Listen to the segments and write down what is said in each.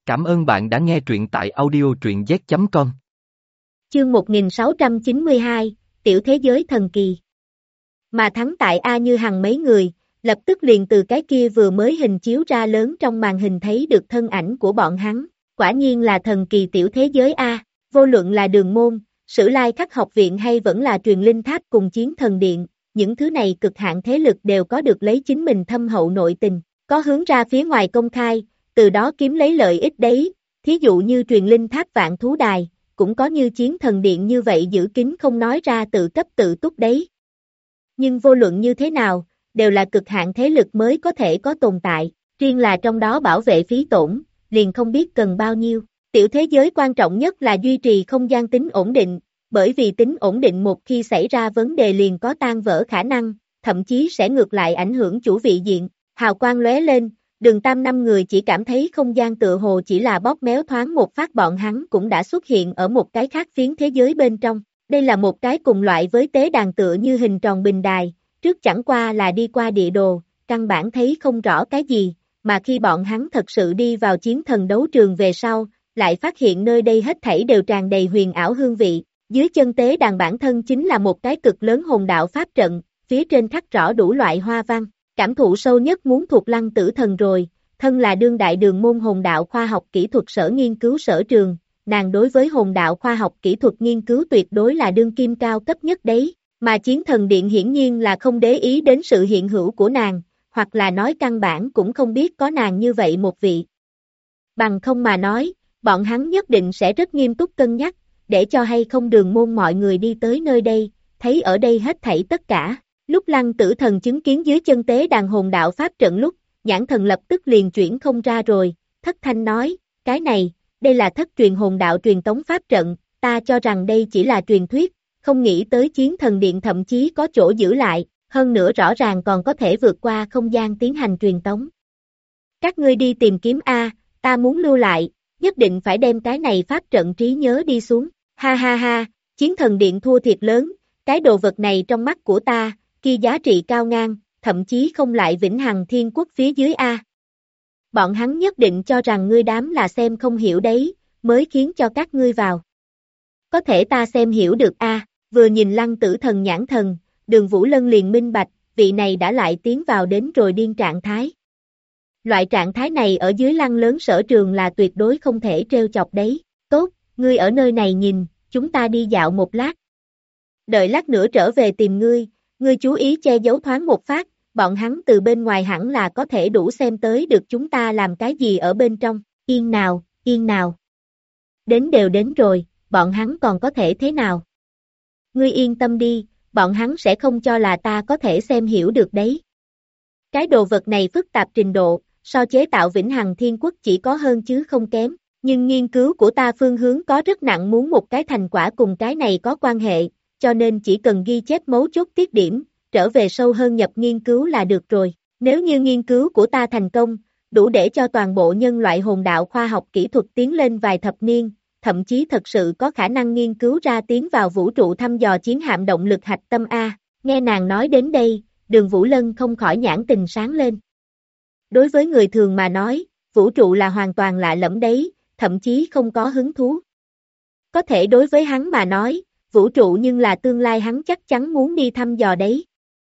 Cảm ơn bạn đã nghe truyện tại audio truyện z.com. Chương 1692, Tiểu thế giới thần kỳ. Mà thắng tại A Như Hằng mấy người, lập tức liền từ cái kia vừa mới hình chiếu ra lớn trong màn hình thấy được thân ảnh của bọn hắn, quả nhiên là thần kỳ tiểu thế giới A, vô luận là Đường Môn, Sử Lai Khắc học viện hay vẫn là Truyền Linh Tháp cùng Chiến Thần Điện, những thứ này cực hạn thế lực đều có được lấy chính mình thâm hậu nội tình, có hướng ra phía ngoài công khai, từ đó kiếm lấy lợi ích đấy, thí dụ như Truyền Linh Tháp Vạn Thú Đài, cũng có như Chiến Thần Điện như vậy giữ kín không nói ra tự cấp tự túc đấy. Nhưng vô luận như thế nào, đều là cực hạn thế lực mới có thể có tồn tại, riêng là trong đó bảo vệ phí tổn, liền không biết cần bao nhiêu. Tiểu thế giới quan trọng nhất là duy trì không gian tính ổn định, bởi vì tính ổn định một khi xảy ra vấn đề liền có tan vỡ khả năng, thậm chí sẽ ngược lại ảnh hưởng chủ vị diện. Hào quang lóe lên, Đường Tam năm người chỉ cảm thấy không gian tựa hồ chỉ là bóp méo thoáng một phát bọn hắn cũng đã xuất hiện ở một cái khác phiến thế giới bên trong. Đây là một cái cùng loại với tế đàn tựa như hình tròn bình đài, trước chẳng qua là đi qua địa đồ, căn bản thấy không rõ cái gì, mà khi bọn hắn thật sự đi vào chiến thần đấu trường về sau, lại phát hiện nơi đây hết thảy đều tràn đầy huyền ảo hương vị. Dưới chân tế đàn bản thân chính là một cái cực lớn hồn đạo pháp trận, phía trên khắc rõ đủ loại hoa văn. Cảm thụ sâu nhất muốn thuộc Lăng Tử Thần rồi, thân là đương đại Đường Môn hồn đạo khoa học kỹ thuật sở nghiên cứu sở trường, nàng đối với hồn đạo khoa học kỹ thuật nghiên cứu tuyệt đối là đương kim cao cấp nhất đấy, mà Chiến Thần Điện hiển nhiên là không để ý đến sự hiện hữu của nàng, hoặc là nói căn bản cũng không biết có nàng như vậy một vị. Bằng không mà nói, bọn hắn nhất định sẽ rất nghiêm túc cân nhắc, để cho hay không Đường Môn mọi người đi tới nơi đây, thấy ở đây hết thảy tất cả. Lúc Lăng Tử Thần chứng kiến dưới chân tế đàn hồn đạo pháp trận lúc, nhãn thần lập tức liền chuyển không ra rồi, thất thanh nói, cái này, đây là thất truyền hồn đạo truyền tống pháp trận, ta cho rằng đây chỉ là truyền thuyết, không nghĩ tới Chiến Thần Điện thậm chí có chỗ giữ lại, hơn nữa rõ ràng còn có thể vượt qua không gian tiến hành truyền tống. Các ngươi đi tìm kiếm A, ta muốn lưu lại, nhất định phải đem cái này pháp trận trí nhớ đi xuống, ha ha ha, Chiến Thần Điện thua thiệt lớn, cái đồ vật này trong mắt của ta, kia giá trị cao ngang, thậm chí không lại vĩnh hằng thiên quốc phía dưới A. Bọn hắn nhất định cho rằng ngươi đám là xem không hiểu đấy, mới khiến cho các ngươi vào. Có thể ta xem hiểu được A, vừa nhìn Lăng Tử Thần nhãn thần, Đường Vũ Lân liền minh bạch, vị này đã lại tiến vào đến rồi điên trạng thái. Loại trạng thái này ở dưới Lăng lớn sở trường là tuyệt đối không thể trêu chọc đấy, tốt, ngươi ở nơi này nhìn, chúng ta đi dạo một lát. Đợi lát nữa trở về tìm ngươi. Ngươi chú ý che giấu thoáng một phát, bọn hắn từ bên ngoài hẳn là có thể đủ xem tới được chúng ta làm cái gì ở bên trong, yên nào, yên nào. Đến đều đến rồi, bọn hắn còn có thể thế nào? Ngươi yên tâm đi, bọn hắn sẽ không cho là ta có thể xem hiểu được đấy. Cái đồ vật này phức tạp trình độ, so chế tạo vĩnh hằng thiên quốc chỉ có hơn chứ không kém, nhưng nghiên cứu của ta phương hướng có rất nặng muốn một cái thành quả cùng cái này có quan hệ. Cho nên chỉ cần ghi chép mấu chốt tiết điểm, trở về sâu hơn nhập nghiên cứu là được rồi. Nếu như nghiên cứu của ta thành công, đủ để cho toàn bộ nhân loại hồn đạo khoa học kỹ thuật tiến lên vài thập niên, thậm chí thật sự có khả năng nghiên cứu ra tiến vào vũ trụ thăm dò chiến hạm động lực hạch tâm A. Nghe nàng nói đến đây, Đường Vũ Lân không khỏi nhãn tình sáng lên. Đối với người thường mà nói, vũ trụ là hoàn toàn lạ lẫm đấy, thậm chí không có hứng thú. Có thể đối với hắn mà nói, vũ trụ nhưng là tương lai hắn chắc chắn muốn đi thăm dò đấy.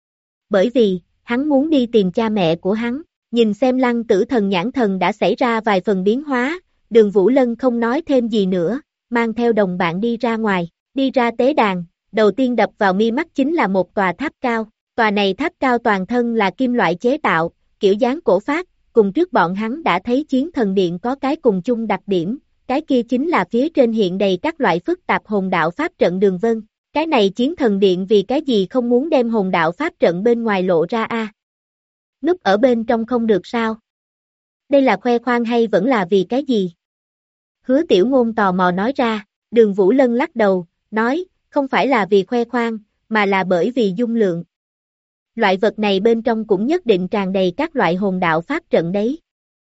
Bởi vì, hắn muốn đi tìm cha mẹ của hắn, nhìn xem Lăng Tử Thần nhãn thần đã xảy ra vài phần biến hóa, Đường Vũ Lân không nói thêm gì nữa, mang theo đồng bạn đi ra ngoài, đi ra tế đàn, đầu tiên đập vào mi mắt chính là một tòa tháp cao, tòa này tháp cao toàn thân là kim loại chế tạo, kiểu dáng cổ phác, cùng trước bọn hắn đã thấy Chiến Thần Điện có cái cùng chung đặc điểm. Cái kia chính là phía trên hiện đầy các loại phức tạp hồn đạo pháp trận đường vân. Cái này Chiến Thần Điện vì cái gì không muốn đem hồn đạo pháp trận bên ngoài lộ ra a? Núp ở bên trong không được sao? Đây là khoe khoang hay vẫn là vì cái gì? Hứa Tiểu Ngôn tò mò nói ra, Đường Vũ Lân lắc đầu, nói, không phải là vì khoe khoang, mà là bởi vì dung lượng. Loại vật này bên trong cũng nhất định tràn đầy các loại hồn đạo pháp trận đấy.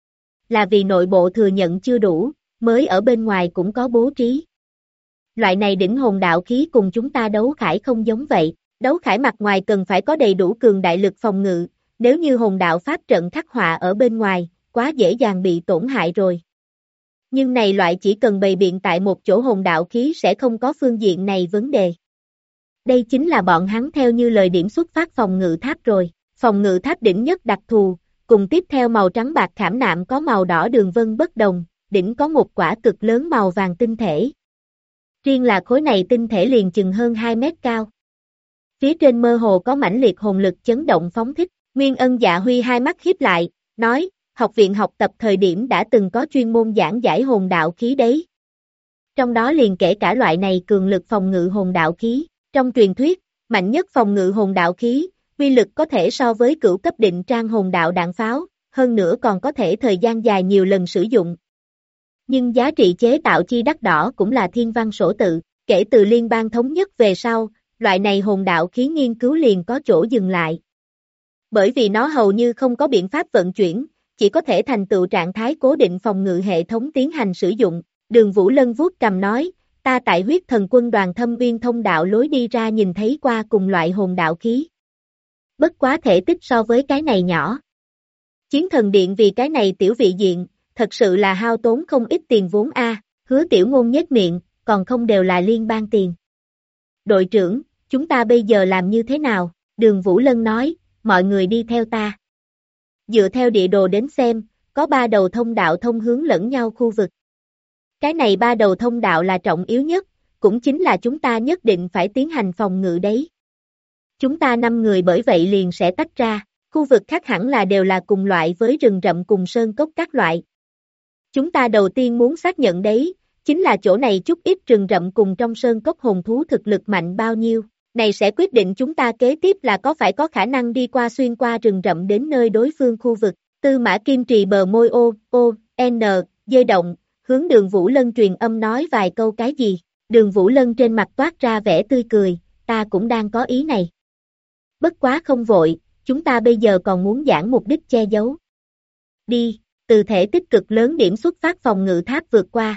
Là vì nội bộ thừa nhận chưa đủ, mới ở bên ngoài cũng có bố trí. Loại này đỉnh hồn đạo khí cùng chúng ta đấu khải không giống vậy, đấu khải mặt ngoài cần phải có đầy đủ cường đại lực phòng ngự, nếu như hồn đạo pháp trận khắc họa ở bên ngoài, quá dễ dàng bị tổn hại rồi. Nhưng này loại chỉ cần bày biện tại một chỗ hồn đạo khí sẽ không có phương diện này vấn đề. Đây chính là bọn hắn theo như lời điểm xuất phát phòng ngự tháp rồi. Phòng ngự tháp đỉnh nhất đặc thù, cùng tiếp theo màu trắng bạc khảm nạm có màu đỏ đường vân bất đồng, đỉnh có một quả cực lớn màu vàng tinh thể. Riêng là khối này tinh thể liền chừng hơn 2 mét cao. Phía trên mơ hồ có mãnh liệt hồn lực chấn động phóng thích. Nguyên Ân Dạ Huy hai mắt híp lại, nói, học viện học tập thời điểm đã từng có chuyên môn giảng giải hồn đạo khí đấy. Trong đó liền kể cả loại này cường lực phòng ngự hồn đạo khí. Trong truyền thuyết, mạnh nhất phòng ngự hồn đạo khí, uy lực có thể so với cửu cấp định trang hồn đạo đạn pháo, hơn nữa còn có thể thời gian dài nhiều lần sử dụng. Nhưng giá trị chế tạo chi đắt đỏ cũng là thiên văn sổ tự, kể từ liên bang thống nhất về sau, loại này hồn đạo khí nghiên cứu liền có chỗ dừng lại. Bởi vì nó hầu như không có biện pháp vận chuyển, chỉ có thể thành tựu trạng thái cố định phòng ngự hệ thống tiến hành sử dụng. Đường Vũ Lân vuốt cằm nói, ta tại huyết thần quân đoàn Thâm Uyên thông đạo lối đi ra nhìn thấy qua cùng loại hồn đạo khí. Bất quá thể tích so với cái này nhỏ. Chiến thần điện vì cái này tiểu vị diện, thật sự là hao tốn không ít tiền vốn a. Hứa Tiểu Ngôn nhếch miệng, còn không đều là liên bang tiền. Đội trưởng, chúng ta bây giờ làm như thế nào? Đường Vũ Lân nói, mọi người đi theo ta. Dựa theo địa đồ đến xem, có 3 đầu thông đạo thông hướng lẫn nhau khu vực. Cái này 3 đầu thông đạo là trọng yếu nhất, cũng chính là chúng ta nhất định phải tiến hành phòng ngự đấy. Chúng ta 5 người bởi vậy liền sẽ tách ra, khu vực khác hẳn là đều là cùng loại với rừng rậm cùng sơn cốc các loại. Chúng ta đầu tiên muốn xác nhận đấy, chính là chỗ này chút ít rừng rậm cùng trong sơn cốc hồn thú thực lực mạnh bao nhiêu. Này sẽ quyết định chúng ta kế tiếp là có phải có khả năng đi qua xuyên qua rừng rậm đến nơi đối phương khu vực. Tư Mã Kim Trì bờ môi dê động, hướng Đường Vũ Lân truyền âm nói vài câu cái gì. Đường Vũ Lân trên mặt toát ra vẻ tươi cười, ta cũng đang có ý này. Bất quá không vội, chúng ta bây giờ còn muốn giảng mục đích che giấu. Đi, từ thể tích cực lớn điểm xuất phát phòng ngự tháp vượt qua.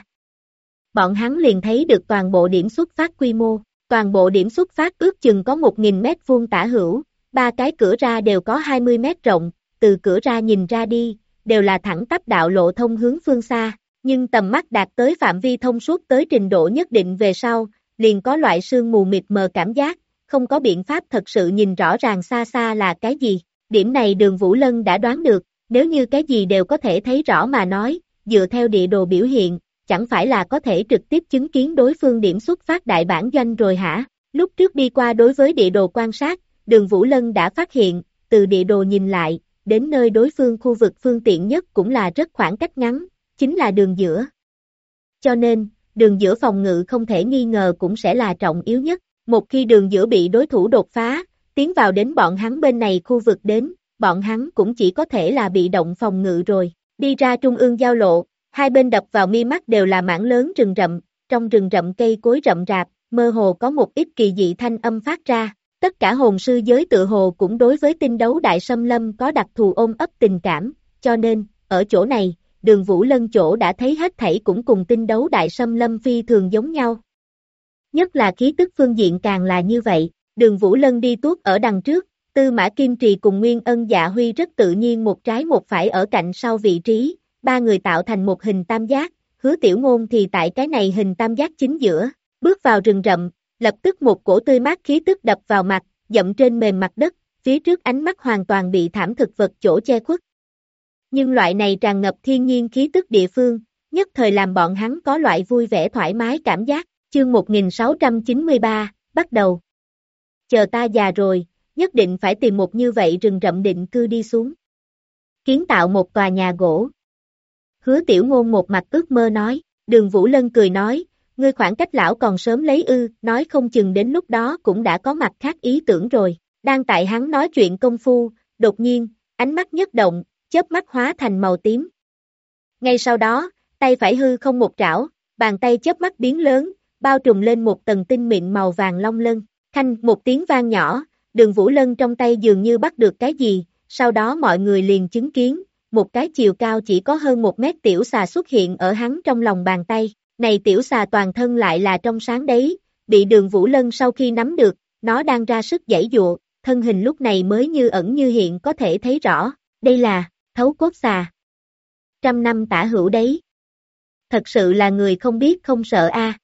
Bọn hắn liền thấy được toàn bộ điểm xuất phát quy mô. Toàn bộ điểm xuất phát ước chừng có 1.000 mét vuông tả hữu, 3 cái cửa ra đều có 20 mét rộng, từ cửa ra nhìn ra đi, đều là thẳng tắp đạo lộ thông hướng phương xa, nhưng tầm mắt đạt tới phạm vi thông suốt tới trình độ nhất định về sau, liền có loại sương mù mịt mờ cảm giác, không có biện pháp thật sự nhìn rõ ràng xa xa là cái gì. Điểm này Đường Vũ Lân đã đoán được, nếu như cái gì đều có thể thấy rõ mà nói, dựa theo địa đồ biểu hiện, chẳng phải là có thể trực tiếp chứng kiến đối phương điểm xuất phát đại bản doanh rồi hả? Lúc trước đi qua đối với địa đồ quan sát, Đường Vũ Lân đã phát hiện, từ địa đồ nhìn lại, đến nơi đối phương khu vực phương tiện nhất cũng là rất khoảng cách ngắn, chính là đường giữa. Cho nên, đường giữa phòng ngự không thể nghi ngờ cũng sẽ là trọng yếu nhất. Một khi đường giữa bị đối thủ đột phá, tiến vào đến bọn hắn bên này khu vực đến, bọn hắn cũng chỉ có thể là bị động phòng ngự rồi. Đi ra trung ương giao lộ, hai bên đập vào mi mắt đều là mảng lớn rừng rậm, trong rừng rậm cây cối rậm rạp, mơ hồ có một ít kỳ dị thanh âm phát ra. Tất cả hồn sư giới tự hồ cũng đối với tinh đấu đại xâm lâm có đặc thù ôm ấp tình cảm, cho nên, ở chỗ này, Đường Vũ Lân chỗ đã thấy hết thảy cũng cùng tinh đấu đại xâm lâm phi thường giống nhau. Nhất là khí tức phương diện càng là như vậy, Đường Vũ Lân đi tuốt ở đằng trước, Tư Mã Kim Trì cùng Nguyên Ân Dạ Huy rất tự nhiên một trái một phải ở cạnh sau vị trí, ba người tạo thành một hình tam giác, Hứa Tiểu Ngôn thì tại cái này hình tam giác chính giữa, bước vào rừng rậm, lập tức một cổ tươi mát khí tức đập vào mặt, dậm trên mềm mặt đất, phía trước ánh mắt hoàn toàn bị thảm thực vật chỗ che khuất. Nhưng loại này tràn ngập thiên nhiên khí tức địa phương, nhất thời làm bọn hắn có loại vui vẻ thoải mái cảm giác. Chương 1693, bắt đầu. Chờ ta già rồi, nhất định phải tìm một như vậy rừng rậm định cư đi xuống. Kiến tạo một tòa nhà gỗ. Hứa Tiểu Ngôn một mặt ước mơ nói, Đường Vũ Lân cười nói, ngươi khoảng cách lão còn sớm lấy nói không chừng đến lúc đó cũng đã có mặt khác ý tưởng rồi. Đang tại hắn nói chuyện công phu, đột nhiên, ánh mắt nhất động, chớp mắt hóa thành màu tím. Ngay sau đó, tay phải hư không một trảo, bàn tay chớp mắt biến lớn, bao trùm lên một tầng tinh mịn màu vàng long lân. Khanh một tiếng vang nhỏ, Đường Vũ Lân trong tay dường như bắt được cái gì, sau đó mọi người liền chứng kiến, một cái chiều cao chỉ có hơn 1 mét tiểu xà xuất hiện ở hắn trong lòng bàn tay. Này tiểu xà toàn thân lại là trong sáng đấy, bị Đường Vũ Lân sau khi nắm được, nó đang ra sức giãy giụa, thân hình lúc này mới như ẩn như hiện có thể thấy rõ, đây là thấu cốt xà. 100 năm tả hữu đấy. thật sự là người không biết không sợ a.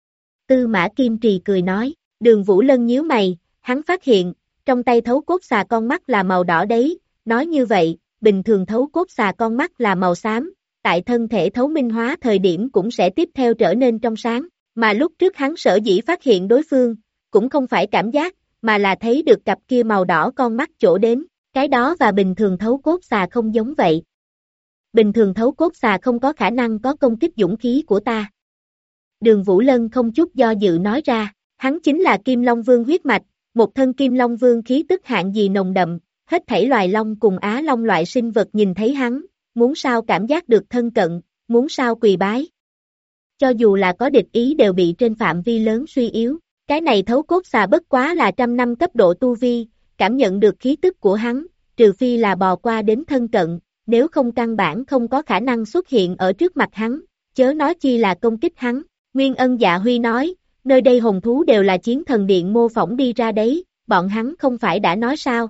Tư Mã Kim Trì cười nói, Đường Vũ Lân nhíu mày, hắn phát hiện, trong tay thấu cốt xà con mắt là màu đỏ đấy, nói như vậy, bình thường thấu cốt xà con mắt là màu xám, tại thân thể thấu minh hóa thời điểm cũng sẽ tiếp theo trở nên trong sáng, mà lúc trước hắn sở dĩ phát hiện đối phương, cũng không phải cảm giác, mà là thấy được cặp kia màu đỏ con mắt chỗ đến, cái đó và bình thường thấu cốt xà không giống vậy. Bình thường thấu cốt xà không có khả năng có công kích dũng khí của ta. Đường Vũ Lân không chút do dự nói ra, hắn chính là Kim Long Vương huyết mạch, một thân Kim Long Vương khí tức hạng gì nồng đậm, hết thảy loài long cùng Á Long loại sinh vật nhìn thấy hắn, muốn sao cảm giác được thân cận, muốn sao quỳ bái. Cho dù là có địch ý đều bị trên phạm vi lớn suy yếu, cái này thấu cốt xà bất quá là 100 năm cấp độ tu vi, cảm nhận được khí tức của hắn, trừ phi là bò qua đến thân cận, nếu không căn bản không có khả năng xuất hiện ở trước mặt hắn, chớ nói chi là công kích hắn. Nguyên Ân Dạ Huy nói, nơi đây hồn thú đều là chiến thần điện mô phỏng đi ra đấy, bọn hắn không phải đã nói sao.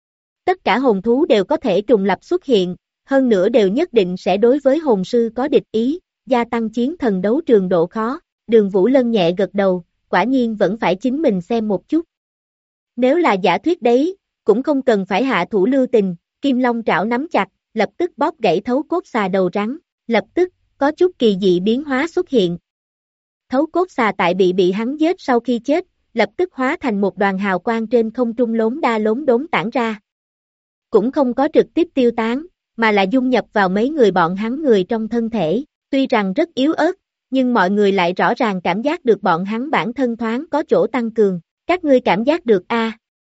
Tất cả hồn thú đều có thể trùng lập xuất hiện, hơn nữa đều nhất định sẽ đối với hồn sư có địch ý, gia tăng chiến thần đấu trường độ khó. Đường Vũ Lân nhẹ gật đầu, quả nhiên vẫn phải chính mình xem một chút. Nếu là giả thuyết đấy, cũng không cần phải hạ thủ lưu tình, Kim Long trảo nắm chặt, lập tức bóp gãy thấu cốt xà đầu rắn, lập tức, có chút kỳ dị biến hóa xuất hiện. Thấu cốt xà tại bị hắn giết sau khi chết, lập tức hóa thành một đoàn hào quang trên không trung lốm đa lốm đốm tản ra. Cũng không có trực tiếp tiêu tán, mà là dung nhập vào mấy người bọn hắn người trong thân thể, tuy rằng rất yếu ớt, nhưng mọi người lại rõ ràng cảm giác được bọn hắn bản thân thoáng có chỗ tăng cường, các ngươi cảm giác được a?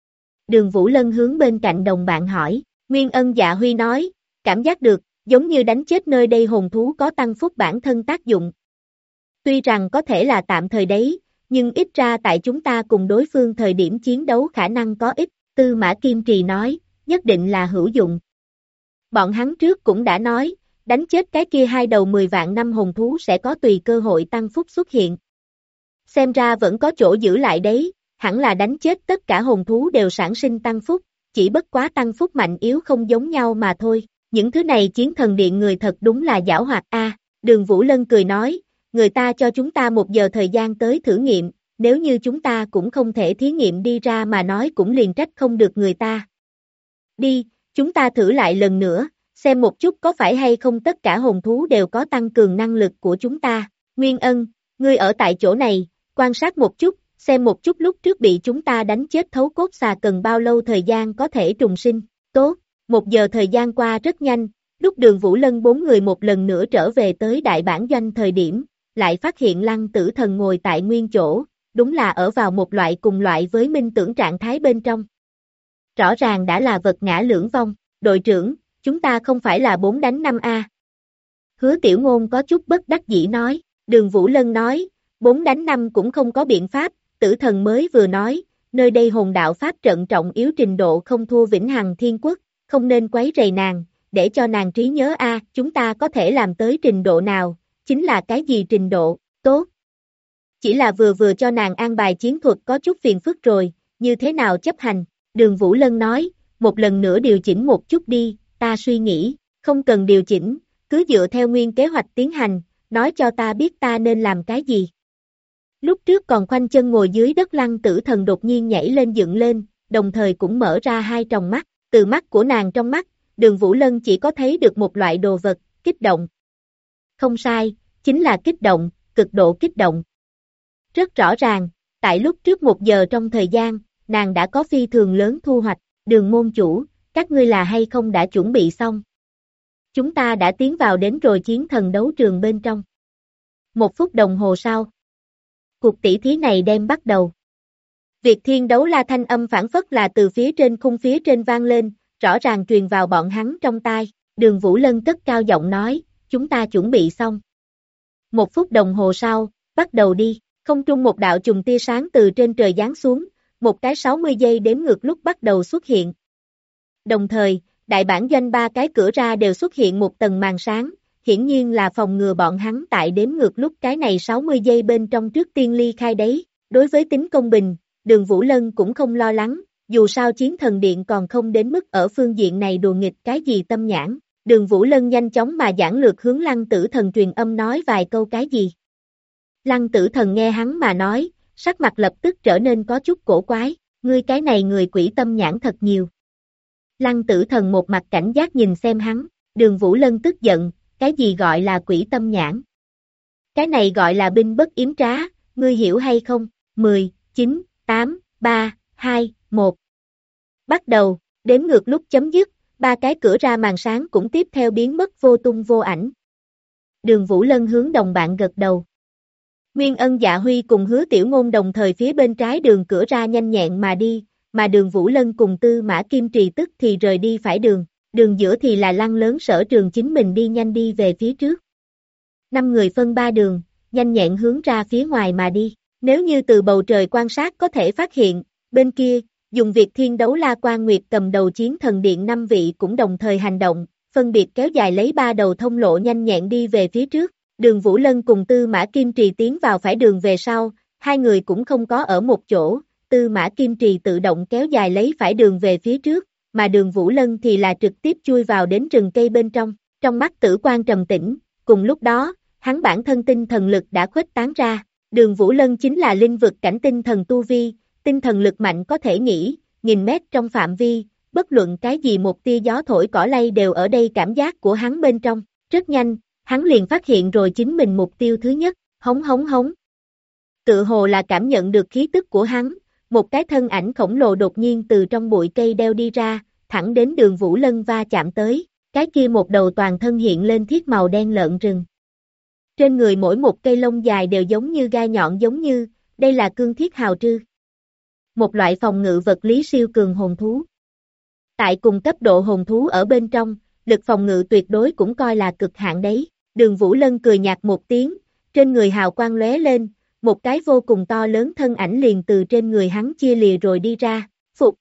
Đường Vũ Lân hướng bên cạnh đồng bạn hỏi, Nguyên Ân Dạ Huy nói, cảm giác được, giống như đánh chết nơi đây hồn thú có tăng phúc bản thân tác dụng. Tuy rằng có thể là tạm thời đấy, nhưng ít ra tại chúng ta cùng đối phương thời điểm chiến đấu khả năng có ích, Tư Mã Kim Trì nói, nhất định là hữu dụng. Bọn hắn trước cũng đã nói, đánh chết cái kia hai đầu 10 vạn năm hồn thú sẽ có tùy cơ hội tăng phúc xuất hiện. Xem ra vẫn có chỗ giữ lại đấy, hẳn là đánh chết tất cả hồn thú đều sản sinh tăng phúc, chỉ bất quá tăng phúc mạnh yếu không giống nhau mà thôi. Những thứ này chiến thần điện người thật đúng là giảo hoạt a. Đường Vũ Lân cười nói, người ta cho chúng ta 1 giờ thời gian tới thử nghiệm, nếu như chúng ta cũng không thể thí nghiệm đi ra mà nói cũng liền trách không được người ta. Đi, chúng ta thử lại lần nữa, xem một chút có phải hay không tất cả hồn thú đều có tăng cường năng lực của chúng ta. Nguyên Ân, ngươi ở tại chỗ này, quan sát một chút, xem một chút lúc trước bị chúng ta đánh chết thấu cốt xà cần bao lâu thời gian có thể trùng sinh. Tốt, 1 giờ thời gian qua rất nhanh, lúc Đường Vũ Lân 4 người một lần nữa trở về tới đại bản doanh thời điểm, lại phát hiện Lăng Tử Thần ngồi tại nguyên chỗ, đúng là ở vào một loại cùng loại với minh tưởng trạng thái bên trong. Rõ ràng đã là vật ngã lưỡng vong, đội trưởng, chúng ta không phải là 4 đánh 5 a. Hứa Tiểu Ngôn có chút bất đắc dĩ nói, Đường Vũ Lân nói, 4 đánh 5 cũng không có biện pháp, Tử Thần mới vừa nói, nơi đây hồn đạo pháp trận trọng yếu trình độ không thua Vĩnh Hằng Thiên Quốc, không nên quấy rầy nàng, để cho nàng trí nhớ a, chúng ta có thể làm tới trình độ nào, chính là cái gì trình độ, tốt. Chỉ là vừa cho nàng an bài chiến thuật có chút phiền phức rồi, như thế nào chấp hành, Đường Vũ Lân nói, một lần nữa điều chỉnh một chút đi, ta suy nghĩ, không cần điều chỉnh, cứ dựa theo nguyên kế hoạch tiến hành, nói cho ta biết ta nên làm cái gì. Lúc trước còn khoanh chân ngồi dưới đất Lăng Tử Thần đột nhiên nhảy lên dựng lên, đồng thời cũng mở ra hai tròng mắt, từ mắt của nàng trong mắt, Đường Vũ Lân chỉ có thấy được một loại đồ vật, kích động. Không sai, chính là kích động, cực độ kích động. Rất rõ ràng, tại lúc trước 1 giờ trong thời gian, nàng đã có phi thường lớn thu hoạch, Đường môn chủ, các ngươi là hay không đã chuẩn bị xong? Chúng ta đã tiến vào đến rồi chiến thần đấu trường bên trong. 1 phút đồng hồ sau, cuộc tỷ thí này đem bắt đầu. Việc thiên đấu la thanh âm phản phất là từ phía trên khung phía trên vang lên, rõ ràng truyền vào bọn hắn trong tai, Đường Vũ Lân cất cao giọng nói, chúng ta chuẩn bị xong. 1 phút đồng hồ sau, bắt đầu đi, không trung một đạo chùm tia sáng từ trên trời giáng xuống, một cái 60 giây đếm ngược lúc bắt đầu xuất hiện. Đồng thời, đại bản doanh 3 cái cửa ra đều xuất hiện một tầng màn sáng, hiển nhiên là phòng ngừa bọn hắn tại đếm ngược lúc cái này 60 giây bên trong trước tiên ly khai đấy. Đối với tính công bình, Đường Vũ Lân cũng không lo lắng, dù sao chiến thần điện còn không đến mức ở phương diện này đùa nghịch cái gì tâm nhãn. Đường Vũ Lân nhanh chóng mà giản lược hướng Lăng Tử Thần truyền âm nói vài câu cái gì. Lăng Tử Thần nghe hắn mà nói, sắc mặt lập tức trở nên có chút cổ quái, ngươi cái này người quỷ tâm nhãn thật nhiều. Lăng Tử Thần một mặt cảnh giác nhìn xem hắn, Đường Vũ Lân tức giận, cái gì gọi là quỷ tâm nhãn? Cái này gọi là binh bất yếm trá, ngươi hiểu hay không? 10, 9, 8, 3, 2, 1. Bắt đầu, đếm ngược lúc chấm dứt, ba cái cửa ra màn sáng cũng tiếp theo biến mất vô tung vô ảnh. Đường Vũ Lân hướng đồng bạn gật đầu. Nguyên Ân Dạ Huy cùng Hứa Tiểu Ngôn đồng thời phía bên trái đường cửa ra nhanh nhẹn mà đi, mà Đường Vũ Lân cùng Tư Mã Kim Trì tức thì rời đi phải đường, đường giữa thì là Lăng Lớn Sở Trường chính mình đi nhanh đi về phía trước. 5 người phân 3 đường, nhanh nhẹn hướng ra phía ngoài mà đi. Nếu như từ bầu trời quan sát có thể phát hiện, bên kia, dùng việc thiên đấu La Quan Nguyệt cầm đầu chiến thần điện 5 vị cũng đồng thời hành động, phân biệt kéo dài lấy 3 đầu thông lộ nhanh nhẹn đi về phía trước. Đường Vũ Lân cùng Tư Mã Kim Trì tiến vào phải đường về sau, hai người cũng không có ở một chỗ, Tư Mã Kim Trì tự động kéo dài lấy phải đường về phía trước, mà Đường Vũ Lân thì là trực tiếp chui vào đến rừng cây bên trong mắt Tử Quan trầm tĩnh, cùng lúc đó, hắn bản thân tinh thần lực đã khuếch tán ra, Đường Vũ Lân chính là linh vực cảnh tinh thần tu vi, tinh thần lực mạnh có thể nghĩ, nghìn mét trong phạm vi, bất luận cái gì một tia gió thổi cỏ lay đều ở đây cảm giác của hắn bên trong, rất nhanh. Hắn liền phát hiện rồi chính mình mục tiêu thứ nhất, hống hống hống. Tự hồ là cảm nhận được khí tức của hắn, một cái thân ảnh khổng lồ đột nhiên từ trong bụi cây đeo đi ra, thẳng đến Đường Vũ Lân va chạm tới, cái kia một đầu toàn thân hiện lên thiết màu đen lợn rừng. Trên người mỗi một cây lông dài đều giống như gai nhọn giống như, đây là cương thiết hào trư. Một loại phòng ngự vật lý siêu cường hồn thú. Tại cùng cấp độ hồn thú ở bên trong, lực phòng ngự tuyệt đối cũng coi là cực hạn đấy. Đường Vũ Lân cười nhạt một tiếng, trên người hào quang lóe lên, một cái vô cùng to lớn thân ảnh liền từ trên người hắn chia lìa rồi đi ra, phục.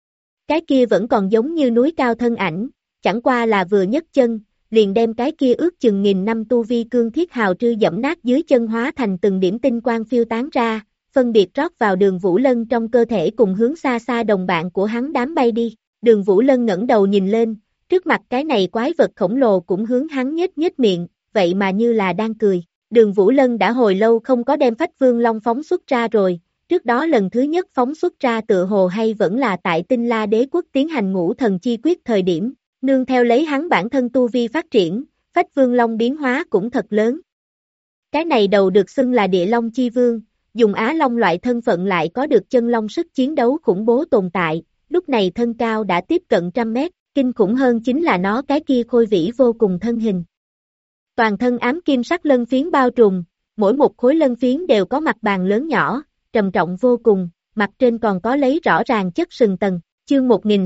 Cái kia vẫn còn giống như núi cao thân ảnh, chẳng qua là vừa nhấc chân, liền đem cái kia ước chừng nghìn năm tu vi cương thiết hào trư dẫm nát dưới chân hóa thành từng điểm tinh quang phiêu tán ra, phân biệt rót vào Đường Vũ Lân trong cơ thể cùng hướng xa xa đồng bạn của hắn đám bay đi. Đường Vũ Lân ngẩng đầu nhìn lên, trước mặt cái này quái vật khổng lồ cũng hướng hắn nhếch nhếch miệng, vậy mà như là đang cười. Đường Vũ Lân đã hồi lâu không có đem Phách Vương Long phóng xuất ra rồi, trước đó lần thứ nhất phóng xuất ra tựa hồ hay vẫn là tại Tinh La Đế Quốc tiến hành Ngũ Thần Chi Quyết thời điểm, nương theo lấy hắn bản thân tu vi phát triển, Phách Vương Long biến hóa cũng thật lớn. Cái này đầu được xưng là Địa Long Chi Vương, dùng Á Long loại thân phận lại có được chân long sức chiến đấu khủng bố tồn tại, lúc này thân cao đã tiếp cận 100 mét, kinh khủng hơn chính là nó cái kia khôi vĩ vô cùng thân hình. Toàn thân ám kim sắc lân phiến bao trùm, mỗi một khối lân phiến đều có mặt bàn lớn nhỏ, trầm trọng vô cùng, mặt trên còn có lấy rõ ràng chất sừng tầng. Chương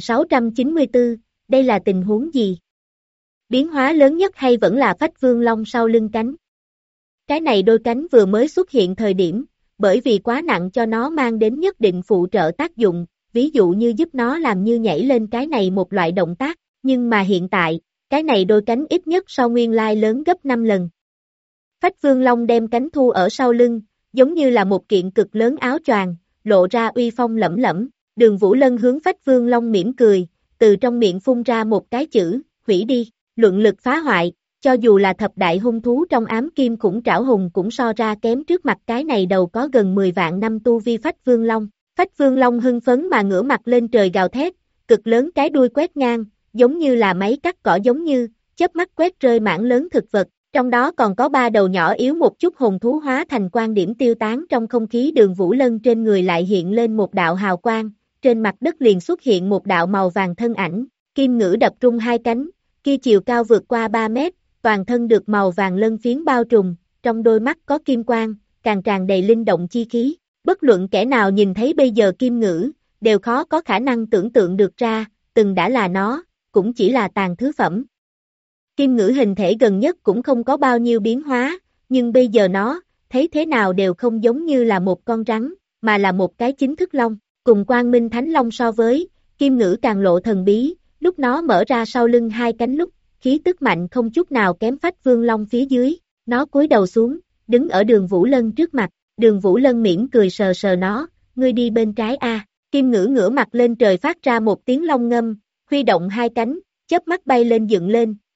1694, đây là tình huống gì? Biến hóa lớn nhất hay vẫn là Phách Vương Long sau lưng cánh? Cái này đôi cánh vừa mới xuất hiện thời điểm, bởi vì quá nặng cho nó mang đến nhất định phụ trợ tác dụng, ví dụ như giúp nó làm như nhảy lên cái này một loại động tác, nhưng mà hiện tại, cái này đôi cánh ít nhất so nguyên lai lớn gấp 5 lần. Phách Vương Long đem cánh thu ở sau lưng, giống như là một kiện cực lớn áo choàng, lộ ra uy phong lẫm lẫm. Đường Vũ Lân hướng Phách Vương Long mỉm cười, từ trong miệng phun ra một cái chữ, hủy đi, luận lực phá hoại, cho dù là thập đại hung thú trong ám kim khủng trảo hùng cũng so ra kém trước mặt cái này đầu có gần 10 vạn năm tu vi Phách Vương Long. Phách Vương Long hưng phấn mà ngửa mặt lên trời gào thét, cực lớn cái đuôi quét ngang, giống như là máy cắt cỏ giống như, chớp mắt quét rơi mảng lớn thực vật, trong đó còn có 3 đầu nhỏ yếu một chút hồn thú hóa thành quan điểm tiêu tán trong không khí. Đường Vũ Lân trên người lại hiện lên một đạo hào quang, trên mặt đất liền xuất hiện một đạo màu vàng thân ảnh, Kim Ngữ đập rung hai cánh, kia chiều cao vượt qua 3 mét, toàn thân được màu vàng lân phiến bao trùm, trong đôi mắt có kim quang, càng tràn đầy linh động chi khí. Bất luận kẻ nào nhìn thấy bây giờ Kim Ngữ, đều khó có khả năng tưởng tượng được ra, từng đã là nó, cũng chỉ là tàn thứ phẩm. Kim Ngữ hình thể gần nhất cũng không có bao nhiêu biến hóa, nhưng bây giờ nó, thấy thế nào đều không giống như là một con rắn, mà là một cái chính thức long. Cùng Quang Minh Thánh Long so với, Kim Ngữ càng lộ thần bí, lúc nó mở ra sau lưng hai cánh lúc, khí tức mạnh không chút nào kém Phách Vương Long phía dưới, nó cúi đầu xuống, đứng ở Đường Vũ Lân trước mặt. Đường Vũ Lân mỉm cười sờ sờ nó, ngươi đi bên trái a. Kim Ngữ ngửa mặt lên trời phát ra một tiếng long ngâm, huy động hai cánh, chớp mắt bay lên dựng lên,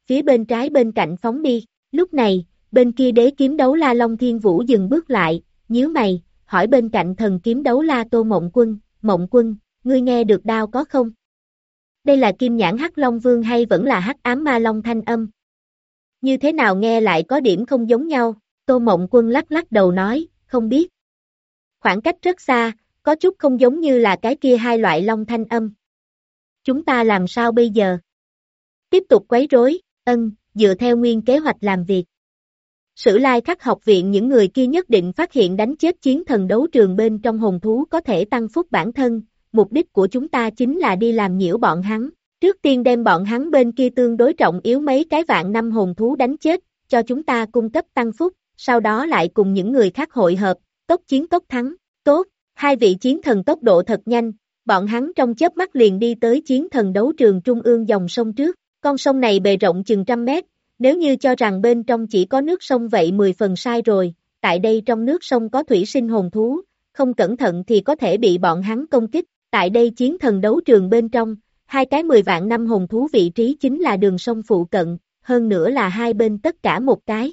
phía bên trái bên cạnh phóng đi. Lúc này, bên kia đế kiếm đấu la Long Thiên Vũ dừng bước lại, nhíu mày, hỏi bên cạnh thần kiếm đấu la Tô Mộng Quân, ngươi nghe được đao có không? Đây là Kim Nhãn Hắc Long Vương hay vẫn là Hắc Ám Ma Long thanh âm? Như thế nào nghe lại có điểm không giống nhau? Tô Mộng Quân lắc lắc đầu nói, không biết. Khoảng cách rất xa, có chút không giống như là cái kia hai loại long thanh âm. Chúng ta làm sao bây giờ? Tiếp tục quấy rối, dựa theo nguyên kế hoạch làm việc. Sử Lai Khắc học viện những người kia nhất định phát hiện đánh chết chiến thần đấu trường bên trong hồn thú có thể tăng phúc bản thân, mục đích của chúng ta chính là đi làm nhiễu bọn hắn. Trước tiên đem bọn hắn bên kia tương đối trọng yếu mấy cái vạn năm hồn thú đánh chết, cho chúng ta cung cấp tăng phúc, sau đó lại cùng những người khác hội hợp, tốc chiến tốc thắng. Tốt, hai vị chiến thần tốc độ thật nhanh, bọn hắn trong chớp mắt liền đi tới chiến thần đấu trường trung ương dòng sông trước. Con sông này bề rộng chừng 100 mét, nếu như cho rằng bên trong chỉ có nước sông vậy 10 phần sai rồi, tại đây trong nước sông có thủy sinh hồn thú, không cẩn thận thì có thể bị bọn hắn công kích. Tại đây chiến thần đấu trường bên trong, hai cái 10 vạn năm hồn thú vị trí chính là đường sông phụ cận, hơn nữa là hai bên tất cả một cái.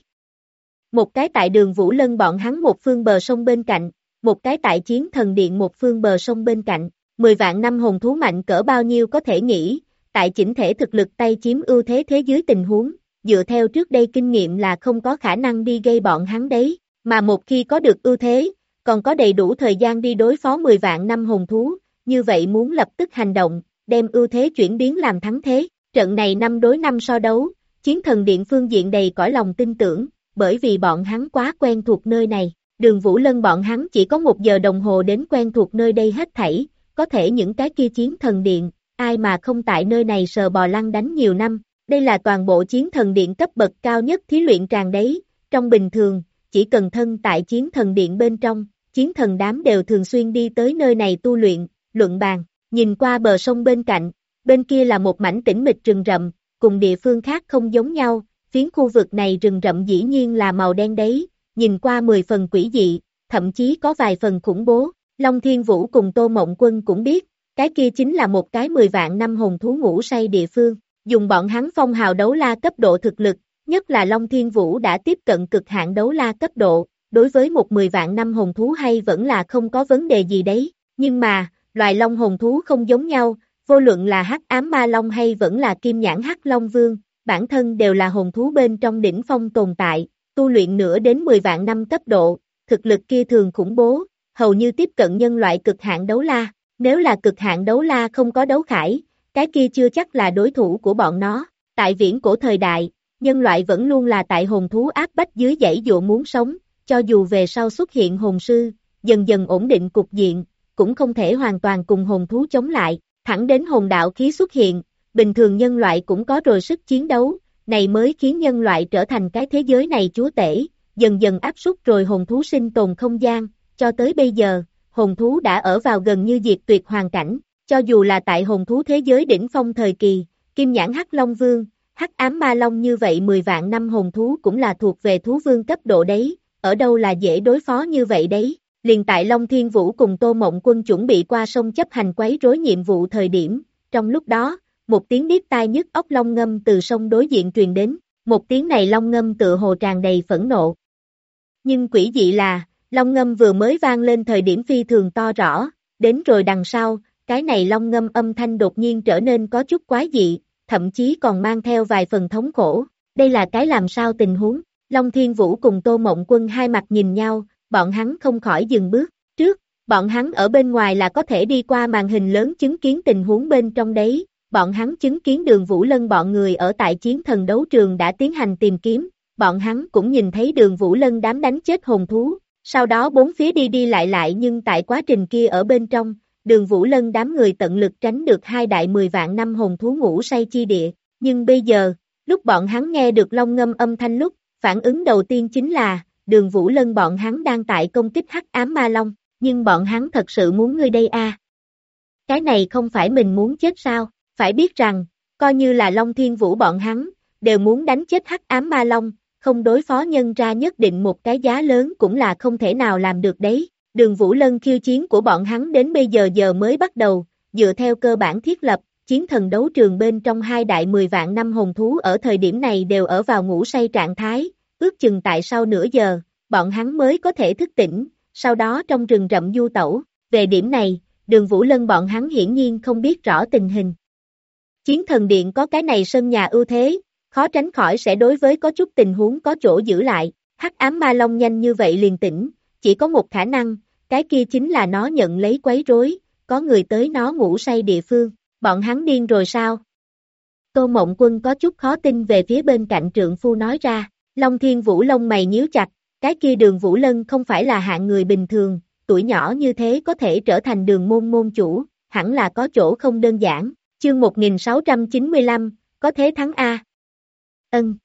Một cái tại đường Vũ Lân bọn hắn một phương bờ sông bên cạnh, một cái tại chiến thần điện một phương bờ sông bên cạnh. 10 vạn năm hồn thú mạnh cỡ bao nhiêu có thể nghĩ, tại chỉnh thể thực lực tay chiếm ưu thế thế dưới tình huống, dựa theo trước đây kinh nghiệm là không có khả năng đi gây bọn hắn đấy, mà một khi có được ưu thế, còn có đầy đủ thời gian đi đối phó 10 vạn năm hồn thú, như vậy muốn lập tức hành động, đem ưu thế chuyển biến làm thắng thế. Trận này 5 đối 5 so đấu, chiến thần điện phương diện đầy cõi lòng tin tưởng, bởi vì bọn hắn quá quen thuộc nơi này. Đường Vũ Lân bọn hắn chỉ có 1 giờ đồng hồ đến quen thuộc nơi đây hết thảy, có thể những cái kia chiến thần điện, ai mà không tại nơi này sờ bò lăn đánh nhiều năm. Đây là toàn bộ chiến thần điện cấp bậc cao nhất thí luyện tràng đấy, trong bình thường, chỉ cần thân tại chiến thần điện bên trong, chiến thần đám đều thường xuyên đi tới nơi này tu luyện, luận bàn. Nhìn qua bờ sông bên cạnh, bên kia là một mảnh tĩnh mịch rừng rậm, cùng địa phương khác không giống nhau, phiến khu vực này rừng rậm dĩ nhiên là màu đen đấy, nhìn qua 10 phần quỷ dị, thậm chí có vài phần khủng bố. Long Thiên Vũ cùng Tô Mộng Quân cũng biết, cái kia chính là một cái 10 vạn năm hồn thú ngủ say địa phương. Dùng bọn hắn phong hào đấu la cấp độ thực lực, nhất là Long Thiên Vũ đã tiếp cận cực hạn đấu la cấp độ, đối với một 10 vạn năm hồn thú hay vẫn là không có vấn đề gì đấy. Nhưng mà, loài long hồn thú không giống nhau, vô luận là Hắc Ám Ma Long hay vẫn là Kim Nhãn Hắc Long Vương, bản thân đều là hồn thú bên trong đỉnh phong tồn tại, tu luyện nửa đến 10 vạn năm cấp độ, thực lực kia thường khủng bố, hầu như tiếp cận nhân loại cực hạn đấu la. Nếu là cực hạn đấu la không có đấu khải, cái kia chưa chắc là đối thủ của bọn nó. Tại viễn cổ thời đại, nhân loại vẫn luôn là tại hồn thú áp bách dưới dãy dụa muốn sống, cho dù về sau xuất hiện hồn sư, dần dần ổn định cục diện, cũng không thể hoàn toàn cùng hồn thú chống lại, thẳng đến hồn đạo khí xuất hiện, bình thường nhân loại cũng có rồi sức chiến đấu, này mới khiến nhân loại trở thành cái thế giới này chúa tể, dần dần áp suất rồi hồn thú sinh tồn không gian, cho tới bây giờ, hồn thú đã ở vào gần như diệt tuyệt hoàn cảnh. Cho dù là tại hồn thú thế giới đỉnh phong thời kỳ, Kim Nhãn Hắc Long Vương, Hắc Ám Ma Long như vậy 10 vạn năm hồn thú cũng là thuộc về thú vương cấp độ đấy, ở đâu là dễ đối phó như vậy đấy. Liền tại Long Thiên Vũ cùng Tô Mộng Quân chuẩn bị qua sông chấp hành quấy rối nhiệm vụ thời điểm, trong lúc đó, một tiếng điếc tai nhức óc long ngâm từ sông đối diện truyền đến, một tiếng này long ngâm tựa hồ tràn đầy phẫn nộ. Nhưng quỷ dị là, long ngâm vừa mới vang lên thời điểm phi thường to rõ, đến rồi đằng sau, cái này long ngâm âm thanh đột nhiên trở nên có chút quái dị, thậm chí còn mang theo vài phần thống khổ. Đây là cái làm sao tình huống? Long Thiên Vũ cùng Tô Mộng Quân hai mặt nhìn nhau, bọn hắn không khỏi dừng bước. Trước, bọn hắn ở bên ngoài là có thể đi qua màn hình lớn chứng kiến tình huống bên trong đấy. Bọn hắn chứng kiến Đường Vũ Lân bọn người ở tại chiến thần đấu trường đã tiến hành tìm kiếm. Bọn hắn cũng nhìn thấy Đường Vũ Lân đám đánh chết hồn thú. Sau đó bốn phía đi đi lại nhưng tại quá trình kia ở bên trong, Đường Vũ Lân đám người tận lực tránh được hai đại 10 vạn năm hồn thú ngủ say chi địa. Nhưng bây giờ, lúc bọn hắn nghe được long ngâm âm thanh lúc, phản ứng đầu tiên chính là, Đường Vũ Lân bọn hắn đang tại công kích Hắc Ám Ma Long, nhưng bọn hắn thật sự muốn ngươi đây à? Cái này không phải mình muốn chết sao? Phải biết rằng, coi như là Long Thiên Vũ bọn hắn, đều muốn đánh chết Hắc Ám Ma Long, không đối phó nhân ra nhất định một cái giá lớn cũng là không thể nào làm được đấy. Đường Vũ Lân khiêu chiến của bọn hắn đến bây giờ mới bắt đầu, dựa theo cơ bản thiết lập, chiến thần đấu trường bên trong hai đại 10 vạn năm hồn thú ở thời điểm này đều ở vào ngủ say trạng thái, ước chừng tại sau nửa giờ, bọn hắn mới có thể thức tỉnh, sau đó trong rừng rậm du tẩu, về điểm này, Đường Vũ Lân bọn hắn hiển nhiên không biết rõ tình hình. Chiến thần điện có cái này sân nhà ưu thế, khó tránh khỏi sẽ đối với có chút tình huống có chỗ giữ lại, hắc ám ma long nhanh như vậy liền tỉnh, chỉ có một khả năng, cái kia chính là nó nhận lấy quấy rối, có người tới nó ngủ say địa phương, bọn hắn điên rồi sao? Tô Mộng Quân có chút khó tin về phía bên cạnh trượng phu nói ra, Long Thiên Vũ lông mày nhíu chặt, cái kia Đường Vũ Lân không phải là hạng người bình thường, tuổi nhỏ như thế có thể trở thành đường môn môn chủ, hẳn là có chỗ không đơn giản, chương 1695, có thế thắng A. Ân.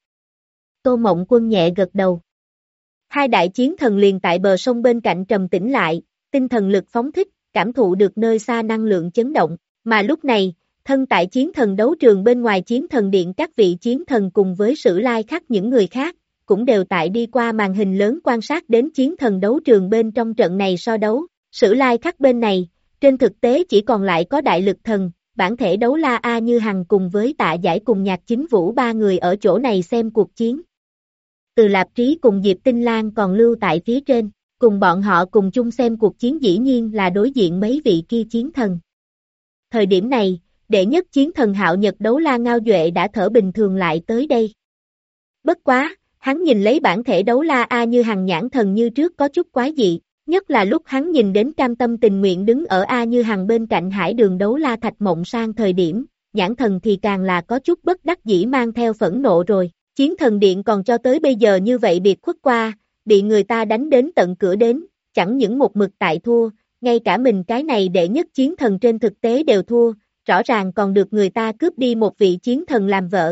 Tô Mộng Quân nhẹ gật đầu. Hai đại chiến thần liền tại bờ sông bên cạnh trầm tĩnh lại, tinh thần lực phóng thích, cảm thụ được nơi xa năng lượng chấn động, mà lúc này, thân tại chiến thần đấu trường bên ngoài chiến thần điện các vị chiến thần cùng với Sử Lai Khắc những người khác, cũng đều tại đi qua màn hình lớn quan sát đến chiến thần đấu trường bên trong trận này so đấu, Sử Lai Khắc bên này, trên thực tế chỉ còn lại có đại lực thần, bản thể đấu la A Như Hằng cùng với Tạ Giải cùng Nhạc Chính Vũ ba người ở chỗ này xem cuộc chiến. Từ Lạp Trí cùng Diệp Tinh Lan còn lưu tại phía trên, cùng bọn họ cùng chung xem cuộc chiến dĩ nhiên là đối diện mấy vị kia chiến thần. Thời điểm này, đệ nhất chiến thần Hạo Nhật đấu la Ngao Duệ đã thở bình thường lại tới đây. Bất quá, hắn nhìn lấy bản thể đấu la A Như Hằng nhãn thần như trước có chút quái dị, nhất là lúc hắn nhìn đến cam tâm tình nguyện đứng ở A Như Hằng bên cạnh Hải Đường đấu la Thạch Mộng Sang thời điểm, nhãn thần thì càng là có chút bất đắc dĩ mang theo phẫn nộ rồi. Chiến thần điện còn cho tới bây giờ như vậy biệt khuất qua, bị người ta đánh đến tận cửa đến, chẳng những một mực tại thua, ngay cả mình cái này đệ nhất chiến thần trên thực tế đều thua, rõ ràng còn được người ta cướp đi một vị chiến thần làm vợ.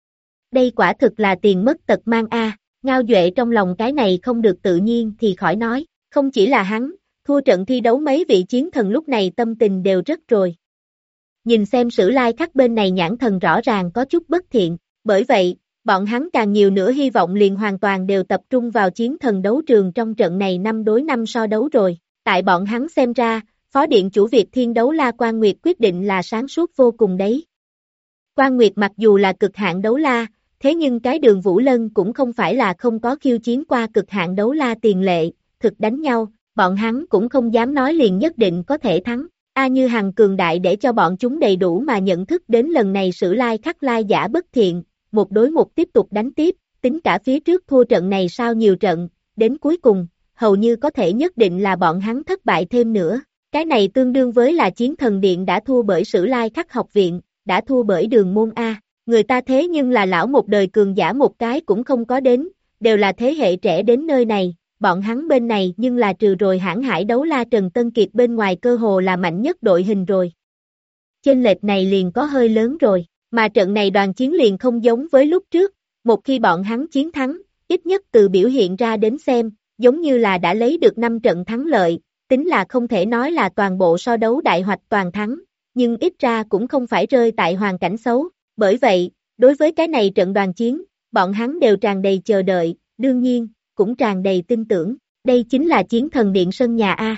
Đây quả thực là tiền mất tật mang a. Ngao Duệ trong lòng cái này không được tự nhiên thì khỏi nói, không chỉ là hắn, thua trận thi đấu mấy vị chiến thần lúc này tâm tình đều rất rồi. Nhìn xem Sử Lai Khắc bên này nhãn thần rõ ràng có chút bất thiện, bởi vậy, bọn hắn càng nhiều nữa hy vọng liền hoàn toàn đều tập trung vào chiến thần đấu trường trong trận này 5 đối 5 so đấu rồi. Tại bọn hắn xem ra, Phó Điện chủ Việt Thiên đấu la Quan Nguyệt quyết định là sáng suốt vô cùng đấy. Quan Nguyệt mặc dù là cực hạn đấu la, thế nhưng cái Đường Vũ Lân cũng không phải là không có khiêu chiến qua cực hạn đấu la tiền lệ, thực đánh nhau, bọn hắn cũng không dám nói liền nhất định có thể thắng. A Như Hằng cường đại để cho bọn chúng đầy đủ mà nhận thức đến lần này Sử Lai Khắc lai giả bất thiện, một đối một tiếp tục đánh tiếp, tính cả phía trước thua trận này sau nhiều trận, đến cuối cùng, hầu như có thể nhất định là bọn hắn thất bại thêm nữa. Cái này tương đương với là chiến thần điện đã thua bởi Sử Lai Khắc học viện, đã thua bởi Đường môn A. Người ta thế nhưng là lão một đời cường giả một cái cũng không có đến, đều là thế hệ trẻ đến nơi này, bọn hắn bên này nhưng là trừ rồi Hãn Hải đấu la Trần Tân Kiệt bên ngoài cơ hồ là mạnh nhất đội hình rồi. Chênh lệch này liền có hơi lớn rồi, mà trận này đoàn chiến liền không giống với lúc trước, một khi bọn hắn chiến thắng, ít nhất từ biểu hiện ra đến xem, giống như là đã lấy được 5 trận thắng lợi, tính là không thể nói là toàn bộ so đấu đại hoạch toàn thắng, nhưng ít ra cũng không phải rơi tại hoàn cảnh xấu, bởi vậy, đối với cái này trận đoàn chiến, bọn hắn đều tràn đầy chờ đợi, đương nhiên, cũng tràn đầy tin tưởng, đây chính là chiến thần điện sân nhà A.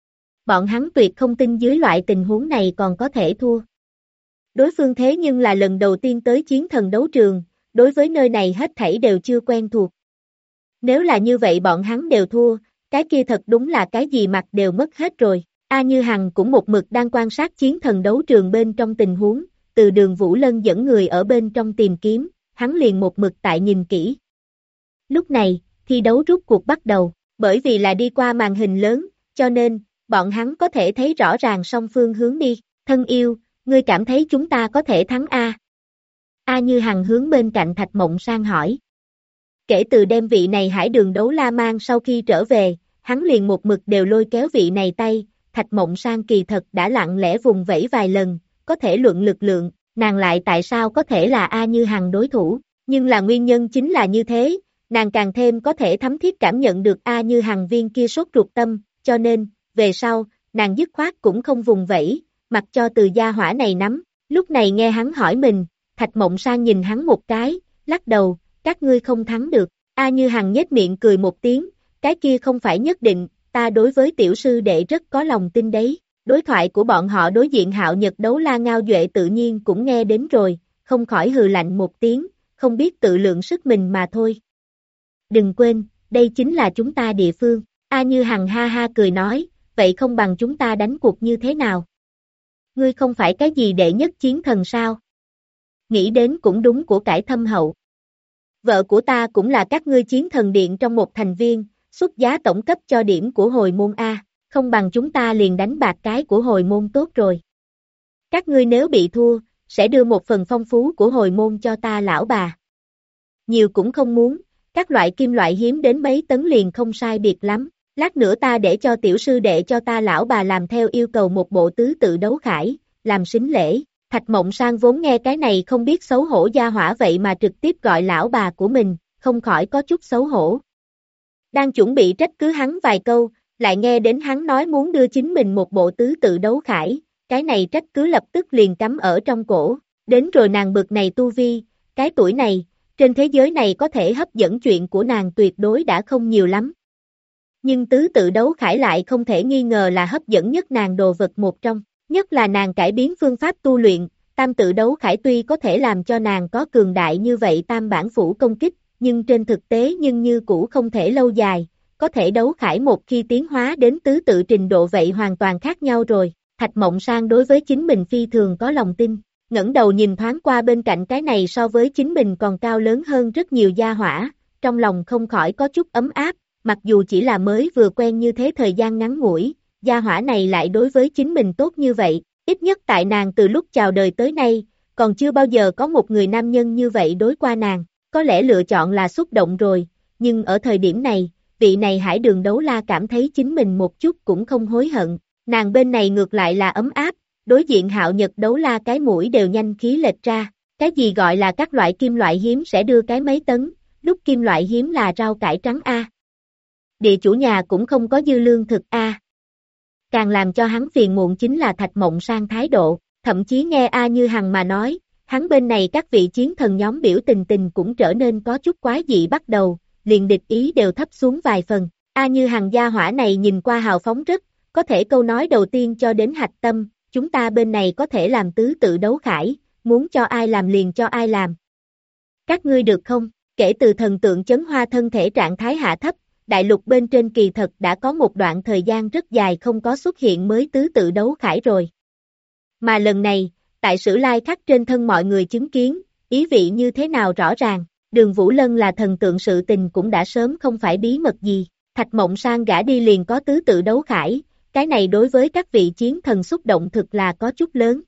Bọn hắn tuyệt không tin dưới loại tình huống này còn có thể thua. Đối phương thế nhưng là lần đầu tiên tới chiến thần đấu trường, đối với nơi này hết thảy đều chưa quen thuộc. Nếu là như vậy bọn hắn đều thua, cái kia thật đúng là cái gì mặt đều mất hết rồi. A Như Hằng cũng một mực đang quan sát chiến thần đấu trường bên trong tình huống, từ Đường Vũ Lân dẫn người ở bên trong tìm kiếm, hắn liền một mực tại nhìn kỹ. Lúc này, thi đấu rút cuộc bắt đầu, bởi vì là đi qua màn hình lớn, cho nên, bọn hắn có thể thấy rõ ràng song phương hướng đi. Thân yêu, ngươi cảm thấy chúng ta có thể thắng A? A Như Hằng hướng bên cạnh Thạch Mộng Sang hỏi. Kể từ đem vị này Hải Đường đấu la mang sau khi trở về, hắn liền một mực đều lôi kéo vị này tay, Thạch Mộng Sang kỳ thật đã lặng lẽ vùng vẫy vài lần, có thể luận lực lượng, nàng lại tại sao có thể là A Như Hằng đối thủ, nhưng là nguyên nhân chính là như thế, nàng càng thêm có thể thấm thiết cảm nhận được A Như Hằng viên kia sốt ruột tâm, cho nên, về sau, nàng dứt khoát cũng không vùng vẫy, mặc cho từ gia hỏa này nắm, lúc này nghe hắn hỏi mình, Thạch Mộng Sang nhìn hắn một cái, lắc đầu, các ngươi không thắng được, A Như Hằng nhếch miệng cười một tiếng, cái kia không phải nhất định, ta đối với tiểu sư đệ rất có lòng tin đấy, Đối thoại của bọn họ đối diện Hạo Nhật Đấu La Ngao Duệ tự nhiên cũng nghe đến rồi, không khỏi hừ lạnh một tiếng, không biết tự lượng sức mình mà thôi. Đừng quên, đây chính là chúng ta địa phương. A Như Hằng ha ha cười nói, vậy không bằng chúng ta đánh cuộc như thế nào? Ngươi không phải cái gì đệ nhất chiến thần sao? Nghĩ đến cũng đúng của cải thâm hậu. Vợ của ta cũng là các ngươi chiến thần điện trong một thành viên, xuất giá tổng cấp cho điểm của hồi môn A, không bằng chúng ta liền đánh bạc cái của hồi môn tốt rồi. Các ngươi nếu bị thua, sẽ đưa một phần phong phú của hồi môn cho ta lão bà. Nhiều cũng không muốn, các loại kim loại hiếm đến mấy tấn liền không sai biệt lắm, lát nữa ta để cho tiểu sư đệ cho ta lão bà làm theo yêu cầu một bộ tứ tự đấu khải, làm sính lễ. Thạch Mộng Sang vốn nghe cái này không biết xấu hổ gia hỏa vậy mà trực tiếp gọi lão bà của mình, không khỏi có chút xấu hổ. Đang chuẩn bị trách cứ hắn vài câu, lại nghe đến hắn nói muốn đưa chính mình một bộ tứ tự đấu khải, cái này trách cứ lập tức liền cắm ở trong cổ, đến rồi nàng bực này tu vi, cái tuổi này, trên thế giới này có thể hấp dẫn chuyện của nàng tuyệt đối đã không nhiều lắm. Nhưng tứ tự đấu khải lại không thể nghi ngờ là hấp dẫn nhất nàng đồ vật một trong. Nhất là nàng cải biến phương pháp tu luyện, tam tự đấu khải tuy có thể làm cho nàng có cường đại như vậy tam bản phủ công kích, nhưng trên thực tế nhưng như cũ không thể lâu dài, có thể đấu khải một khi tiến hóa đến tứ tự trình độ vậy hoàn toàn khác nhau rồi. Thạch Mộng Sang đối với chính mình phi thường có lòng tin, ngẩng đầu nhìn thoáng qua bên cạnh cái này so với chính mình còn cao lớn hơn rất nhiều gia hỏa, trong lòng không khỏi có chút ấm áp, mặc dù chỉ là mới vừa quen như thế thời gian ngắn ngủi. Gia hỏa này lại đối với chính mình tốt như vậy, ít nhất tại nàng từ lúc chào đời tới nay, còn chưa bao giờ có một người nam nhân như vậy đối qua nàng, có lẽ lựa chọn là xúc động rồi, nhưng ở thời điểm này, vị này Hải Đường Đấu La cảm thấy chính mình một chút cũng không hối hận, nàng bên này ngược lại là ấm áp, đối diện Hạo Nhật Đấu La cái mũi đều nhanh khí lệch ra, cái gì gọi là các loại kim loại hiếm sẽ đưa cái mấy tấn, lúc kim loại hiếm là rau cải trắng A. Địa chủ nhà cũng không có dư lương thực A. Càng làm cho hắn phiền muộn chính là Thạch Mộng Sang thái độ, thậm chí nghe A Như Hằng mà nói, hắn bên này các vị chiến thần nhóm biểu tình cũng trở nên có chút quái dị bắt đầu, liền địch ý đều thấp xuống vài phần. A Như Hằng gia hỏa này nhìn qua hào phóng rất, có thể câu nói đầu tiên cho đến hạch tâm, chúng ta bên này có thể làm tứ tự đấu khải, muốn cho ai làm liền cho ai làm. Các ngươi được không? Kể từ thần tượng chấn hoa thân thể trạng thái hạ thấp, đại lục bên trên kỳ thật đã có một đoạn thời gian rất dài không có xuất hiện mới tứ tự đấu khải rồi. Mà lần này, tại Sử Lai Khắc trên thân mọi người chứng kiến, ý vị như thế nào rõ ràng, Đường Vũ Lân là thần tượng sự tình cũng đã sớm không phải bí mật gì, Thạch Mộng Sang gả đi liền có tứ tự đấu khải, cái này đối với các vị chiến thần xúc động thực là có chút lớn.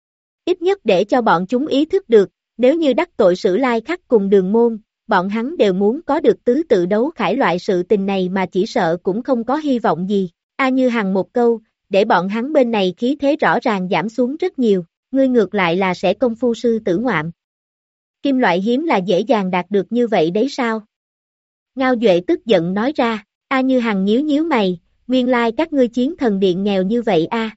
Ít nhất để cho bọn chúng ý thức được, nếu như đắc tội Sử Lai Khắc cùng Đường Môn, bọn hắn đều muốn có được tứ tự đấu khải loại sự tình này mà chỉ sợ cũng không có hy vọng gì. A Như Hằng một câu, để bọn hắn bên này khí thế rõ ràng giảm xuống rất nhiều, ngươi ngược lại là sẽ công phu sư tử ngoạm. Kim loại hiếm là dễ dàng đạt được như vậy đấy sao? Ngao Duệ tức giận nói ra, A Như Hằng nhíu nhíu mày, nguyên lai các ngươi chiến thần điện nghèo như vậy a.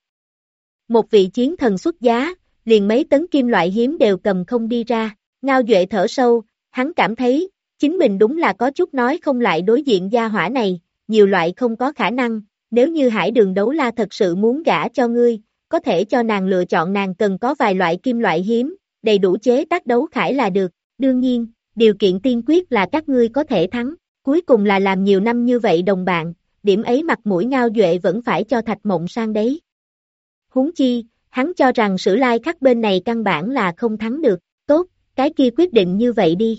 Một vị chiến thần xuất giá, liền mấy tấn kim loại hiếm đều cầm không đi ra, Ngao Duệ thở sâu, hắn cảm thấy, chính mình đúng là có chút nói không lại đối diện gia hỏa này, nhiều loại không có khả năng, nếu như Hải Đường Đấu La thật sự muốn gả cho ngươi, có thể cho nàng lựa chọn nàng cần có vài loại kim loại hiếm, đầy đủ chế tác đấu khải là được, đương nhiên, điều kiện tiên quyết là các ngươi có thể thắng, cuối cùng là làm nhiều năm như vậy đồng bạn, điểm ấy mặt mũi Ngao Duệ vẫn phải cho Thạch Mộng Sang đấy. Huống chi, hắn cho rằng Sử Lai Khắc bên này căn bản là không thắng được, tốt, cái kia quyết định như vậy đi.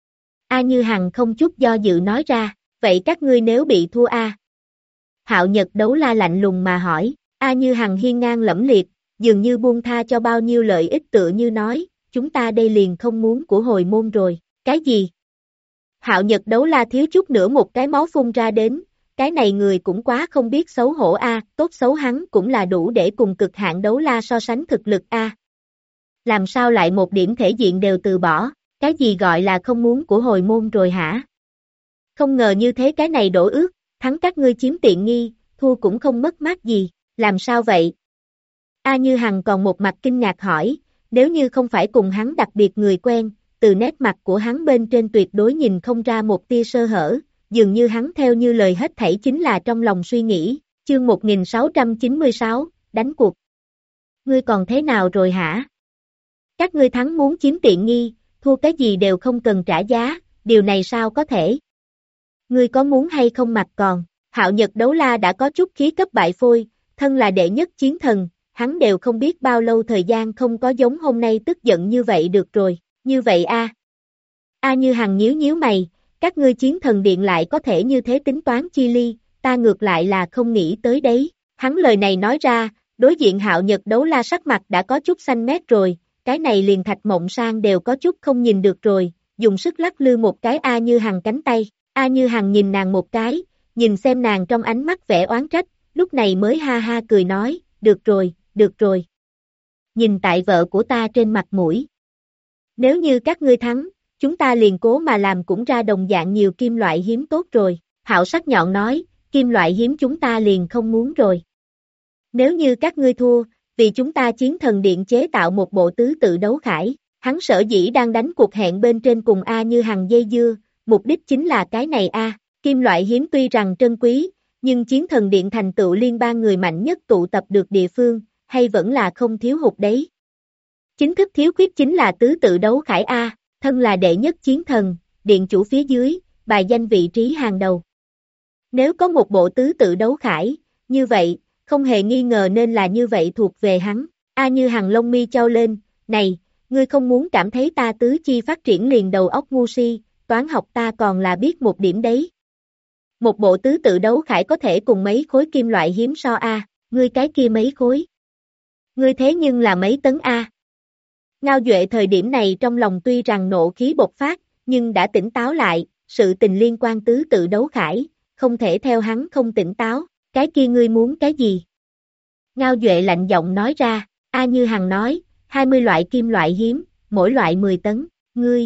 A Như Hằng không chút do dự nói ra, vậy các ngươi nếu bị thua a? Hạo Nhật Đấu La lạnh lùng mà hỏi, A Như Hằng hiên ngang lẫm liệt, dường như buông tha cho bao nhiêu lợi ích tựa như nói, chúng ta đây liền không muốn của hồi môn rồi, cái gì? Hạo Nhật Đấu La thiếu chút nữa một cái máu phun ra đến, cái này người cũng quá không biết xấu hổ a, tốt xấu hắn cũng là đủ để cùng cực hạn Đấu La so sánh thực lực a. Làm sao lại một điểm thể diện đều từ bỏ, cái gì gọi là không muốn của hồi môn rồi hả? Không ngờ như thế cái này đổ ước, thắng các ngươi chiếm tiện nghi, thua cũng không mất mát gì, làm sao vậy? A Như Hằng còn một mặt kinh ngạc hỏi, nếu như không phải cùng hắn đặc biệt người quen, từ nét mặt của hắn bên trên tuyệt đối nhìn không ra một tia sơ hở, dường như hắn theo như lời hết thảy chính là trong lòng suy nghĩ, chương 1696, đánh cuộc. Ngươi còn thế nào rồi hả? Các ngươi thắng muốn chiếm tiện nghi, thua cái gì đều không cần trả giá, điều này sao có thể? Ngươi có muốn hay không mặc còn? Hạo Nhật Đấu La đã có chút khí cấp bại phôi, thân là đệ nhất chiến thần, hắn đều không biết bao lâu thời gian không có giống hôm nay tức giận như vậy được rồi, như vậy a. A Như Hằng nhíu nhíu mày, các ngươi chiến thần điện lại có thể như thế tính toán chi ly, ta ngược lại là không nghĩ tới đấy. Hắn lời này nói ra, đối diện Hạo Nhật Đấu La sắc mặt đã có chút xanh mét rồi, cái này liền Thạch Mộng Sang đều có chút không nhìn được rồi, dùng sức lắc lư một cái A Như Hằng cánh tay. A Như Hằng nhìn nàng một cái, nhìn xem nàng trong ánh mắt vẻ oán trách, lúc này mới ha ha cười nói, được rồi, được rồi. Nhìn tại vợ của ta trên mặt mũi. Nếu như các ngươi thắng, chúng ta liền cố mà làm cũng ra đồng dạng nhiều kim loại hiếm tốt rồi. Hạo sắc nhọn nói, kim loại hiếm chúng ta liền không muốn rồi. Nếu như các ngươi thua, vì chúng ta chiến thần điện chế tạo một bộ tứ tự đấu khải, hắn sở dĩ đang đánh cuộc hẹn bên trên cùng A Như Hằng dây dưa, mục đích chính là cái này a. Kim loại hiếm tuy rằng trân quý, nhưng chiến thần điện thành tựu liên bang người mạnh nhất tụ tập được địa phương, hay vẫn là không thiếu hụt đấy. Chính thức thiếu khuyết chính là tứ tự đấu khải a, thân là đệ nhất chiến thần, điện chủ phía dưới, bài danh vị trí hàng đầu. Nếu có một bộ tứ tự đấu khải, như vậy, không hề nghi ngờ nên là như vậy thuộc về hắn. A Như Hằng lông mi chau lên, này, ngươi không muốn cảm thấy ta tứ chi phát triển liền đầu óc ngu si, toán học ta còn là biết một điểm đấy. Một bộ tứ tự đấu khải có thể cùng mấy khối kim loại hiếm so a, ngươi cái kia mấy khối. Ngươi thế nhưng là mấy tấn a. Ngao Duệ thời điểm này trong lòng tuy rằng nộ khí bộc phát, nhưng đã tỉnh táo lại, sự tình liên quan tứ tự đấu khải, không thể theo hắn không tỉnh táo, cái kia ngươi muốn cái gì? Ngao Duệ lạnh giọng nói ra, A Như Hằng nói, 20 loại kim loại hiếm, mỗi loại 10 tấn, ngươi.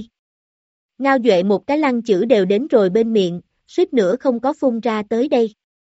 Ngao Duệ một cái lăng chữ đều đến rồi bên miệng, suýt nữa không có phun ra tới đây.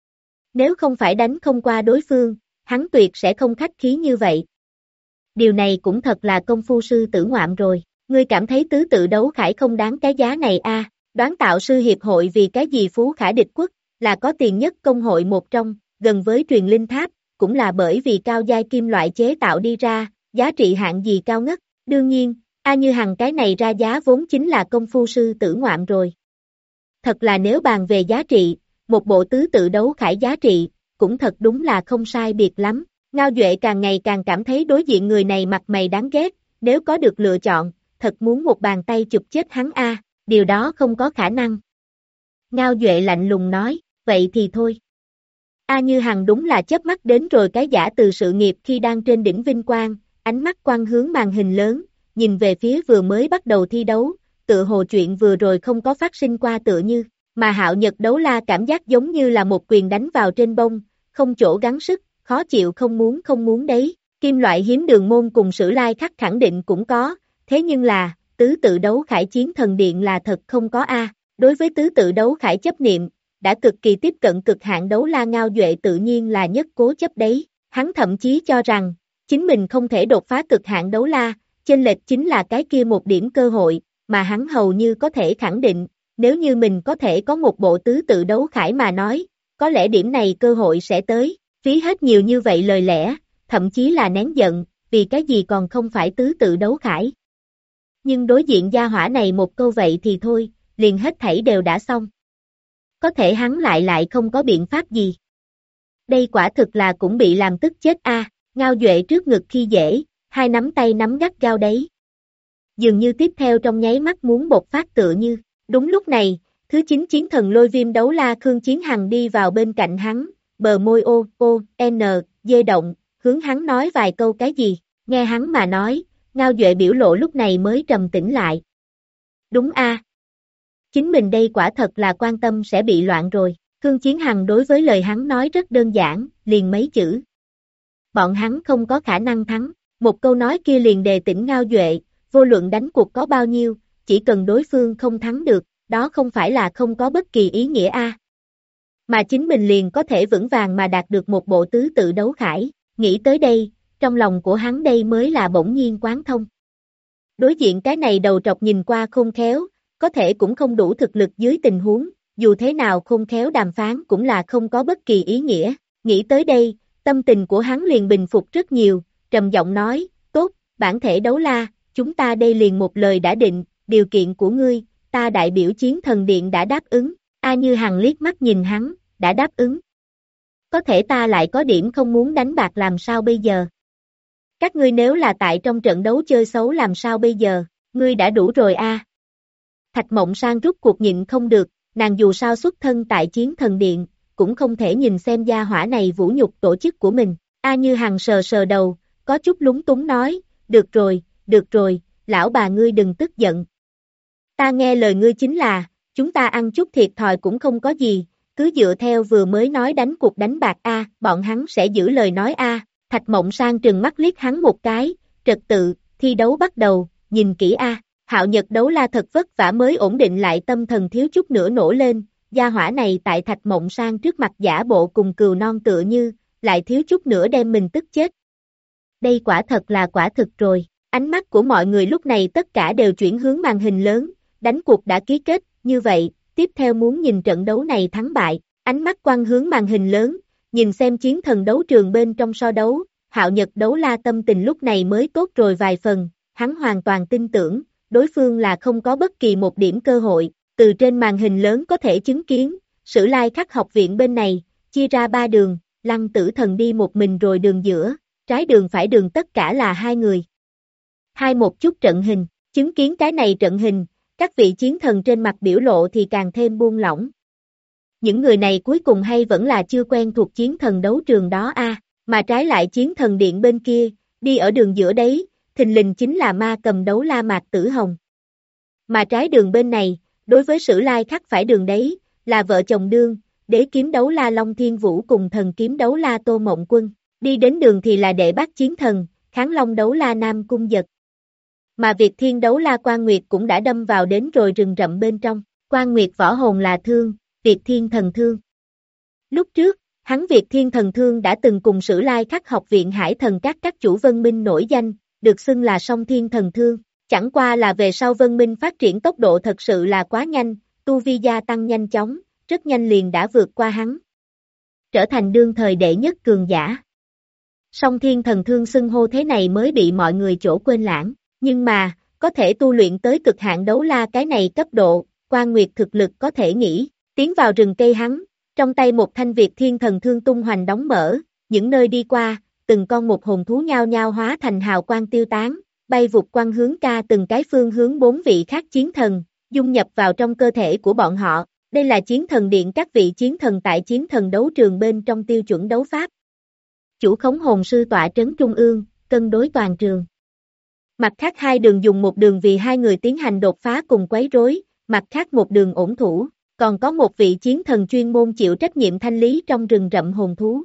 Nếu không phải đánh không qua đối phương, hắn tuyệt sẽ không khách khí như vậy. Điều này cũng thật là công phu sư tử ngoạm rồi, ngươi cảm thấy tứ tự đấu khải không đáng cái giá này a? Đoán tạo sư hiệp hội vì cái gì phú khả địch quốc, là có tiền nhất công hội một trong, gần với truyền linh tháp, cũng là bởi vì cao giai kim loại chế tạo đi ra, giá trị hạng gì cao ngất, đương nhiên, A Như Hằng cái này ra giá vốn chính là công phu sư tử ngoạm rồi. Thật là nếu bàn về giá trị, một bộ tứ tự đấu khải giá trị, cũng thật đúng là không sai biệt lắm. Ngao Duệ càng ngày càng cảm thấy đối diện người này mặt mày đáng ghét, nếu có được lựa chọn, thật muốn một bàn tay chụp chết hắn a, điều đó không có khả năng. Ngao Duệ lạnh lùng nói, vậy thì thôi. A Như Hằng đúng là chớp mắt đến rồi cái giả từ sự nghiệp khi đang trên đỉnh vinh quang, ánh mắt quang hướng màn hình lớn, nhìn về phía vừa mới bắt đầu thi đấu, tựa hồ chuyện vừa rồi không có phát sinh qua tựa như, mà Hạo Nhật Đấu La cảm giác giống như là một quyền đánh vào trên bông, không chỗ gắng sức, khó chịu không muốn đấy. Kim loại hiếm đường môn cùng Sử Lai Khắc khẳng định cũng có, thế nhưng là, tứ tự đấu khải chiến thần điện là thật không có a. Đối với tứ tự đấu khải chấp niệm, đã cực kỳ tiếp cận cực hạn Đấu La Ngao Duệ tự nhiên là nhất cố chấp đấy, hắn thậm chí cho rằng, chính mình không thể đột phá cực hạn Đấu La, chênh lệch chính là cái kia một điểm cơ hội, mà hắn hầu như có thể khẳng định, nếu như mình có thể có một bộ tứ tự đấu khải mà nói, có lẽ điểm này cơ hội sẽ tới, phí hết nhiều như vậy lời lẽ, thậm chí là nén giận, vì cái gì còn không phải tứ tự đấu khải. Nhưng đối diện gia hỏa này một câu vậy thì thôi, liền hết thảy đều đã xong. Có thể hắn lại không có biện pháp gì. Đây quả thực là cũng bị làm tức chết a. Ngao Duệ trước ngực khi dễ, hai nắm tay nắm gắt gao đấy. Dường như tiếp theo trong nháy mắt muốn bộc phát tựa như, đúng lúc này, thứ 9 chiến thần Lôi Viêm Đấu La Khương Chiến Hằng đi vào bên cạnh hắn, bờ môi dê động, hướng hắn nói vài câu cái gì, nghe hắn mà nói, Ngao Duệ biểu lộ lúc này mới trầm tĩnh lại. Đúng a, chính mình đây quả thật là quan tâm sẽ bị loạn rồi, Khương Chiến Hằng đối với lời hắn nói rất đơn giản, liền mấy chữ. Bọn hắn không có khả năng thắng, một câu nói kia liền đề tỉnh Ngao Duệ, vô luận đánh cuộc có bao nhiêu, chỉ cần đối phương không thắng được, đó không phải là không có bất kỳ ý nghĩa a. Mà chính mình liền có thể vững vàng mà đạt được một bộ tứ tự đấu khải, nghĩ tới đây, trong lòng của hắn đây mới là bỗng nhiên quán thông. Đối diện cái này đầu trọc nhìn qua khôn khéo, có thể cũng không đủ thực lực dưới tình huống, dù thế nào khôn khéo đàm phán cũng là không có bất kỳ ý nghĩa, nghĩ tới đây, Tâm tình của hắn liền bình phục rất nhiều, trầm giọng nói, tốt, bản thể đấu la, chúng ta đây liền một lời đã định, điều kiện của ngươi, ta đại biểu chiến thần điện đã đáp ứng. A Như Hằng liếc mắt nhìn hắn, đã đáp ứng. Có thể ta lại có điểm không muốn đánh bạc làm sao bây giờ? Các ngươi nếu là tại trong trận đấu chơi xấu làm sao bây giờ, ngươi đã đủ rồi a. Thạch Mộng Sang rút cuộc nhịn không được, nàng dù sao xuất thân tại chiến thần điện, cũng không thể nhìn xem gia hỏa này vũ nhục tổ chức của mình. A Như Hằng sờ sờ đầu, có chút lúng túng nói, được rồi, lão bà ngươi đừng tức giận. Ta nghe lời ngươi chính là, chúng ta ăn chút thiệt thòi cũng không có gì, cứ dựa theo vừa mới nói đánh cuộc đánh bạc a, bọn hắn sẽ giữ lời nói a. Thạch Mộng Sang trừng mắt liếc hắn một cái, trật tự, thi đấu bắt đầu, nhìn kỹ a. Hạo Nhật đấu la thật vất vả mới ổn định lại tâm thần thiếu chút nữa nổ lên, gia hỏa này tại Thạch Mộng Sang trước mặt giả bộ cùng cừu non tựa như, lại thiếu chút nữa đem mình tức chết. Đây quả thật là quả thực rồi, ánh mắt của mọi người lúc này tất cả đều chuyển hướng màn hình lớn, đánh cuộc đã ký kết, như vậy, tiếp theo muốn nhìn trận đấu này thắng bại, ánh mắt quăng hướng màn hình lớn, nhìn xem chiến thần đấu trường bên trong so đấu, Hạo Nhật đấu la tâm tình lúc này mới tốt rồi vài phần, hắn hoàn toàn tin tưởng, đối phương là không có bất kỳ một điểm cơ hội, từ trên màn hình lớn có thể chứng kiến, Sử Lai Khắc học viện bên này, chia ra 3 đường, Lăng Tử Thần đi một mình rồi đường giữa, trái đường phải đường tất cả là 2 người. Một chút trận hình, chứng kiến cái này trận hình, các vị chiến thần trên mặt biểu lộ thì càng thêm buông lỏng. Những người này cuối cùng hay vẫn là chưa quen thuộc chiến thần đấu trường đó a, mà trái lại chiến thần điện bên kia, đi ở đường giữa đấy, thình lình chính là ma cầm đấu la Mạc Tử Hồng. Mà trái đường bên này, đối với Sử Lai Khắc phải đường đấy, là vợ chồng đương, đế kiếm đấu la Long Thiên Vũ cùng thần kiếm đấu la Tô Mộng Quân, đi đến đường thì là đệ bát chiến thần, kháng long đấu la Nam Cung Giật. Mà Việt Thiên đấu la Quan Nguyệt cũng đã đâm vào đến rồi rừng rậm bên trong, Quan Nguyệt võ hồn là thương, Việt Thiên thần thương. Lúc trước, hắn Việt Thiên thần thương đã từng cùng Sử Lai Khắc học viện Hải Thần các chủ Vân Minh nổi danh, được xưng là song thiên thần thương, chẳng qua là về sau Vân Minh phát triển tốc độ thật sự là quá nhanh, tu vi gia tăng nhanh chóng, rất nhanh liền đã vượt qua hắn, trở thành đương thời đệ nhất cường giả. Song thiên thần thương xưng hô thế này mới bị mọi người chỗ quên lãng, nhưng mà, có thể tu luyện tới cực hạn đấu la cái này cấp độ, Quan Nguyệt thực lực có thể nghĩ, tiến vào rừng cây hắn, trong tay một thanh Việt Thiên thần thương tung hoành đóng mở, những nơi đi qua, từng con một hồn thú nhao nhao hóa thành hào quang tiêu tán, bay vụt quang hướng ca từng cái phương hướng 4 vị khác chiến thần, dung nhập vào trong cơ thể của bọn họ. Đây là chiến thần điện các vị chiến thần tại chiến thần đấu trường bên trong tiêu chuẩn đấu pháp. Chủ khống hồn sư tọa trấn trung ương, cân đối toàn trường. Mặt khác 2 đường dùng một đường vì 2 người tiến hành đột phá cùng quấy rối, mặt khác một đường ổn thủ, còn có một vị chiến thần chuyên môn chịu trách nhiệm thanh lý trong rừng rậm hồn thú.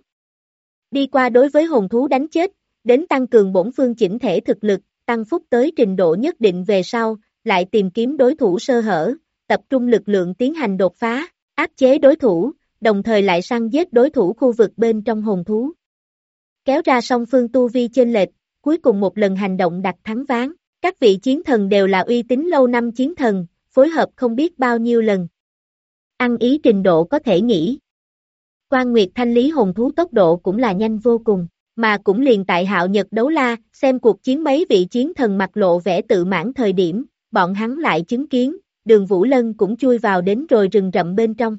Đi qua đối với hồn thú đánh chết, đến tăng cường bổn phương chỉnh thể thực lực, tăng phúc tới trình độ nhất định về sau, lại tìm kiếm đối thủ sơ hở, tập trung lực lượng tiến hành đột phá, áp chế đối thủ, đồng thời lại săn giết đối thủ khu vực bên trong hồn thú. Kéo ra song phương tu vi chênh lệch, cuối cùng một lần hành động đặt thắng ván, các vị chiến thần đều là uy tín lâu năm chiến thần, phối hợp không biết bao nhiêu lần. Ăn ý trình độ có thể nghĩ. Quan Nguyệt thanh lý hồn thú tốc độ cũng là nhanh vô cùng, mà cũng liền tại Hạo Nhật đấu la, xem cuộc chiến mấy vị chiến thần mặt lộ vẻ tự mãn thời điểm, bọn hắn lại chứng kiến, Đường Vũ Lân cũng chui vào đến rồi rừng rậm bên trong.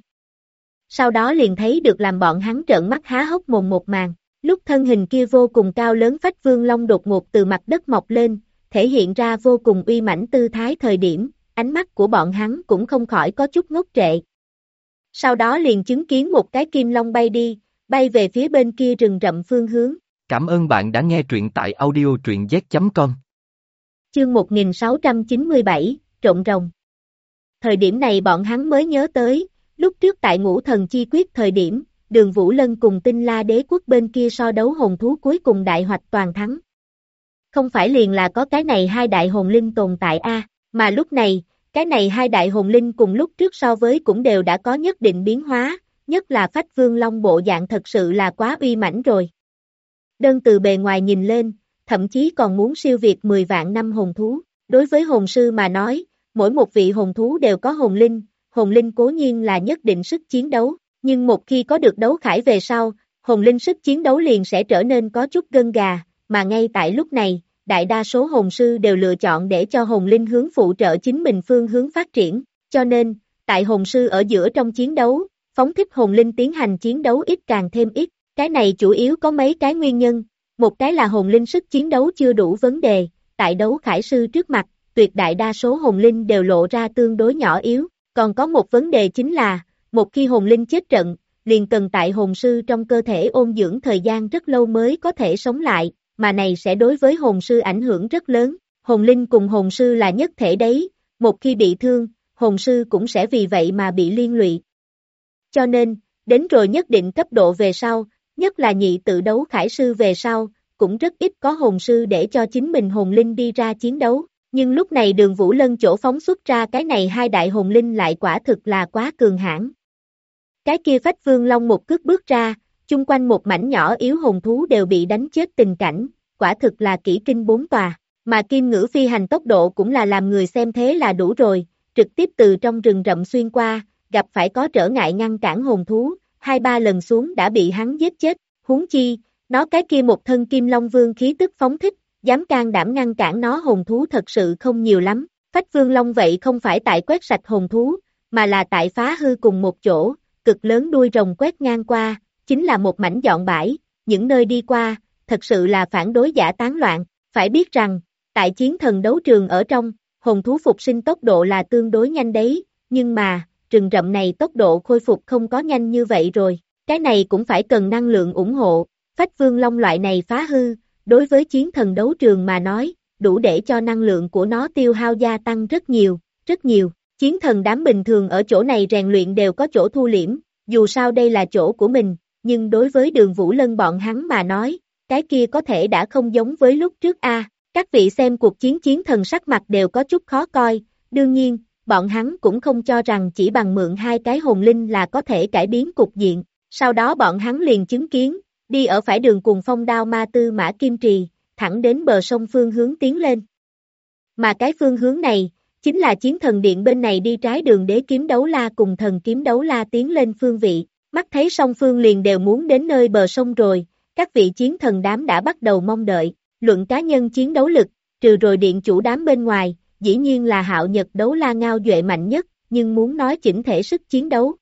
Sau đó liền thấy được làm bọn hắn trợn mắt há hốc mồm một màn, lúc thân hình kia vô cùng cao lớn phách vương long đột ngột từ mặt đất mọc lên, thể hiện ra vô cùng uy mãnh tư thái thời điểm, ánh mắt của bọn hắn cũng không khỏi có chút ngốc trệ. Sau đó liền chứng kiến một cái kim long bay đi, bay về phía bên kia rừng rậm phương hướng. Cảm ơn bạn đã nghe truyện tại audio truyện z.com. Chương 1697, Trộn rồng. Thời điểm này bọn hắn mới nhớ tới, lúc trước tại Ngũ Thần Chi Quyết thời điểm, Đường Vũ Lân cùng Tinh La Đế Quốc bên kia so đấu hồn thú cuối cùng đại hoạch toàn thắng. Không phải liền là có cái này 2 đại hồn linh tồn tại a, mà lúc này, cái này 2 đại hồn linh cùng lúc trước so với cũng đều đã có nhất định biến hóa, nhất là Phách Vương Long bộ dạng thật sự là quá uy mãnh rồi. Đơn từ bề ngoài nhìn lên, thậm chí còn muốn siêu việt 10 vạn năm hồn thú. Đối với hồn sư mà nói, mỗi một vị hồn thú đều có hồn linh cố nhiên là nhất định sức chiến đấu, nhưng một khi có được đấu khải về sau, hồn linh sức chiến đấu liền sẽ trở nên có chút gân gà, mà ngay tại lúc này, đại đa số hồn sư đều lựa chọn để cho hồn linh hướng phụ trợ chính mình phương hướng phát triển, cho nên, tại hồn sư ở giữa trong chiến đấu, phóng thích hồn linh tiến hành chiến đấu ít càng thêm ít, cái này chủ yếu có mấy cái nguyên nhân, một cái là hồn linh sức chiến đấu chưa đủ vấn đề, tại đấu khải sư trước mặt, tuyệt đại đa số hồn linh đều lộ ra tương đối nhỏ yếu, còn có một vấn đề chính là, một khi hồn linh chết trận, liền cần tại hồn sư trong cơ thể ôn dưỡng thời gian rất lâu mới có thể sống lại, mà này sẽ đối với hồn sư ảnh hưởng rất lớn, hồn linh cùng hồn sư là nhất thể đấy, một khi bị thương, hồn sư cũng sẽ vì vậy mà bị liên lụy. Cho nên, đến rồi nhất định cấp độ về sau, nhất là nhị tự đấu khải sư về sau, cũng rất ít có hồn sư để cho chính mình hồn linh đi ra chiến đấu, nhưng lúc này Đường Vũ Lân chỗ phóng xuất ra cái này hai đại hồn linh lại quả thực là quá cường hãn. Cái kia Phách Vương Long một cước bước ra, chung quanh một mảnh nhỏ yếu hồn thú đều bị đánh chết tình cảnh, quả thực là kỷ kinh bốn tòa, mà Kim Ngữ phi hành tốc độ cũng là làm người xem thế là đủ rồi, trực tiếp từ trong rừng rậm xuyên qua, gặp phải có trở ngại ngăn cản hồn thú, 2-3 lần xuống đã bị hắn giết chết, huống chi, nó cái kia một thân Kim Long Vương khí tức phóng thích, dám can đảm ngăn cản nó hồn thú thật sự không nhiều lắm, Phách Vương Long vậy không phải tại quét sạch hồn thú, mà là tại phá hư cùng một chỗ, cực lớn đuôi rồng quét ngang qua, chính là một mảnh dọn bãi, những nơi đi qua, thật sự là phản đối giả tán loạn, phải biết rằng, tại chiến thần đấu trường ở trong, hồn thú phục sinh tốc độ là tương đối nhanh đấy, nhưng mà, rừng rậm này tốc độ khôi phục không có nhanh như vậy rồi, cái này cũng phải cần năng lượng ủng hộ, Phách Vương Long loại này phá hư, đối với chiến thần đấu trường mà nói, đủ để cho năng lượng của nó tiêu hao gia tăng rất nhiều, chiến thần đám bình thường ở chỗ này rèn luyện đều có chỗ thu liễm, dù sao đây là chỗ của mình, nhưng đối với Đường Vũ Lân bọn hắn mà nói, cái kia có thể đã không giống với lúc trước a. Các vị xem cuộc chiến chiến thần sắc mặt đều có chút khó coi, đương nhiên, bọn hắn cũng không cho rằng chỉ bằng mượn hai cái hồn linh là có thể cải biến cục diện, sau đó bọn hắn liền chứng kiến, đi ở phải đường cùng Phong Đao Ma Tư Mã Kim Trì, thẳng đến bờ sông phương hướng tiến lên. Mà cái phương hướng này, chính là chiến thần điện bên này đi trái đường Đế Kiếm Đấu La cùng Thần Kiếm Đấu La tiến lên phương vị, mắt thấy song phương liền đều muốn đến nơi bờ sông rồi, các vị chiến thần đám đã bắt đầu mong đợi, luận cá nhân chiến đấu lực, trừ rồi điện chủ đám bên ngoài, dĩ nhiên là Hạo Nhật Đấu La Ngao Duệ mạnh nhất, nhưng muốn nói chỉnh thể sức chiến đấu.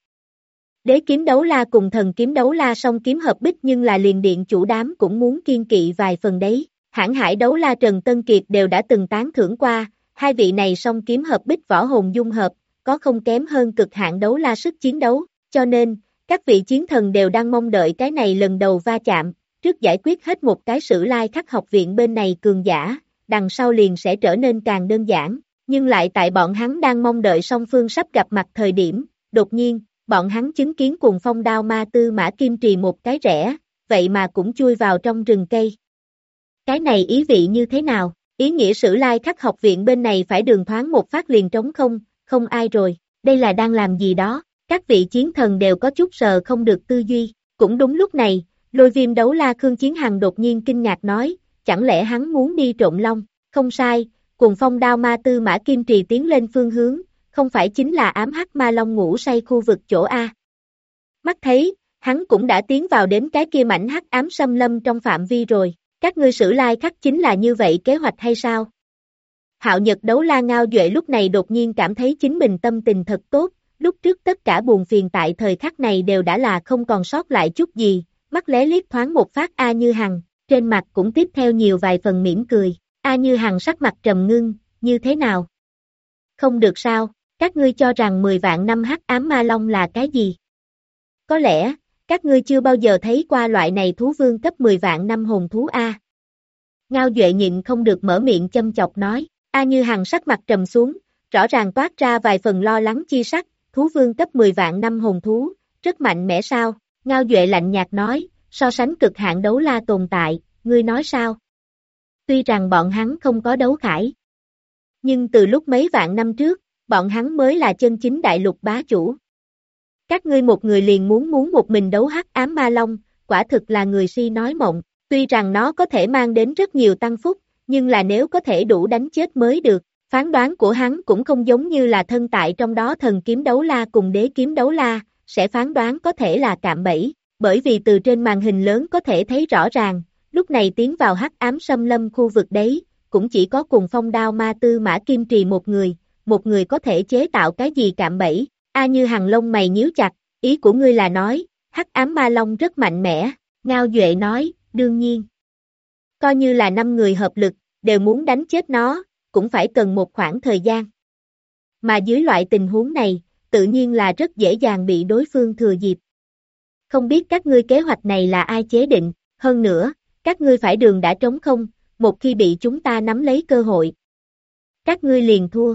Đế Kiếm Đấu La cùng Thần Kiếm Đấu La song kiếm hợp bích nhưng là liền điện chủ đám cũng muốn kiên kỵ vài phần đấy, Hãn Hải Đấu La Trần Tân Kiệt đều đã từng tán thưởng qua, hai vị này song kiếm hợp bích võ hồn dung hợp, có không kém hơn cực hạn đấu la sức chiến đấu, cho nên, các vị chiến thần đều đang mong đợi cái này lần đầu va chạm, trước giải quyết hết một cái Sử Lai Khắc học viện bên này cường giả, đằng sau liền sẽ trở nên càng đơn giản, nhưng lại tại bọn hắn đang mong đợi song phương sắp gặp mặt thời điểm, đột nhiên, bọn hắn chứng kiến cùng Phong Đao Ma Tư Mã Kim Trì một cái rẽ, vậy mà cũng chui vào trong rừng cây. Cái này ý vị như thế nào? Ý nghĩa Sử Lai Khắc học viện bên này phải đường thoáng một phát liền trống không ai rồi, đây là đang làm gì đó, các vị chiến thần đều có chút sờ không được tư duy, cũng đúng lúc này, Lôi Viêm Đấu La Khương Chiến Hằng đột nhiên kinh ngạc nói, chẳng lẽ hắn muốn đi trộm long, không sai, cùng Phong Đao Ma Tư Mã Kim Trì tiến lên phương hướng, không phải chính là ám hắc ma long ngủ say khu vực chỗ A. Mắt thấy, hắn cũng đã tiến vào đến cái kia mảnh hắc ám xâm lâm trong phạm vi rồi. Các ngươi Sử Lai Khắc chính là như vậy kế hoạch hay sao? Hạo Nhật Đấu La Ngao Duệ lúc này đột nhiên cảm thấy chính mình tâm tình thật tốt, lúc trước tất cả buồn phiền tại thời khắc này đều đã là không còn sót lại chút gì, mắt lé liếc thoáng một phát A Như Hằng, trên mặt cũng tiếp theo nhiều vài phần mỉm cười, A Như Hằng sắc mặt trầm ngưng, như thế nào? Không được sao, các ngươi cho rằng 10 vạn năm hắc ám ma long là cái gì? Có lẽ, các ngươi chưa bao giờ thấy qua loại này thú vương cấp 10 vạn năm hồn thú A. Ngao Duệ nhịn không được mở miệng châm chọc nói, A Như Hằng sắc mặt trầm xuống, rõ ràng toát ra vài phần lo lắng chi sắc, thú vương cấp 10 vạn năm hồn thú, rất mạnh mẽ sao? Ngao Duệ lạnh nhạt nói, so sánh cực hạn đấu la tồn tại, ngươi nói sao? Tuy rằng bọn hắn không có đấu khải, nhưng từ lúc mấy vạn năm trước, bọn hắn mới là chân chính đại lục bá chủ. Các ngươi một người liền muốn một mình đấu hắc ám ma long, quả thực là người si nói mộng, tuy rằng nó có thể mang đến rất nhiều tăng phúc, nhưng là nếu có thể đủ đánh chết mới được, phán đoán của hắn cũng không giống như là thân tại trong đó Thần Kiếm Đấu La cùng Đế Kiếm Đấu La, sẽ phán đoán có thể là cạm bẫy, bởi vì từ trên màn hình lớn có thể thấy rõ ràng, lúc này tiến vào hắc ám xâm lâm khu vực đấy, cũng chỉ có cùng phong đao ma Tư Mã Kim Trì một người có thể chế tạo cái gì cạm bẫy. A Như Hằng lông mày nhíu chặt, ý của ngươi là nói, hắc ám ma long rất mạnh mẽ, Ngao Duệ nói, đương nhiên. Coi như là 5 người hợp lực, đều muốn đánh chết nó, cũng phải cần một khoảng thời gian. Mà dưới loại tình huống này, tự nhiên là rất dễ dàng bị đối phương thừa dịp. Không biết các ngươi kế hoạch này là ai chế định, hơn nữa, các ngươi phải đường đã trống không, một khi bị chúng ta nắm lấy cơ hội. Các ngươi liền thua,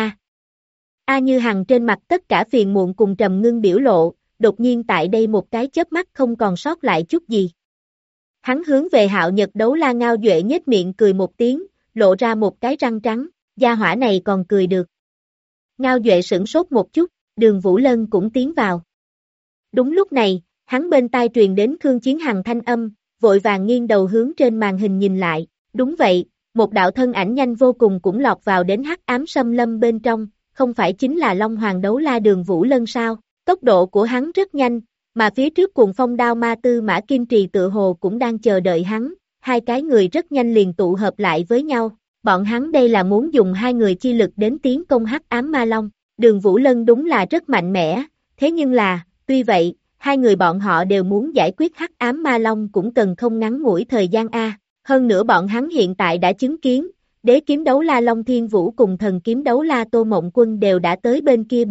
A Như Hằng trên mặt tất cả phiền muộn cùng trầm ngưng biểu lộ, đột nhiên tại đây một cái chớp mắt không còn sót lại chút gì. Hắn hướng về Hạo Nhật Đấu La Ngao Duệ nhếch miệng cười một tiếng, lộ ra một cái răng trắng, gia hỏa này còn cười được. Ngao Duệ sửng sốt một chút, Đường Vũ Lân cũng tiến vào. Đúng lúc này, hắn bên tai truyền đến Khương Chiến Hằng thanh âm, vội vàng nghiêng đầu hướng trên màn hình nhìn lại, đúng vậy, một đạo thân ảnh nhanh vô cùng cũng lọt vào đến hắc ám xâm lâm bên trong, không phải chính là Long Hoàng Đấu La Đường Vũ Lân sao? Tốc độ của hắn rất nhanh, mà phía trước cùng phong đao ma Tư Mã Kim Trì tự hồ cũng đang chờ đợi hắn, hai cái người rất nhanh liền tụ hợp lại với nhau, bọn hắn đây là muốn dùng hai người chi lực đến tiến công hắc ám ma long. Đường Vũ Lân đúng là rất mạnh mẽ, thế nhưng là, tuy vậy, hai người bọn họ đều muốn giải quyết hắc ám ma long cũng cần không ngắn ngủi thời gian a. Hơn nữa bọn hắn hiện tại đã chứng kiến, Đế kiếm đấu la Long Thiên Vũ cùng thần kiếm đấu la Tô Mộng Quân đều đã tới bên kia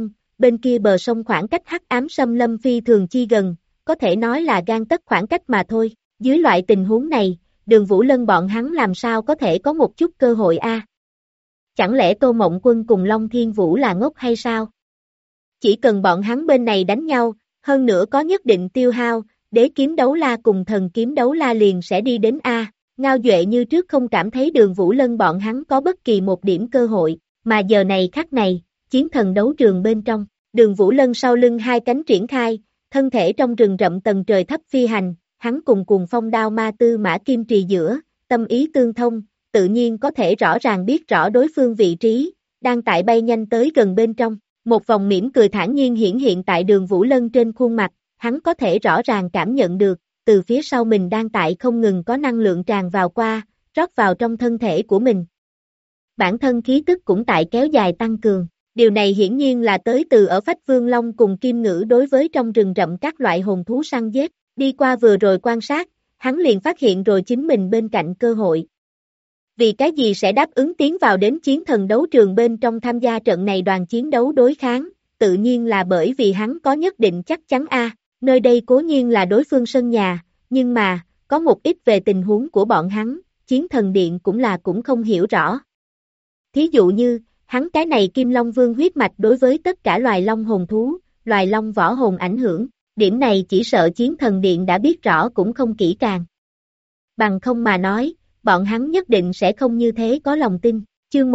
bờ sông khoảng cách hắc ám xâm lâm phi thường chi gần, có thể nói là gang tấc khoảng cách mà thôi. Dưới loại tình huống này, Đường Vũ Lân bọn hắn làm sao có thể có một chút cơ hội a? Chẳng lẽ Tô Mộng Quân cùng Long Thiên Vũ là ngốc hay sao? Chỉ cần bọn hắn bên này đánh nhau, hơn nữa có nhất định tiêu hao, Đế kiếm đấu la cùng thần kiếm đấu la liền sẽ đi đến a. Ngao Duệ như trước không cảm thấy Đường Vũ Lân bọn hắn có bất kỳ một điểm cơ hội, mà giờ này khắc này, chiến thần đấu trường bên trong, Đường Vũ Lân sau lưng hai cánh triển khai, thân thể trong rừng rậm tầng trời thấp phi hành, hắn cùng phong đao ma Tư Mã Kim Trì giữa, tâm ý tương thông, tự nhiên có thể rõ ràng biết rõ đối phương vị trí, đang tại bay nhanh tới gần bên trong. Một vòng mỉm cười thản nhiên hiển hiện tại Đường Vũ Lân trên khuôn mặt, hắn có thể rõ ràng cảm nhận được, từ phía sau mình đang tại không ngừng có năng lượng tràn vào qua, rót vào trong thân thể của mình. Bản thân khí tức cũng tại kéo dài tăng cường, điều này hiển nhiên là tới từ ở Phách Vương Long cùng Kim Ngữ đối với trong rừng rậm các loại hồn thú săn giết, đi qua vừa rồi quan sát, hắn liền phát hiện rồi chính mình bên cạnh cơ hội. Vì cái gì sẽ đáp ứng tiến vào đến chiến thần đấu trường bên trong tham gia trận này đoàn chiến đấu đối kháng, tự nhiên là bởi vì hắn có nhất định chắc chắn nơi đây cố nhiên là đối phương sân nhà, nhưng mà, có một ít về tình huống của bọn hắn, chiến thần điện cũng không hiểu rõ. Thí dụ như, hắn cái này Kim Long Vương huyết mạch đối với tất cả loài long hồn thú, loài long võ hồn ảnh hưởng, điểm này chỉ sợ chiến thần điện đã biết rõ cũng không kỹ càng. Bằng không mà nói, bọn hắn nhất định sẽ không như thế có lòng tin. Chương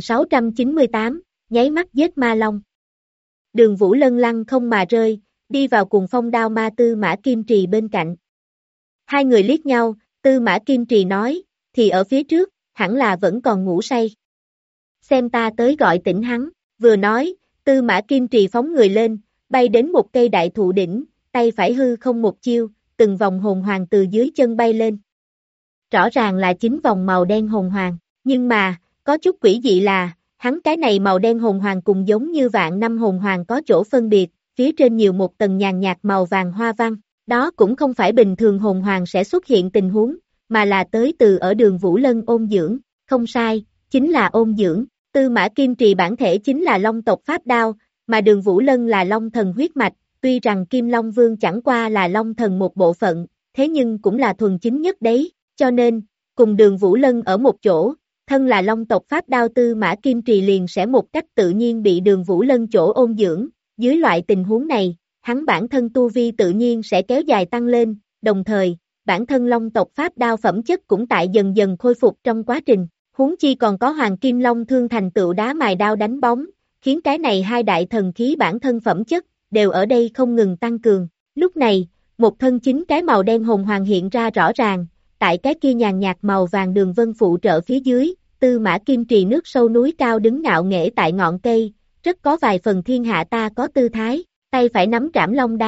1698, nháy mắt giết ma long. Đường Vũ Lân lăng không mà rơi, đi vào cùng phong đao ma Tư Mã Kim Trì bên cạnh. Hai người liếc nhau, Tư Mã Kim Trì nói, thì ở phía trước, hẳn là vẫn còn ngủ say. Xem ta tới gọi tỉnh hắn, vừa nói, Tư Mã Kim Trì phóng người lên, bay đến một cây đại thụ đỉnh, tay phải hư không một chiêu, từng vòng hồn hoàng từ dưới chân bay lên. Rõ ràng là 9 vòng màu đen hồn hoàng, nhưng mà, có chút quỷ dị là, hắn cái này màu đen hồn hoàng cùng giống như vạn năm hồn hoàng có chỗ phân biệt, phía trên nhiều một tầng nhàn nhạt màu vàng hoa văn, đó cũng không phải bình thường hồn hoàng sẽ xuất hiện tình huống, mà là tới từ ở Đường Vũ Lân ôn dưỡng, không sai, chính là ôn dưỡng. Tư Mã Kim Trì bản thể chính là long tộc Pháp Đao, mà Đường Vũ Lân là long thần huyết mạch, tuy rằng Kim Long Vương chẳng qua là long thần một bộ phận, thế nhưng cũng là thuần chính nhất đấy, cho nên, cùng Đường Vũ Lân ở một chỗ, thân là long tộc Pháp Đao Tư Mã Kim Trì liền sẽ một cách tự nhiên bị Đường Vũ Lân chỗ ôn dưỡng, dưới loại tình huống này, hắn bản thân tu vi tự nhiên sẽ kéo dài tăng lên, đồng thời, bản thân long tộc Pháp Đao phẩm chất cũng tại dần dần khôi phục trong quá trình. Huống chi còn có Hoàng Kim Long Thương thành tựu đá mài đao đánh bóng, khiến cái này hai đại thần khí bản thân phẩm chất, đều ở đây không ngừng tăng cường. Lúc này, một thân chính cái màu đen hồn hoàng hiện ra rõ ràng, tại cái kia nhàn nhạt màu vàng đường vân phụ trợ phía dưới, Tư Mã Kim Trì nước sâu núi cao đứng ngạo nghễ tại ngọn cây, rất có vài phần thiên hạ ta có tư thái, tay phải nắm trảm long đao,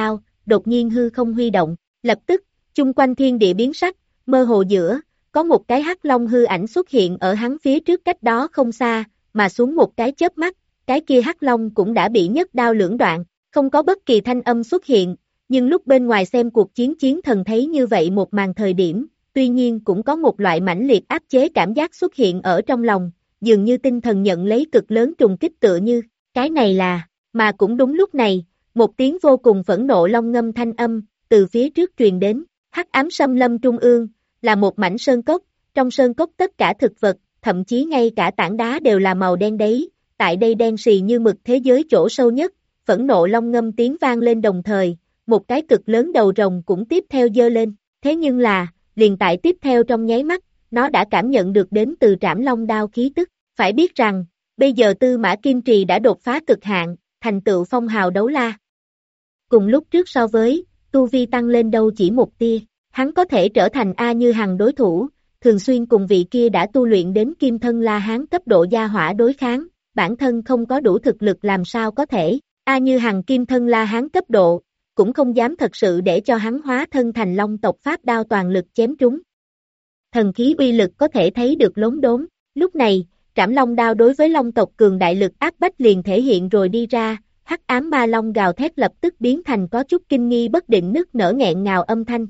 đột nhiên hư không huy động, lập tức, chung quanh thiên địa biến sắc, mơ hồ giữa, có một cái hắc long hư ảnh xuất hiện ở hắn phía trước cách đó không xa, mà xuống một cái chớp mắt, cái kia hắc long cũng đã bị nhất đao lưỡng đoạn, không có bất kỳ thanh âm xuất hiện, nhưng lúc bên ngoài xem cuộc chiến chiến thần thấy như vậy một màn thời điểm, tuy nhiên cũng có một loại mãnh liệt áp chế cảm giác xuất hiện ở trong lòng, dường như tinh thần nhận lấy cực lớn trùng kích tựa như, cái này là, mà cũng đúng lúc này, một tiếng vô cùng phẫn nộ long ngâm thanh âm, từ phía trước truyền đến, hắc ám xâm lâm trung ương, là một mảnh sơn cốc, trong sơn cốc tất cả thực vật, thậm chí ngay cả tảng đá đều là màu đen đấy, tại đây đen xì như mực thế giới chỗ sâu nhất, phẫn nộ long ngâm tiếng vang lên đồng thời, một cái cực lớn đầu rồng cũng tiếp theo dơ lên, thế nhưng là, liền tại tiếp theo trong nháy mắt, nó đã cảm nhận được đến từ trảm long đao khí tức, phải biết rằng, bây giờ Tư Mã Kim Trì đã đột phá cực hạn, thành tựu phong hào đấu la. Cùng lúc trước so với, tu vi tăng lên đâu chỉ một tia, hắn có thể trở thành A Như Hằng đối thủ, thường xuyên cùng vị kia đã tu luyện đến kim thân La Hán cấp độ gia hỏa đối kháng, bản thân không có đủ thực lực làm sao có thể, A Như Hằng kim thân La Hán cấp độ, cũng không dám thật sự để cho hắn hóa thân thành long tộc pháp đao toàn lực chém trúng. Thần khí uy lực có thể thấy được lốm đốm, lúc này, trảm long đao đối với long tộc cường đại lực áp bách liền thể hiện rồi đi ra, hắc ám ma long gào thét lập tức biến thành có chút kinh nghi bất định nức nở nghẹn ngào âm thanh.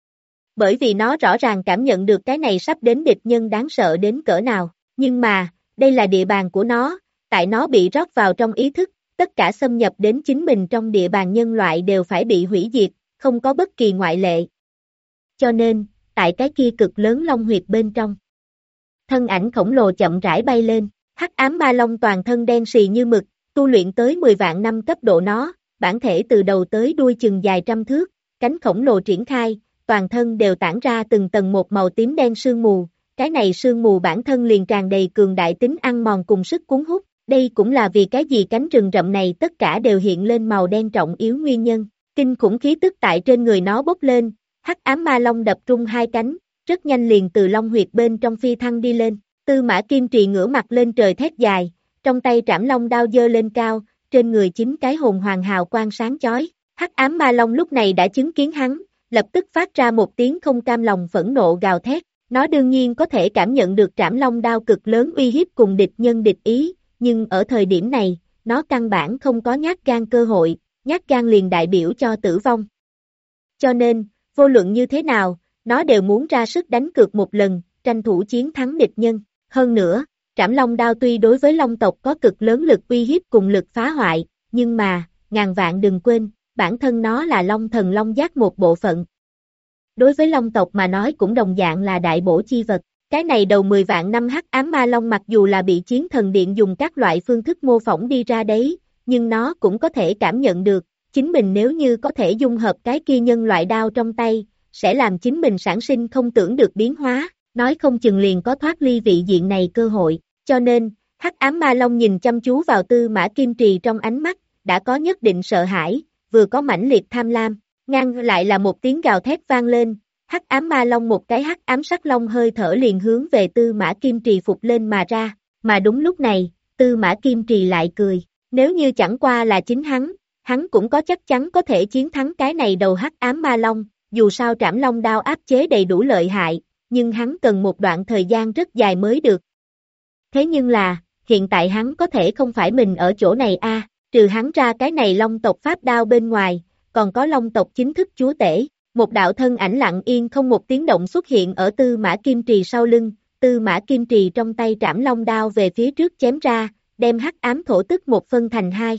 Bởi vì nó rõ ràng cảm nhận được cái này sắp đến địch nhân đáng sợ đến cỡ nào, nhưng mà, đây là địa bàn của nó, tại nó bị rót vào trong ý thức, tất cả xâm nhập đến chính mình trong địa bàn nhân loại đều phải bị hủy diệt, không có bất kỳ ngoại lệ. Cho nên, tại cái kia cực lớn long huyệt bên trong, thân ảnh khổng lồ chậm rãi bay lên, hắc ám ma long toàn thân đen xì như mực, tu luyện tới 10 vạn năm cấp độ nó, bản thể từ đầu tới đuôi chừng dài trăm thước, cánh khổng lồ triển khai, toàn thân đều tản ra từng tầng một màu tím đen sương mù, cái này sương mù bản thân liền tràn đầy cường đại tính ăn mòn cùng sức cuốn hút, đây cũng là vì cái gì cánh rừng rậm này tất cả đều hiện lên màu đen trọng yếu nguyên nhân, kinh khủng khí tức tại trên người nó bốc lên, hắc ám ma long đập trung hai cánh, rất nhanh liền từ long huyệt bên trong phi thăng đi lên, Tư Mã Kim Trì ngửa mặt lên trời thét dài, trong tay trảm long đao giơ lên cao, trên người 9 cái hồn hoàng hào quang sáng chói, hắc ám ma long lúc này đã chứng kiến hắn, lập tức phát ra một tiếng không cam lòng phẫn nộ gào thét, nó đương nhiên có thể cảm nhận được trảm long đao cực lớn uy hiếp cùng địch nhân địch ý, nhưng ở thời điểm này, nó căn bản không có nhát gan cơ hội, nhát gan liền đại biểu cho tử vong. Cho nên, vô luận như thế nào, nó đều muốn ra sức đánh cược một lần, tranh thủ chiến thắng địch nhân. Hơn nữa, trảm long đao tuy đối với long tộc có cực lớn lực uy hiếp cùng lực phá hoại, nhưng mà, ngàn vạn đừng quên, bản thân nó là long thần long giác một bộ phận. Đối với long tộc mà nói cũng đồng dạng là đại bổ chi vật. Cái này đầu 10 vạn năm hắc ám ma long mặc dù là bị chiến thần điện dùng các loại phương thức mô phỏng đi ra đấy, nhưng nó cũng có thể cảm nhận được, chính mình nếu như có thể dung hợp cái kia nhân loại đao trong tay, sẽ làm chính mình sản sinh không tưởng được biến hóa, nói không chừng liền có thoát ly vị diện này cơ hội, cho nên, hắc ám ma long nhìn chăm chú vào Tư Mã Kim Trì trong ánh mắt, đã có nhất định sợ hãi, vừa có mãnh liệt tham lam, ngang lại là một tiếng gào thét vang lên, hắc ám ma long một cái hắc ám sắc long hơi thở liền hướng về Tư Mã Kim Trì phục lên mà ra, mà đúng lúc này, Tư Mã Kim Trì lại cười, nếu như chẳng qua là chính hắn cũng có chắc chắn có thể chiến thắng cái này đầu hắc ám ma long, dù sao trảm long đao áp chế đầy đủ lợi hại, nhưng hắn cần một đoạn thời gian rất dài mới được. Thế nhưng là, hiện tại hắn có thể không phải mình ở chỗ này a, trừ hắn ra cái này long tộc pháp đao bên ngoài, còn có long tộc chính thức chúa tể. Một đạo thân ảnh lặng yên không một tiếng động xuất hiện ở Tư Mã Kim Trì sau lưng, Tư Mã Kim Trì trong tay trảm long đao về phía trước chém ra, đem hắc ám thổ tức một phân thành hai.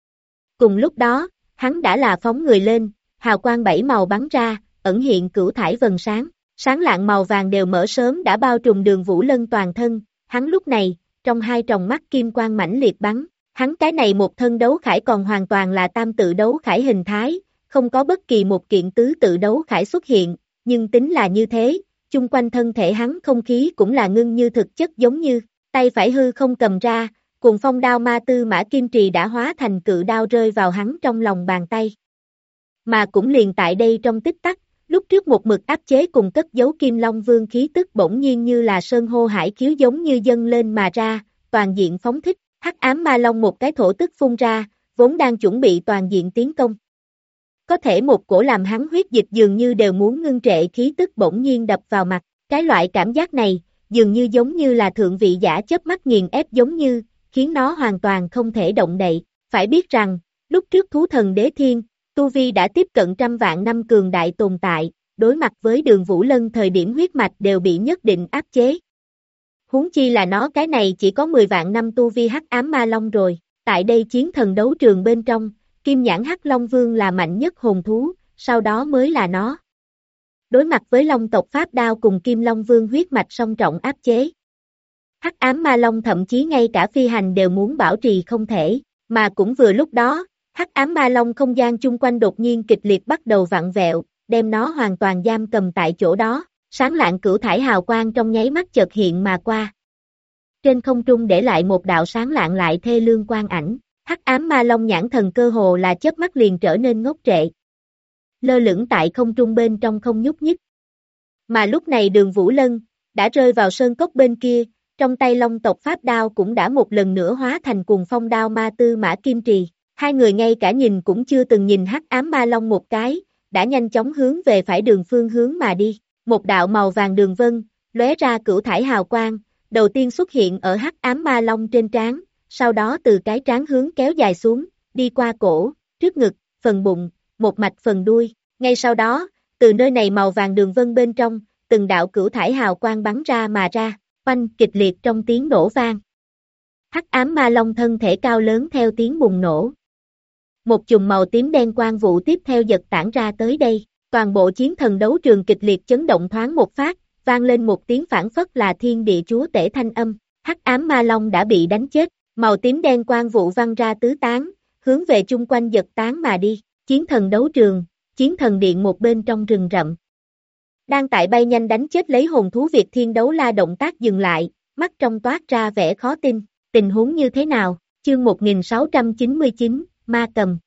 Cùng lúc đó, hắn đã là phóng người lên, hào quang 7 màu bắn ra, ẩn hiện cửu thải vầng sáng, sáng lạng màu vàng đều mở sớm đã bao trùm Đường Vũ Lân toàn thân, hắn lúc này, trong hai tròng mắt kim quang mãnh liệt bắn, hắn cái này một thân đấu khải còn hoàn toàn là tam tự đấu khải hình thái, không có bất kỳ một kiện tứ tự đấu khải xuất hiện, nhưng tính là như thế, chung quanh thân thể hắn không khí cũng là ngưng như thực chất giống như, tay phải hư không cầm ra, cùng phong đao ma Tư Mã Kim Trì đã hóa thành cự đao rơi vào hắn trong lòng bàn tay. Mà cũng liền tại đây trong tích tắc, lúc trước một mực áp chế cùng cất giấu Kim Long Vương khí tức bỗng nhiên như là sơn hô hải khiếu giống như dâng lên mà ra, toàn diện phóng thích, hắc ám ma long một cái thổ tức phun ra, vốn đang chuẩn bị toàn diện tiến công. có thể một cổ làm hắn huyết dịch dường như đều muốn ngưng trệ khí tức bỗng nhiên đập vào mặt, cái loại cảm giác này, dường như giống như là thượng vị giả chớp mắt nghiền ép giống như, khiến nó hoàn toàn không thể động đậy, phải biết rằng, lúc trước thú thần đế thiên, Tu Vi đã tiếp cận trăm vạn năm cường đại tồn tại, đối mặt với Đường Vũ Lân thời điểm huyết mạch đều bị nhất định áp chế. Huống chi là nó cái này chỉ có 10 vạn năm Tu Vi hắc ám ma long rồi, tại đây chiến thần đấu trường bên trong, Kim Nhãn Hắc Long Vương là mạnh nhất hồn thú, sau đó mới là nó. Đối mặt với Long tộc Pháp Đao cùng Kim Long Vương huyết mạch song trọng áp chế. Hắc ám ma long thậm chí ngay cả phi hành đều muốn bảo trì không thể, mà cũng vừa lúc đó, hắc ám ma long không gian chung quanh đột nhiên kịch liệt bắt đầu vặn vẹo, đem nó hoàn toàn giam cầm tại chỗ đó, sáng lạng cửu thải hào quang trong nháy mắt chợt hiện mà qua. Trên không trung để lại một đạo sáng lạng lại thê lương quang ảnh, hắc ám ma long nhãn thần cơ hồ là chớp mắt liền trở nên ngốc trệ. Lơ lửng tại không trung bên trong không nhúc nhích. Mà lúc này Đường Vũ Lân, đã rơi vào sơn cốc bên kia, trong tay Long tộc Pháp Đao cũng đã một lần nữa hóa thành cuồng phong đao ma tư mã kim trì. Hai người ngay cả nhìn cũng chưa từng nhìn hắc ám ma long một cái, đã nhanh chóng hướng về phải đường phương hướng mà đi. Một đạo màu vàng đường vân, lóe ra cửu thải hào quang, đầu tiên xuất hiện ở hắc ám ma long trên trán, sau đó từ cái trán hướng kéo dài xuống, đi qua cổ, trước ngực, phần bụng, một mạch phần đuôi. Ngay sau đó, từ nơi này màu vàng đường vân bên trong, từng đạo cửu thải hào quang bắn ra mà ra, oanh kịch liệt trong tiếng nổ vang. Hắc ám ma long thân thể cao lớn theo tiếng bùng nổ. Một chùm màu tím đen quang vụ tiếp theo giật tản ra tới đây, toàn bộ chiến thần đấu trường kịch liệt chấn động thoáng một phát, vang lên một tiếng phảng phất là thiên địa chúa tể thanh âm, hắc ám ma long đã bị đánh chết, màu tím đen quang vụ văng ra tứ tán, hướng về chung quanh giật tán mà đi, chiến thần đấu trường, chiến thần điện một bên trong rừng rậm. Đang tại bay nhanh đánh chết lấy hồn thú Việt Thiên Đấu La động tác dừng lại, mắt trong toát ra vẻ khó tin, tình huống như thế nào, chương 1699, Ma Cầm.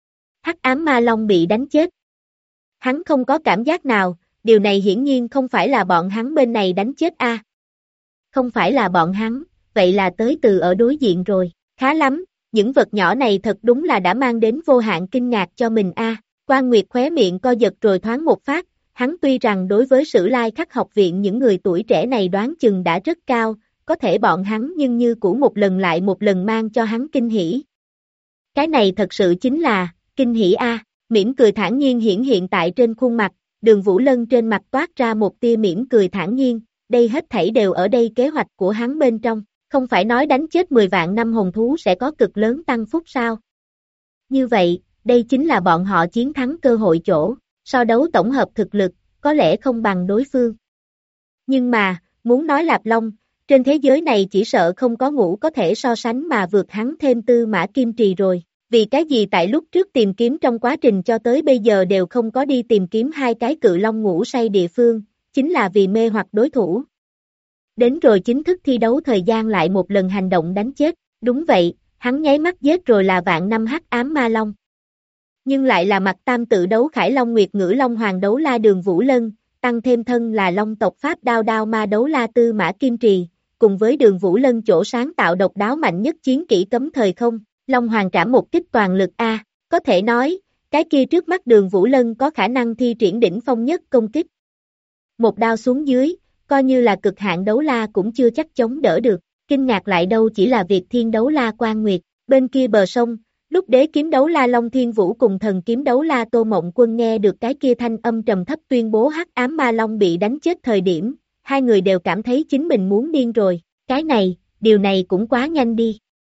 Hắc ám ma long bị đánh chết. Hắn không có cảm giác nào, điều này hiển nhiên không phải là bọn hắn bên này đánh chết a. Không phải là bọn hắn, vậy là tới từ ở đối diện rồi, khá lắm, những vật nhỏ này thật đúng là đã mang đến vô hạn kinh ngạc cho mình a. Quan Nguyệt khóe miệng co giật rồi thoáng một phát, hắn tuy rằng đối với Sử Lai Khắc học viện những người tuổi trẻ này đoán chừng đã rất cao, có thể bọn hắn nhưng như cũ một lần lại một lần mang cho hắn kinh hỉ. Cái này thật sự chính là, kinh hỉ a, mỉm cười thản nhiên hiển hiện tại trên khuôn mặt, Đường Vũ Lân trên mặt toát ra một tia mỉm cười thản nhiên, đây hết thảy đều ở đây kế hoạch của hắn bên trong, không phải nói đánh chết 10 vạn năm hồn thú sẽ có cực lớn tăng phúc sao? Như vậy, đây chính là bọn họ chiến thắng cơ hội chỗ, so đấu tổng hợp thực lực, có lẽ không bằng đối phương. Nhưng mà, muốn nói Lạp Long, trên thế giới này chỉ sợ không có ngũ có thể so sánh mà vượt hắn thêm Tư Mã Kim Trì rồi. Vì cái gì tại lúc trước tìm kiếm trong quá trình cho tới bây giờ đều không có đi tìm kiếm hai cái cự long ngủ say địa phương, chính là vì mê hoặc đối thủ. Đến rồi chính thức thi đấu thời gian lại một lần hành động đánh chết, đúng vậy, hắn nháy mắt giết rồi là vạn năm hắc ám ma long. Nhưng lại là mặt tam tự đấu Khải Long Nguyệt Ngữ Long Hoàng Đấu La Đường Vũ Lân, tăng thêm thân là Long tộc Pháp Đao Đao Ma Đấu La Tư Mã Kim Trì, cùng với Đường Vũ Lân chỗ sáng tạo độc đáo mạnh nhất chiến kỹ cấm thời không, Long Hoàng trảm một kích toàn lực a, có thể nói, cái kia trước mắt Đường Vũ Lân có khả năng thi triển đỉnh phong nhất công kích. Một đao xuống dưới, coi như là cực hạn đấu la cũng chưa chắc chống đỡ được, kinh ngạc lại đâu chỉ là Việt Thiên Đấu La Quan Nguyệt, bên kia bờ sông, lúc đế kiếm đấu la Long Thiên Vũ cùng thần kiếm đấu la Tô Mộng Quân nghe được cái kia thanh âm trầm thấp tuyên bố hắc ám ma long bị đánh chết thời điểm, hai người đều cảm thấy chính mình muốn điên rồi, cái này, điều này cũng quá nhanh đi.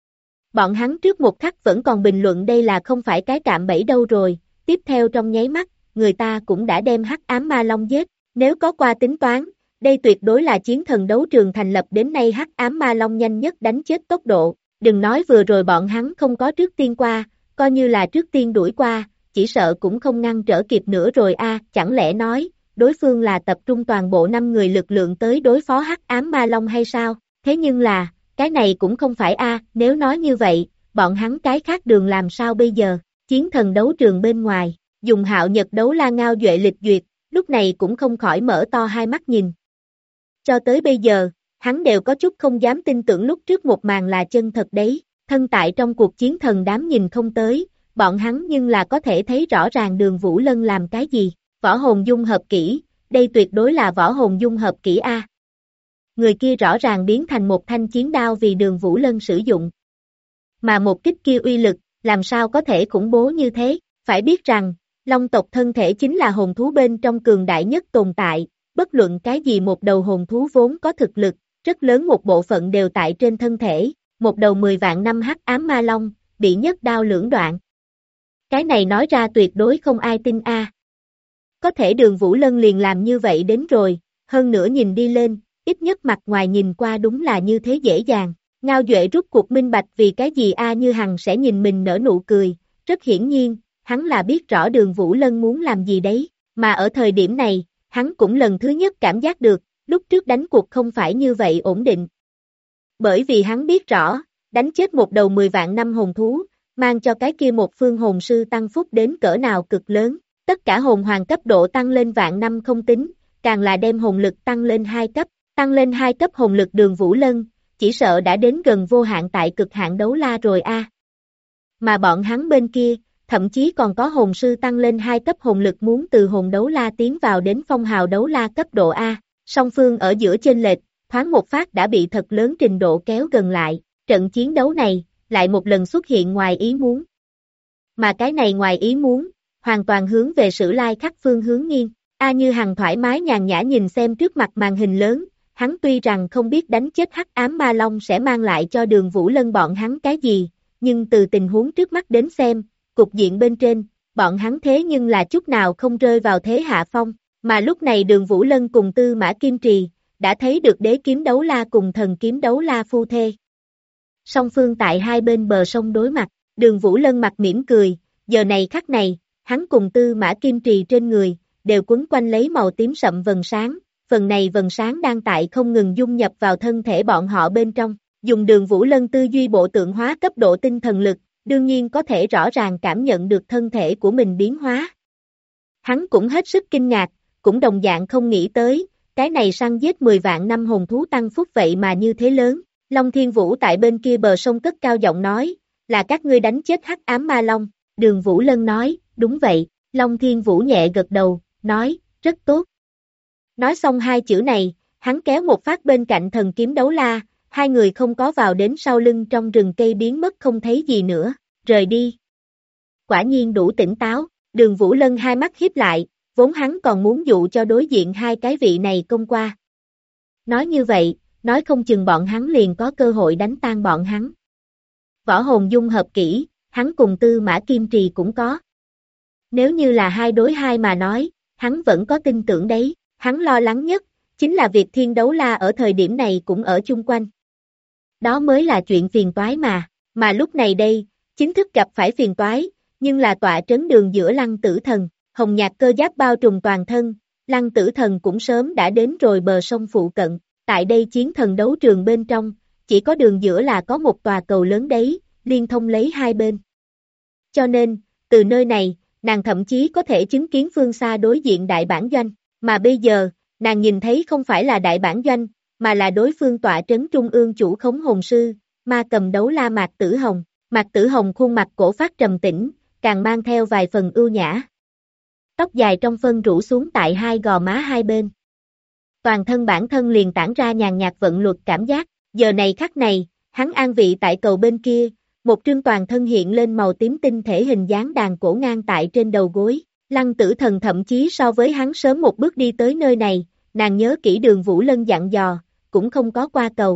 Bọn hắn trước một khắc vẫn còn bình luận đây là không phải cái cạm bẫy đâu rồi, tiếp theo trong nháy mắt, người ta cũng đã đem hắc ám ma long giết, nếu có qua tính toán, đây tuyệt đối là chiến thần đấu trường thành lập đến nay hắc ám ma long nhanh nhất đánh chết tốc độ, đừng nói vừa rồi bọn hắn không có trước tiên qua, coi như là trước tiên đuổi qua, chỉ sợ cũng không ngăn trở kịp nữa rồi a, chẳng lẽ nói, đối phương là tập trung toàn bộ 5 người lực lượng tới đối phó hắc ám ma long hay sao, thế nhưng là, cái này cũng không phải a, nếu nói như vậy, bọn hắn cái khác đường làm sao bây giờ, chiến thần đấu trường bên ngoài, dùng Hạo Nhật Đấu La Ngao Duệ lịch duyệt, lúc này cũng không khỏi mở to hai mắt nhìn. Cho tới bây giờ, hắn đều có chút không dám tin tưởng lúc trước một màn là chân thật đấy, thân tại trong cuộc chiến thần đám nhìn không tới, bọn hắn nhưng là có thể thấy rõ ràng Đường Vũ Lân làm cái gì, võ hồn dung hợp kỹ, đây tuyệt đối là võ hồn dung hợp kỹ A. Người kia rõ ràng biến thành một thanh chiến đao vì Đường Vũ Lân sử dụng. Mà một kích kia uy lực, làm sao có thể khủng bố như thế, phải biết rằng, Long tộc thân thể chính là hồn thú bên trong cường đại nhất tồn tại, bất luận cái gì một đầu hồn thú vốn có thực lực, rất lớn một bộ phận đều tại trên thân thể, một đầu 10 vạn năm hắc ám ma long, bị nhất đao lưỡng đoạn. Cái này nói ra tuyệt đối không ai tin a. Có thể Đường Vũ Lân liền làm như vậy đến rồi, hơn nữa nhìn đi lên, ít nhất mặt ngoài nhìn qua đúng là như thế dễ dàng. Ngao Duệ rút cuộc minh bạch vì cái gì A Như Hằng sẽ nhìn mình nở nụ cười, rất hiển nhiên, hắn là biết rõ Đường Vũ Lân muốn làm gì đấy, mà ở thời điểm này, hắn cũng lần thứ nhất cảm giác được, lúc trước đánh cuộc không phải như vậy ổn định. Bởi vì hắn biết rõ, đánh chết một đầu 10 vạn năm hồn thú, mang cho cái kia một phương hồn sư tăng phúc đến cỡ nào cực lớn, tất cả hồn hoàng cấp độ tăng lên vạn năm không tính, càng là đem hồn lực tăng lên 2 cấp, tăng lên 2 cấp hồn lực Đường Vũ Lân, chỉ sợ đã đến gần vô hạn tại cực hạn đấu la rồi a. Mà bọn hắn bên kia, thậm chí còn có hồn sư tăng lên 2 cấp hồn lực muốn từ hồn đấu la tiến vào đến phong hào đấu la cấp độ A, song phương ở giữa chênh lệch, thoáng một phát đã bị thật lớn trình độ kéo gần lại, trận chiến đấu này, lại một lần xuất hiện ngoài ý muốn. Mà cái này ngoài ý muốn, hoàn toàn hướng về Sử Lai Khắc phương hướng nghiêng, A Như Hằng thoải mái nhàn nhã nhìn xem trước mặt màn hình lớn, hắn tuy rằng không biết đánh chết hắc ám ma long sẽ mang lại cho Đường Vũ Lân bọn hắn cái gì, nhưng từ tình huống trước mắt đến xem, cục diện bên trên, bọn hắn thế nhưng là chút nào không rơi vào thế hạ phong, mà lúc này Đường Vũ Lân cùng Tư Mã Kim Trì, đã thấy được đế kiếm đấu la cùng thần kiếm đấu la phu thê. Song phương tại hai bên bờ sông đối mặt, Đường Vũ Lân mặt mỉm cười, giờ này khắc này, hắn cùng Tư Mã Kim Trì trên người, đều quấn quanh lấy màu tím sậm vầng sáng, phần này vầng sáng đang tại không ngừng dung nhập vào thân thể bọn họ bên trong, dùng Đường Vũ Lân tư duy bộ tượng hóa cấp độ tinh thần lực, đương nhiên có thể rõ ràng cảm nhận được thân thể của mình biến hóa. Hắn cũng hết sức kinh ngạc, cũng đồng dạng không nghĩ tới, cái này săn giết 10 vạn năm hồn thú tăng phúc vậy mà như thế lớn. Long Thiên Vũ tại bên kia bờ sông cất cao giọng nói, là các ngươi đánh chết hắc ám ma long. Đường Vũ Lân nói, đúng vậy. Long Thiên Vũ nhẹ gật đầu, nói, rất tốt. Nói xong hai chữ này, hắn kéo một phát bên cạnh thần kiếm đấu la, hai người không có vào đến sau lưng trong rừng cây biến mất không thấy gì nữa, rời đi. Quả nhiên đủ tỉnh táo, Đường Vũ Lân hai mắt híp lại, vốn hắn còn muốn dụ cho đối diện hai cái vị này công qua. Nói như vậy, nói không chừng bọn hắn liền có cơ hội đánh tan bọn hắn. Võ hồn dung hợp kỹ, hắn cùng Tư Mã Kim Trì cũng có. Nếu như là 2 đối 2 mà nói, hắn vẫn có tin tưởng đấy, hắn lo lắng nhất, chính là việc Thiên Đấu La ở thời điểm này cũng ở chung quanh. Đó mới là chuyện phiền toái mà lúc này đây, chính thức gặp phải phiền toái, nhưng là tọa trấn đường giữa Lăng Tử Thần, hồng nhạt cơ giáp bao trùm toàn thân, Lăng Tử Thần cũng sớm đã đến rồi bờ sông phụ cận, tại đây chiến thần đấu trường bên trong, chỉ có đường giữa là có một tòa cầu lớn đấy, liên thông lấy hai bên. Cho nên, từ nơi này, nàng thậm chí có thể chứng kiến phương xa đối diện đại bản doanh, mà bây giờ, nàng nhìn thấy không phải là đại bản doanh, mà là đối phương tọa trấn trung ương chủ khống hồn sư, ma cầm đấu la Mạc Tử Hồng. Mạc Tử Hồng khuôn mặt cổ phát trầm tĩnh, càng mang theo vài phần ưu nhã. Tóc dài trong phân rủ xuống tại hai gò má hai bên. Toàn thân bản thân liền tản ra nhàn nhạt vận luật cảm giác, giờ này khắc này, hắn an vị tại cầu bên kia, một trương toàn thân hiện lên màu tím tinh thể hình dáng đàn cổ ngang tại trên đầu gối. Lăng Tử Thần thậm chí so với hắn sớm một bước đi tới nơi này, nàng nhớ kỹ Đường Vũ Lân dặn dò, cũng không có qua cầu.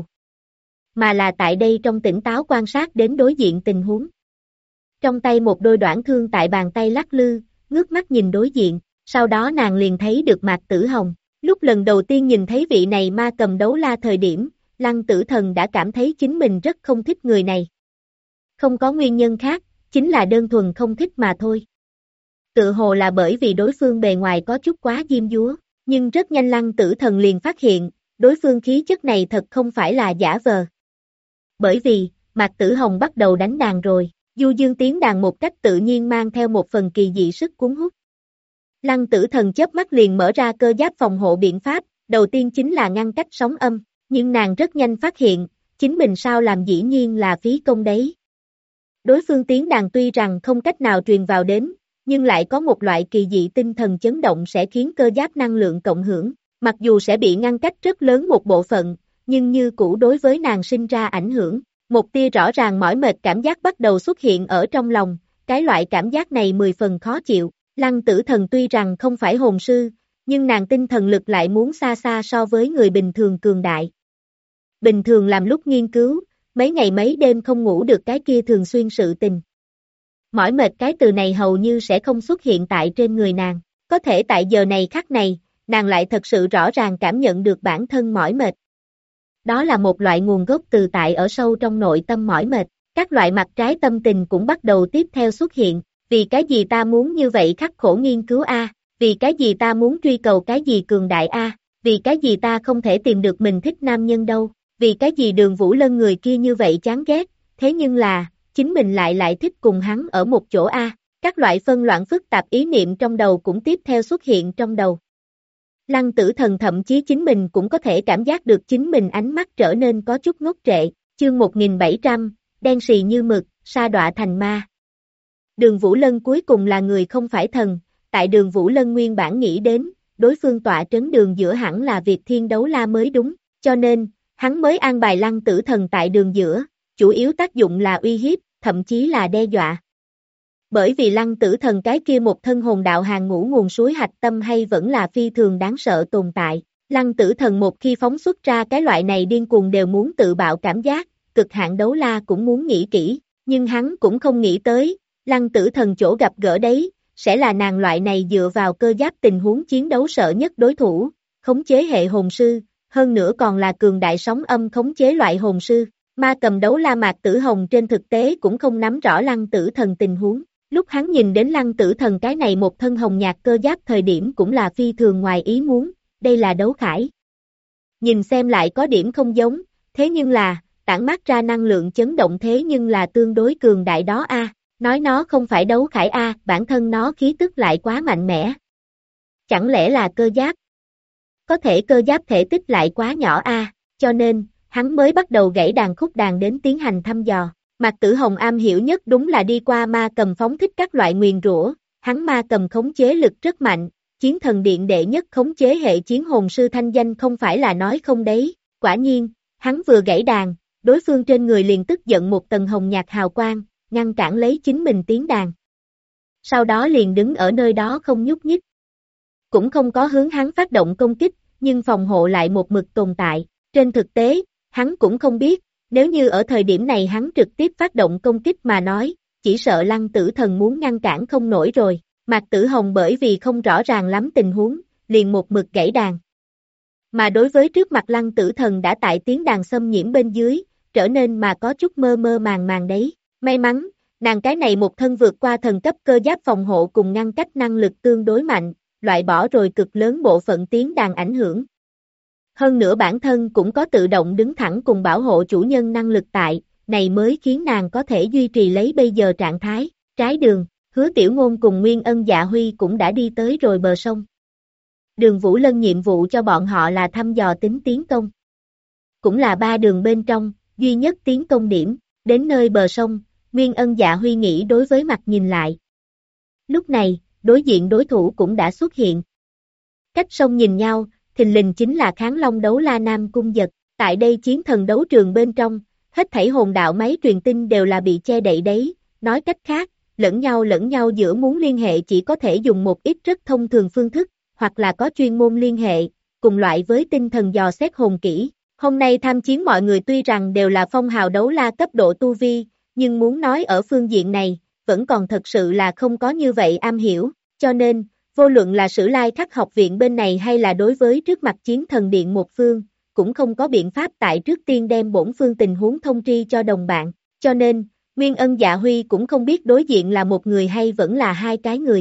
Mà là tại đây trong tỉnh táo quan sát đến đối diện tình huống. Trong tay một đôi đoản thương tại bàn tay lắc lư, ngước mắt nhìn đối diện, sau đó nàng liền thấy được Mạc Tử Hồng. Lúc lần đầu tiên nhìn thấy vị này ma cầm đấu la thời điểm, Lăng Tử Thần đã cảm thấy chính mình rất không thích người này. Không có nguyên nhân khác, chính là đơn thuần không thích mà thôi. Tự hồ là bởi vì đối phương bề ngoài có chút quá diêm dúa, nhưng rất nhanh Lăng Tử Thần liền phát hiện, đối phương khí chất này thật không phải là giả vờ. Bởi vì, Mạc Tử Hồng bắt đầu đánh đàn rồi, du dương tiếng đàn một cách tự nhiên mang theo một phần kỳ dị sức cuốn hút. Lăng Tử Thần chớp mắt liền mở ra cơ giáp phòng hộ biện pháp, đầu tiên chính là ngăn cách sóng âm, nhưng nàng rất nhanh phát hiện, chính mình sao làm dĩ nhiên là phí công đấy. Đối phương tiếng đàn tuy rằng không cách nào truyền vào đến, nhưng lại có một loại kỳ dị tinh thần chấn động sẽ khiến cơ giáp năng lượng cộng hưởng, mặc dù sẽ bị ngăn cách rất lớn một bộ phận, nhưng như cũ đối với nàng sinh ra ảnh hưởng. Một tia rõ ràng mỏi mệt cảm giác bắt đầu xuất hiện ở trong lòng, cái loại cảm giác này 10 phần khó chịu. Lăng Tử Thần tuy rằng không phải hồn sư, nhưng nàng tinh thần lực lại muốn xa xa so với người bình thường cường đại. Bình thường làm lúc nghiên cứu, mấy ngày mấy đêm không ngủ được cái kia thường xuyên sự tình. Mỏi mệt cái từ này hầu như sẽ không xuất hiện tại trên người nàng, có thể tại giờ này khắc này, nàng lại thật sự rõ ràng cảm nhận được bản thân mỏi mệt. Đó là một loại nguồn gốc từ tại ở sâu trong nội tâm mỏi mệt, các loại mặt trái tâm tình cũng bắt đầu tiếp theo xuất hiện, vì cái gì ta muốn như vậy khắc khổ nghiên cứu a, vì cái gì ta muốn truy cầu cái gì cường đại a, vì cái gì ta không thể tìm được mình thích nam nhân đâu, vì cái gì Đường Vũ Lân người kia như vậy chán ghét, thế nhưng là, chính mình lại thích cùng hắn ở một chỗ a, các loại phân loạn phức tạp ý niệm trong đầu cũng tiếp theo xuất hiện trong đầu. Lăng Tử Thần thậm chí chính mình cũng có thể cảm giác được chính mình ánh mắt trở nên có chút ngốc trệ, chương 1700, đen xì như mực, sa đọa thành ma. Đường Vũ Lân cuối cùng là người không phải thần, tại Đường Vũ Lân nguyên bản nghĩ đến, đối phương tọa trấn đường giữa hẳn là Việt Thiên Đấu La mới đúng, cho nên, hắn mới an bài Lăng Tử Thần tại đường giữa, chủ yếu tác dụng là uy hiếp, thậm chí là đe dọa. Bởi vì Lăng Tử Thần cái kia một thân hồn đạo hàng ngũ nguồn suối hạch tâm hay vẫn là phi thường đáng sợ tồn tại. Lăng Tử Thần một khi phóng xuất ra cái loại này điên cuồng đều muốn tự bạo cảm giác, cực hạn Đấu La cũng muốn nghĩ kỹ, nhưng hắn cũng không nghĩ tới, Lăng Tử Thần chỗ gặp gỡ đấy, sẽ là nàng loại này dựa vào cơ giáp tình huống chiến đấu sợ nhất đối thủ, khống chế hệ hồn sư, hơn nữa còn là cường đại sóng âm khống chế loại hồn sư. Ma Cầm Đấu La Mạc Tử Hồng trên thực tế cũng không nắm rõ Lăng Tử Thần tình huống. Lúc hắn nhìn đến Lăng Tử Thần cái này một thân hồng nhạt cơ giáp thời điểm cũng là phi thường ngoài ý muốn, đây là đấu khải. Nhìn xem lại có điểm không giống, thế nhưng là, tản mát ra năng lượng chấn động thế nhưng là tương đối cường đại đó a. Nói nó không phải đấu khải a, bản thân nó khí tức lại quá mạnh mẽ. Chẳng lẽ là cơ giáp? Có thể cơ giáp thể tích lại quá nhỏ a, cho nên, hắn mới bắt đầu gãy đàn khúc đàn đến tiến hành thăm dò. Mạc Tử Hồng am hiểu nhất đúng là đi qua ma cầm phóng thích các loại nguyền rủa, hắn ma cầm khống chế lực rất mạnh, chiến thần điện đệ nhất khống chế hệ chiến hồn sư thanh danh không phải là nói không đấy, quả nhiên, hắn vừa gãy đàn, đối phương trên người liền tức giận một tầng hồng nhạt hào quang, ngăn cản lấy chính mình tiếng đàn. Sau đó liền đứng ở nơi đó không nhúc nhích. Cũng không có hướng hắn phát động công kích, nhưng phòng hộ lại một mực tồn tại, trên thực tế, hắn cũng không biết, nếu như ở thời điểm này hắn trực tiếp phát động công kích mà nói, chỉ sợ Lăng Tử Thần muốn ngăn cản không nổi rồi. Mạc Tử Hồng bởi vì không rõ ràng lắm tình huống, liền một mực gãy đàn. Mà đối với trước mặt Lăng Tử Thần đã tại tiếng đàn xâm nhiễm bên dưới, trở nên mà có chút mơ mơ màng màng đấy. May mắn, nàng cái này một thân vượt qua thần cấp cơ giáp phòng hộ cùng ngăn cách năng lực tương đối mạnh, loại bỏ rồi cực lớn bộ phận tiếng đàn ảnh hưởng. Hơn nữa bản thân cũng có tự động đứng thẳng cùng bảo hộ chủ nhân năng lực tại, này mới khiến nàng có thể duy trì lấy bây giờ trạng thái. Trái đường, Hứa Tiểu Ngôn cùng Nguyên Ân Dạ Huy cũng đã đi tới rồi bờ sông. Đường Vũ Lân nhiệm vụ cho bọn họ là thăm dò tính tiến công. Cũng là 3 đường bên trong, duy nhất tiến công điểm, đến nơi bờ sông, Nguyên Ân Dạ Huy nghĩ đối với mặt nhìn lại. Lúc này, đối diện đối thủ cũng đã xuất hiện. Cách sông nhìn nhau, thình lình chính là Kháng Long Đấu La Nam Cung Giật. Tại đây chiến thần đấu trường bên trong, hết thảy hồn đạo máy truyền tin đều là bị che đậy đấy, nói cách khác, lẫn nhau giữa muốn liên hệ chỉ có thể dùng một ít rất thông thường phương thức, hoặc là có chuyên môn liên hệ, cùng loại với tinh thần dò xét hồn kỹ. Hôm nay tham chiến mọi người tuy rằng đều là phong hào đấu la cấp độ tu vi, nhưng muốn nói ở phương diện này, vẫn còn thật sự là không có như vậy am hiểu, cho nên, vô luận là Sử Lai Khắc học viện bên này hay là đối với trước mặt chiến thần điện một phương, cũng không có biện pháp tại trước tiên đem bổn phương tình huống thông tri cho đồng bạn, cho nên, Nguyên Ân Dạ Huy cũng không biết đối diện là một người hay vẫn là hai cái người.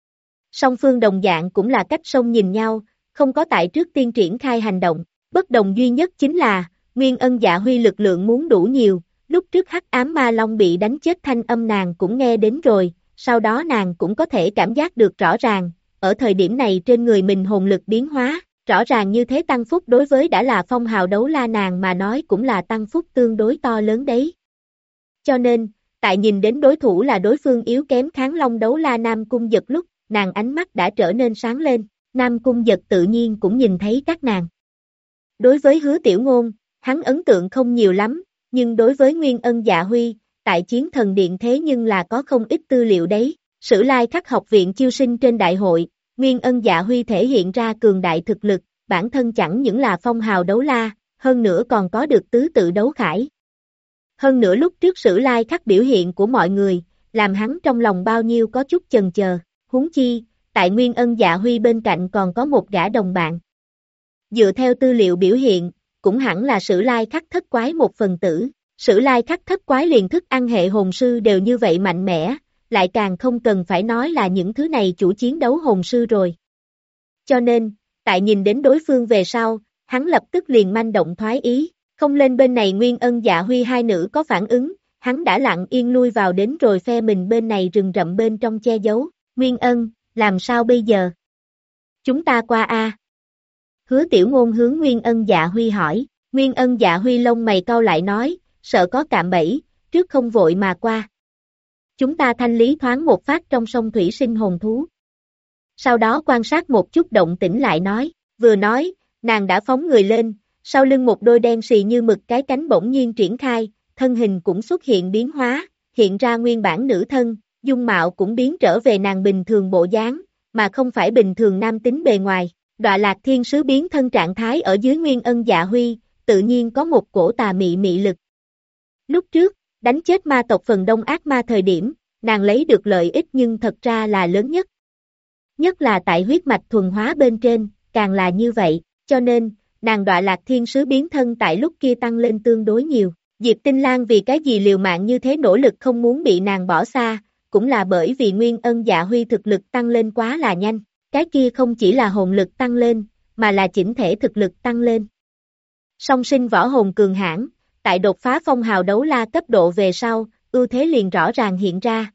Song phương đồng dạng cũng là cách sông nhìn nhau, không có tại trước tiên triển khai hành động, bất đồng duy nhất chính là, Nguyên Ân Dạ Huy lực lượng muốn đủ nhiều, lúc trước Hắc Ám Ma Long bị đánh chết thanh âm nàng cũng nghe đến rồi, sau đó nàng cũng có thể cảm giác được rõ ràng, ở thời điểm này trên người mình hồn lực biến hóa, rõ ràng như thế tăng phúc đối với đã là phong hào đấu la nàng mà nói cũng là tăng phúc tương đối to lớn đấy. Cho nên, Tại nhìn đến đối thủ là đối phương yếu kém Kháng Long đấu la Nam Cung Dật lúc, nàng ánh mắt đã trở nên sáng lên, Nam Cung Dật tự nhiên cũng nhìn thấy các nàng. Đối với Hứa Tiểu Ngôn, hắn ấn tượng không nhiều lắm, nhưng đối với Nguyên Ân Dạ Huy, tại Chiến Thần Điện thế nhưng là có không ít tư liệu đấy. Sử Lai Khắc học viện chiêu sinh trên đại hội, Nguyên Ân Dạ Huy thể hiện ra cường đại thực lực, bản thân chẳng những là phong hào đấu la, hơn nữa còn có được tứ tự đấu khải. Hơn nữa lúc trước Sử Lai Khắc biểu hiện của mọi người, làm hắn trong lòng bao nhiêu có chút chần chờ, huống chi, tại Nguyên Ân Dạ Huy bên cạnh còn có một gã đồng bạn. Dựa theo tư liệu biểu hiện, cũng hẳn là Sử Lai Khắc thất quái một phần tử, Sử Lai Khắc thất quái liền thức ăn hệ hồn sư đều như vậy mạnh mẽ, lại càng không cần phải nói là những thứ này chủ chiến đấu hồn sư rồi. Cho nên, tại nhìn đến đối phương về sau, hắn lập tức liền manh động thoái ý, không lên bên này Nguyên Ân Dạ Huy hai nữ có phản ứng, hắn đã lặng yên lui vào đến rồi phe mình bên này rừng rậm bên trong che giấu, Nguyên Ân, làm sao bây giờ? Chúng ta qua a. Hứa Tiểu Ngôn hướng Nguyên Ân Dạ Huy hỏi, Nguyên Ân Dạ Huy lông mày cau lại nói, sợ có cạm bẫy, trước không vội mà qua. Chúng ta thanh lý thoáng một phát trong sông thủy sinh hồn thú. Sau đó quan sát một chút động tĩnh lại nói, vừa nói, nàng đã phóng người lên, sau lưng một đôi đen xì như mực cái cánh bỗng nhiên triển khai, thân hình cũng xuất hiện biến hóa, hiện ra nguyên bản nữ thân, dung mạo cũng biến trở về nàng bình thường bộ dáng, mà không phải bình thường nam tính bề ngoài. Đọa Lạc Thiên Sứ biến thân trạng thái ở dưới Nguyên Ân Dạ Huy, tự nhiên có một cổ tà mị mị lực. Lúc trước, đánh chết ma tộc phần đông ác ma thời điểm, nàng lấy được lợi ích nhưng thật ra là lớn nhất. Nhất là tại huyết mạch thuần hóa bên trên, càng là như vậy, cho nên, nàng Đọa Lạc Thiên Sứ biến thân tại lúc kia tăng lên tương đối nhiều. Diệp Tinh Lang vì cái gì liều mạng như thế nỗ lực không muốn bị nàng bỏ xa, cũng là bởi vì Nguyên Ân Dạ Huy thực lực tăng lên quá là nhanh. Cái kia không chỉ là hồn lực tăng lên, mà là chỉnh thể thực lực tăng lên. Song sinh võ hồn cường hãn, tại đột phá phong hào đấu la cấp độ về sau, ưu thế liền rõ ràng hiện ra.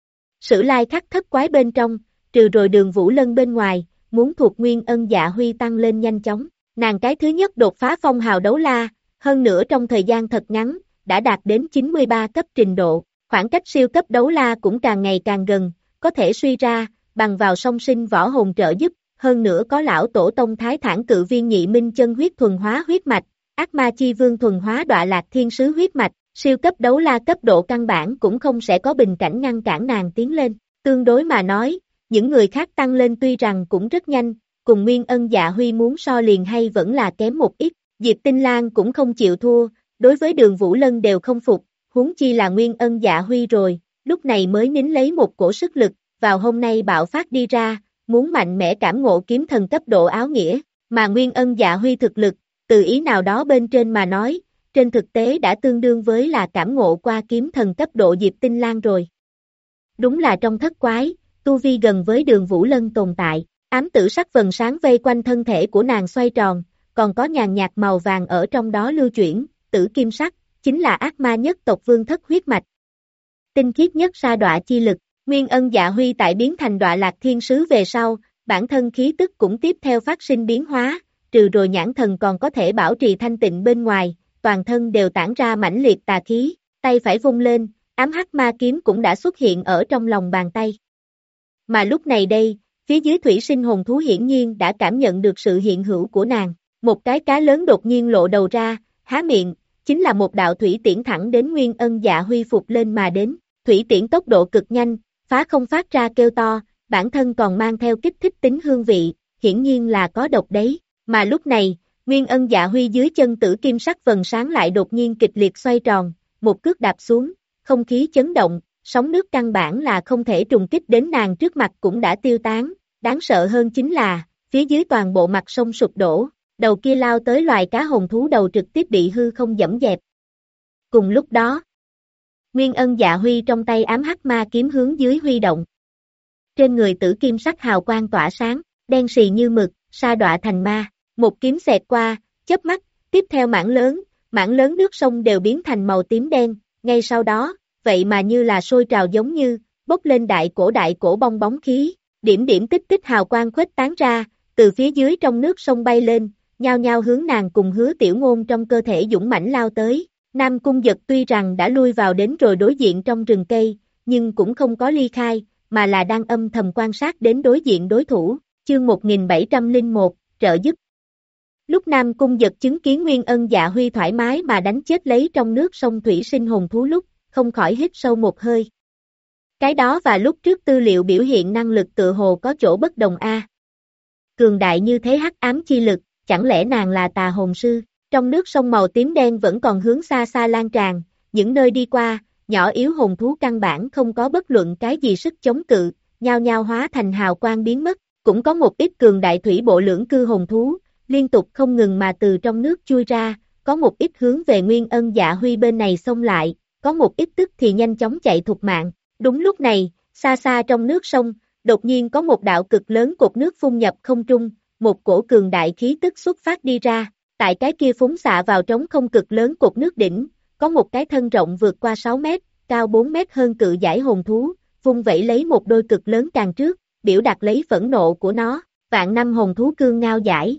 Sử Lai Khắc thất quái bên trong, trừ rồi Đường Vũ Lân bên ngoài, muốn thuộc Nguyên Ân Dạ Huy tăng lên nhanh chóng. Nàng cái thứ nhất đột phá phong hào đấu la, hơn nữa trong thời gian thật ngắn, đã đạt đến 93 cấp trình độ, khoảng cách siêu cấp đấu la cũng càng ngày càng gần, có thể suy ra, bằng vào song sinh võ hồn trợ giúp, hơn nữa có lão tổ tông Thái Thản Cự Viên Nhị Minh chân huyết thuần hóa huyết mạch, ác ma chi vương thuần hóa Đọa Lạc Thiên Sứ huyết mạch, siêu cấp đấu la cấp độ căn bản cũng không sẽ có bình cảnh ngăn cản nàng tiến lên. Tương đối mà nói, những người khác tăng lên tuy rằng cũng rất nhanh, cùng Nguyên Ân Dạ Huy muốn so liền hay vẫn là kém một ít. Diệp Tinh Lang cũng không chịu thua, đối với Đường Vũ Lân đều không phục, huống chi là Nguyên Ân Dạ Huy rồi, lúc này mới nín lấy một cổ sức lực, vào hôm nay bạo phát đi ra, muốn mạnh mẽ cảm ngộ kiếm thần cấp độ áo nghĩa, mà Nguyên Ân Dạ Huy thực lực, từ ý nào đó bên trên mà nói, trên thực tế đã tương đương với là cảm ngộ qua kiếm thần cấp độ Diệp Tinh Lang rồi. Đúng là trong thất quái, tu vi gần với Đường Vũ Lân tồn tại, ám tử sắc vầng sáng vây quanh thân thể của nàng xoay tròn, còn có nhàn nhạt màu vàng ở trong đó lưu chuyển, tử kim sắc, chính là ác ma nhất tộc vương thất huyết mạch. Tinh khiết nhất sa đọa chi lực, Nguyên Ân Dạ Huy tại biến thành Đọa Lạc Thiên Sứ về sau, bản thân khí tức cũng tiếp theo phát sinh biến hóa, trừ rồi nhãn thần còn có thể bảo trì thanh tịnh bên ngoài, toàn thân đều tản ra mãnh liệt tà khí, tay phải vung lên, ám hắc ma kiếm cũng đã xuất hiện ở trong lòng bàn tay. Mà lúc này đây, phía dưới thủy sinh hồn thú hiển nhiên đã cảm nhận được sự hiện hữu của nàng, một cái cá lớn đột nhiên lộ đầu ra, há miệng, chính là một đạo thủy tiễn thẳng đến Nguyên Ân Dạ Huy phục lên mà đến, thủy tiễn tốc độ cực nhanh, phá không phát ra kêu to, bản thân còn mang theo kích thích tính hương vị, hiển nhiên là có độc đấy, mà lúc này, Nguyên Ân Dạ Huy dưới chân tử kim sắc vầng sáng lại đột nhiên kịch liệt xoay tròn, một cước đạp xuống, không khí chấn động, sóng nước căn bản là không thể trùng kích đến nàng trước mặt cũng đã tiêu tán, đáng sợ hơn chính là, phía dưới toàn bộ mặt sông sụp đổ, đầu kia lao tới loài cá hồn thú đầu trực tiếp bị hư không dẫm dẹp. Cùng lúc đó, Nguyên Ân Dạ Huy trong tay ám hắc ma kiếm hướng dưới huy động. Trên người tử kim sắc hào quang tỏa sáng, đen xì như mực, sa đọa thành ma, một kiếm xẹt qua, chớp mắt, tiếp theo mảng lớn nước sông đều biến thành màu tím đen, ngay sau đó, vậy mà như là sôi trào giống như, bốc lên đại cổ bong bóng khí, điểm điểm tích tích hào quang khuếch tán ra, từ phía dưới trong nước sông bay lên, nhao nhao hướng nàng cùng Hứa Tiểu Ngôn trong cơ thể dũng mãnh lao tới, Nam Cung Giật tuy rằng đã lui vào đến rồi đối diện trong rừng cây, nhưng cũng không có ly khai, mà là đang âm thầm quan sát đến đối diện đối thủ, chương 1701, trợ giúp. Lúc Nam Cung Giật chứng kiến Nguyên Ân Dạ Huy thoải mái mà đánh chết lấy trong nước sông thủy sinh hồn thú lúc, không khỏi hít sâu một hơi. Cái đó và lúc trước tư liệu biểu hiện năng lực tự hồ có chỗ bất đồng a. Cường đại như thế hắc ám chi lực, chẳng lẽ nàng là tà hồn sư? Trong nước sông màu tím đen vẫn còn hướng xa xa lan tràn, những nơi đi qua, nhỏ yếu hồn thú căn bản không có bất luận cái gì sức chống cự, nhao nhao hóa thành hào quang biến mất, cũng có một ít cường đại thủy bộ lưỡng cư hồn thú, liên tục không ngừng mà từ trong nước chui ra, có một ít hướng về Nguyên Ân Dạ Huy bên này xông lại, có một ít tức thì nhanh chóng chạy thục mạng. Đúng lúc này, xa xa trong nước sông, đột nhiên có một đạo cực lớn cột nước phun nhập không trung, một cổ cường đại khí tức xuất phát đi ra, tại cái kia phúng xạ vào trống không cực lớn cột nước đỉnh, có một cái thân rộng vượt qua 6 mét, cao 4 mét hơn cự giải hồn thú, vung vẩy lấy một đôi cực lớn càng trước, biểu đạt lấy phẫn nộ của nó, vạn năm hồn thú cương ngao giải.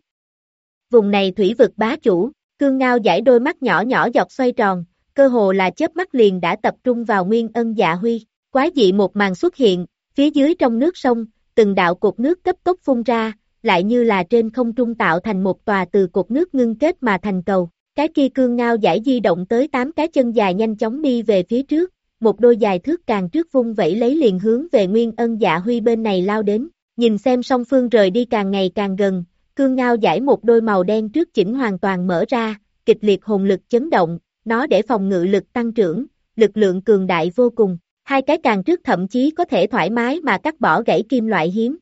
Vùng này thủy vực bá chủ, cương ngao giải đôi mắt nhỏ nhỏ dọc xoay tròn, cơ hồ là chớp mắt liền đã tập trung vào Nguyên Ân Dạ Huy, quái dị một màn xuất hiện, phía dưới trong nước sông, từng đạo cột nước cấp tốc phun ra, lại như là trên không trung tạo thành một tòa từ cột nước ngưng kết mà thành cầu. Cái kia cương ngao giải di động tới 8 cái chân dài nhanh chóng đi về phía trước, một đôi dài thước càng trước vung vẩy lấy liền hướng về Nguyên Ân Dạ Huy bên này lao đến, nhìn xem song phương rời đi càng ngày càng gần, cương ngao giải một đôi màu đen trước chỉnh hoàn toàn mở ra, kịch liệt hồn lực chấn động, nó để phòng ngự lực tăng trưởng, lực lượng cường đại vô cùng, hai cái càng trước thậm chí có thể thoải mái mà cắt bỏ gãy kim loại hiếm.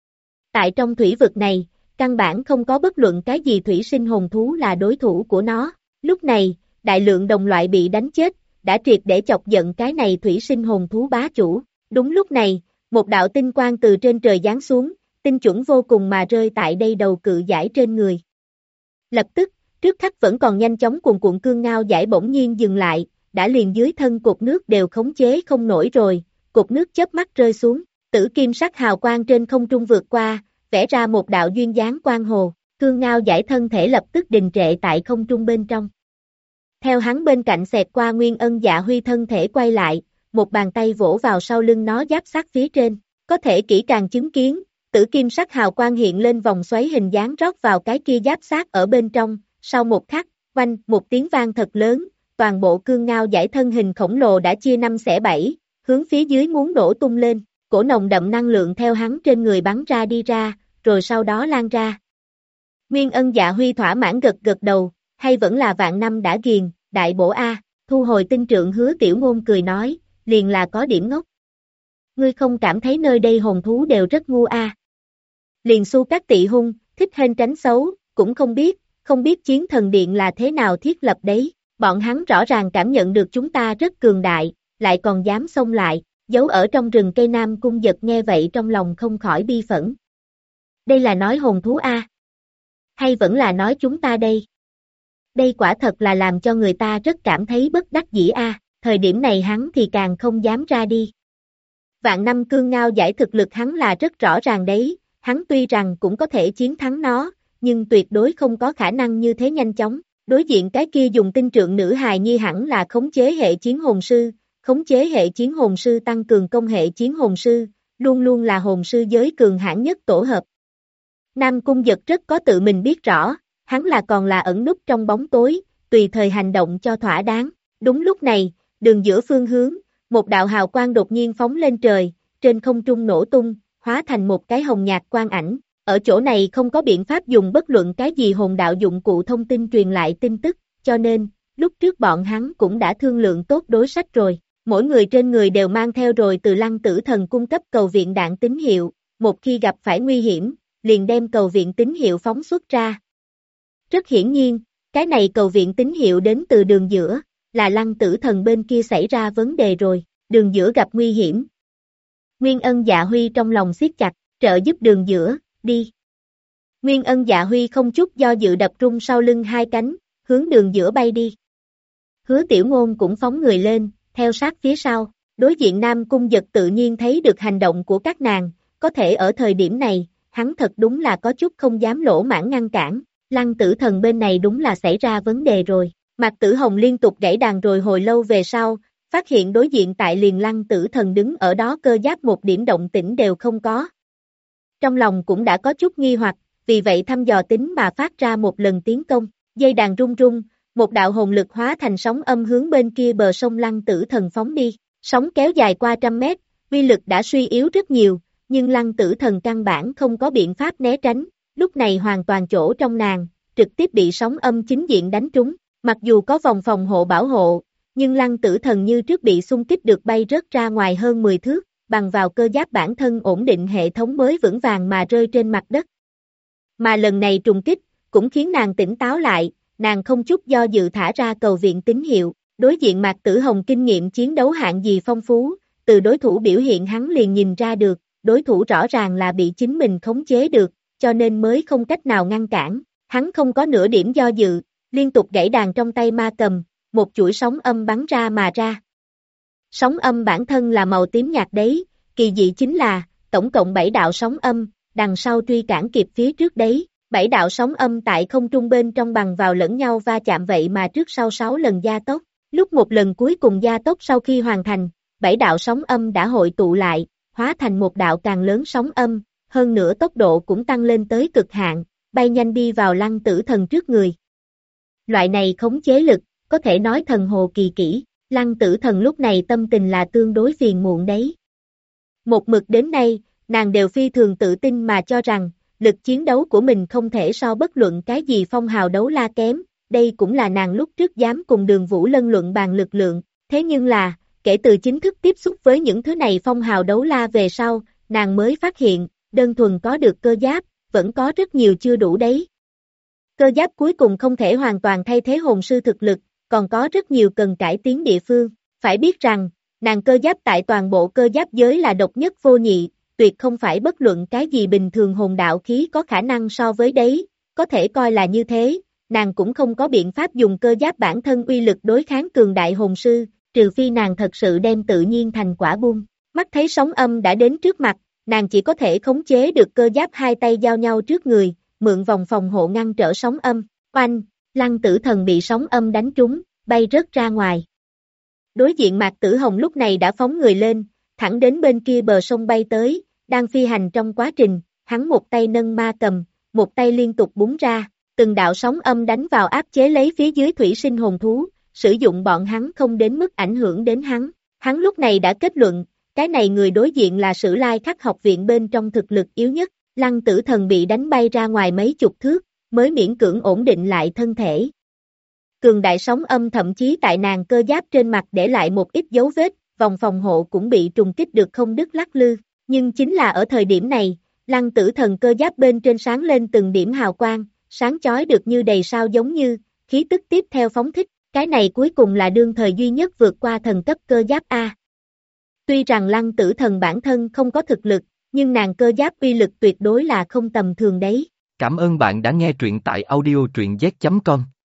Tại trong thủy vực này, căn bản không có bất luận cái gì thủy sinh hồn thú là đối thủ của nó. Lúc này, đại lượng đồng loại bị đánh chết, đã triệt để chọc giận cái này thủy sinh hồn thú bá chủ. Đúng lúc này, một đạo tinh quang từ trên trời giáng xuống, tinh chuẩn vô cùng mà rơi tại đây đầu cự giải trên người. Lập tức, trước khắc vẫn còn nhanh chóng cuồn cuộn cương ngao giải bỗng nhiên dừng lại, đã liền dưới thân cột nước đều khống chế không nổi rồi, cột nước chớp mắt rơi xuống, tử kim sắc hào quang trên không trung vượt qua, vẽ ra một đạo duyên dáng quang hồ, cương ngao giải thân thể lập tức đình trệ tại không trung bên trong. Theo hắn bên cạnh xẹt qua Nguyên Ân Dạ Huy thân thể quay lại, một bàn tay vỗ vào sau lưng nó giáp sát phía trên, có thể kỹ càng chứng kiến, tử kim sắc hào quang hiện lên vòng xoáy hình dáng rót vào cái kia giáp sát ở bên trong, sau một khắc, oanh, một tiếng vang thật lớn, toàn bộ cương ngao giải thân hình khổng lồ đã chia 5 xẻ 7, hướng phía dưới muốn đổ tung lên, cổ nồng đậm năng lượng theo hắn trên người bắn ra đi ra, rồi sau đó lan ra. Nguyên Ân Dạ Huy thỏa mãn gật gật đầu, hay vẫn là vạn năm đã ghiền, đại bổ A, thu hồi tinh trượng Hứa Tiểu Ngôn cười nói, liền là có điểm ngốc. Ngươi không cảm thấy nơi đây hồn thú đều rất ngu A. Liền Xu Các Tị hung, thích hên tránh xấu, cũng không biết chiến thần điện là thế nào thiết lập đấy, bọn hắn rõ ràng cảm nhận được chúng ta rất cường đại, lại còn dám xông lại, giấu ở trong rừng cây. Nam Cung Giật nghe vậy trong lòng không khỏi bi phẫn. Đây là nói hồn thú A? Hay vẫn là nói chúng ta đây? Đây quả thật là làm cho người ta rất cảm thấy bất đắc dĩ A, thời điểm này hắn thì càng không dám ra đi. Vạn năm cương ngao giải thực lực hắn là rất rõ ràng đấy, hắn tuy rằng cũng có thể chiến thắng nó, nhưng tuyệt đối không có khả năng như thế nhanh chóng. Đối diện cái kia dùng tinh trượng nữ hài nhi hẳn là khống chế hệ chiến hồn sư, khống chế hệ chiến hồn sư tăng cường công hệ chiến hồn sư, luôn luôn là hồn sư giới cường hãn nhất tổ hợp. Nam Cung Giật rất có tự mình biết rõ, hắn là còn là ẩn núp trong bóng tối, tùy thời hành động cho thỏa đáng. Đúng lúc này, đường giữa phương hướng, một đạo hào quang đột nhiên phóng lên trời, trên không trung nổ tung, hóa thành một cái hồng nhạt quang ảnh. Ở chỗ này không có biện pháp dùng bất luận cái gì hồn đạo dụng cụ thông tin truyền lại tin tức, cho nên, lúc trước bọn hắn cũng đã thương lượng tốt đối sách rồi. Mỗi người trên người đều mang theo rồi từ Lăng Tử Thần cung cấp cầu viện đạn tín hiệu, một khi gặp phải nguy hiểm, liền đem cầu viện tín hiệu phóng xuất ra. Rất hiển nhiên, cái này cầu viện tín hiệu đến từ đường giữa, là Lăng Tử Thần bên kia xảy ra vấn đề rồi, đường giữa gặp nguy hiểm. Nguyên Ân Dạ Huy trong lòng siết chặt, trợ giúp đường giữa, đi. Nguyên Ân Dạ Huy không chút do dự đập rung sau lưng hai cánh, hướng đường giữa bay đi. Hứa Tiểu Ngôn cũng phóng người lên, theo sát phía sau, đối diện Nam Cung Giật tự nhiên thấy được hành động của các nàng, có thể ở thời điểm này, hắn thật đúng là có chút không dám lỗ mãng ngăn cản, Lăng Tử Thần bên này đúng là xảy ra vấn đề rồi, Mạc Tử Hồng liên tục gãy đàn rồi hồi lâu về sau, phát hiện đối diện tại liền Lăng Tử Thần đứng ở đó cơ giáp một điểm động tĩnh đều không có. Trong lòng cũng đã có chút nghi hoặc, vì vậy thăm dò tính mà phát ra một lần tiến công, dây đàn rung rung, một đạo hồn lực hóa thành sóng âm hướng bên kia bờ sông Lăng Tử Thần phóng đi, sóng kéo dài qua trăm mét, uy lực đã suy yếu rất nhiều, nhưng Lăng Tử Thần căn bản không có biện pháp né tránh, lúc này hoàn toàn chỗ trong nàng, trực tiếp bị sóng âm chính diện đánh trúng, mặc dù có vòng phòng hộ bảo hộ, nhưng Lăng Tử Thần như trước bị xung kích được bay rớt ra ngoài hơn 10 thước, bằng vào cơ giáp bản thân ổn định hệ thống mới vững vàng mà rơi trên mặt đất. Mà lần này trùng kích, cũng khiến nàng tỉnh táo lại, nàng không chút do dự thả ra cầu viện tín hiệu, đối diện Mạc Tử Hồng kinh nghiệm chiến đấu hạng gì phong phú, từ đối thủ biểu hiện hắn liền nhìn ra được, đối thủ rõ ràng là bị chính mình khống chế được, cho nên mới không cách nào ngăn cản, hắn không có nửa điểm do dự, liên tục gãy đàn trong tay ma cầm, một chuỗi sóng âm bắn ra mà ra. Sóng âm bản thân là màu tím nhạt đấy, kỳ dị chính là, tổng cộng 7 đạo sóng âm, đằng sau truy cản kịp phía trước đấy, 7 đạo sóng âm tại không trung bên trong bằng vào lẫn nhau va chạm vậy mà trước sau 6 lần gia tốc, lúc một lần cuối cùng gia tốc sau khi hoàn thành, 7 đạo sóng âm đã hội tụ lại, hóa thành một đạo càng lớn sóng âm, hơn nữa tốc độ cũng tăng lên tới cực hạn, bay nhanh đi vào Lăng Tử Thần trước người. Loại này khống chế lực, có thể nói thần hồ kỳ kỹ, Lăng Tử Thần lúc này tâm tình là tương đối phiền muộn đấy. Một mực đến nay, nàng đều phi thường tự tin mà cho rằng, lực chiến đấu của mình không thể so bất luận cái gì phong hào đấu la kém, đây cũng là nàng lúc trước dám cùng Đường Vũ Lân luận bàn lực lượng, thế nhưng là, kể từ chính thức tiếp xúc với những thứ này phong hào đấu la về sau, nàng mới phát hiện, đơn thuần có được cơ giáp, vẫn có rất nhiều chưa đủ đấy. Cơ giáp cuối cùng không thể hoàn toàn thay thế hồn sư thực lực, còn có rất nhiều cần cải tiến địa phương, phải biết rằng, nàng cơ giáp tại toàn bộ cơ giáp giới là độc nhất vô nhị, tuyệt không phải bất luận cái gì bình thường hồn đạo khí có khả năng so với đấy, có thể coi là như thế, nàng cũng không có biện pháp dùng cơ giáp bản thân uy lực đối kháng cường đại hồn sư, trừ phi nàng thật sự đem tự nhiên thành quả buông. Mắt thấy sóng âm đã đến trước mặt, nàng chỉ có thể khống chế được cơ giáp hai tay giao nhau trước người, mượn vòng phòng hộ ngăn trở sóng âm, oanh, Lăng Tử Thần bị sóng âm đánh trúng, bay rớt ra ngoài. Đối diện Mạc Tử Hồng lúc này đã phóng người lên, thẳng đến bên kia bờ sông bay tới, đang phi hành trong quá trình, hắn một tay nâng ma cầm, một tay liên tục búng ra, từng đạo sóng âm đánh vào áp chế lấy phía dưới thủy sinh hồn thú, sử dụng bọn hắn không đến mức ảnh hưởng đến hắn. Hắn lúc này đã kết luận, cái này người đối diện là Sử Lai Khắc học viện bên trong thực lực yếu nhất, Lăng Tử Thần bị đánh bay ra ngoài mấy chục thước, mới miễn cưỡng ổn định lại thân thể. Cường đại sóng âm thậm chí tại nàng cơ giáp trên mặt để lại một ít dấu vết, vòng phòng hộ cũng bị trùng kích được không đứt lắc lư, nhưng chính là ở thời điểm này, Lăng Tử Thần cơ giáp bên trên sáng lên từng điểm hào quang, sáng chói được như đầy sao giống như, khí tức tiếp theo phóng thích, cái này cuối cùng là đương thời duy nhất vượt qua thần cấp cơ giáp A. Tuy rằng Lăng Tử Thần bản thân không có thực lực, nhưng nàng cơ giáp uy lực tuyệt đối là không tầm thường đấy. Cảm ơn bạn đã nghe truyện tại audio truyện z.com.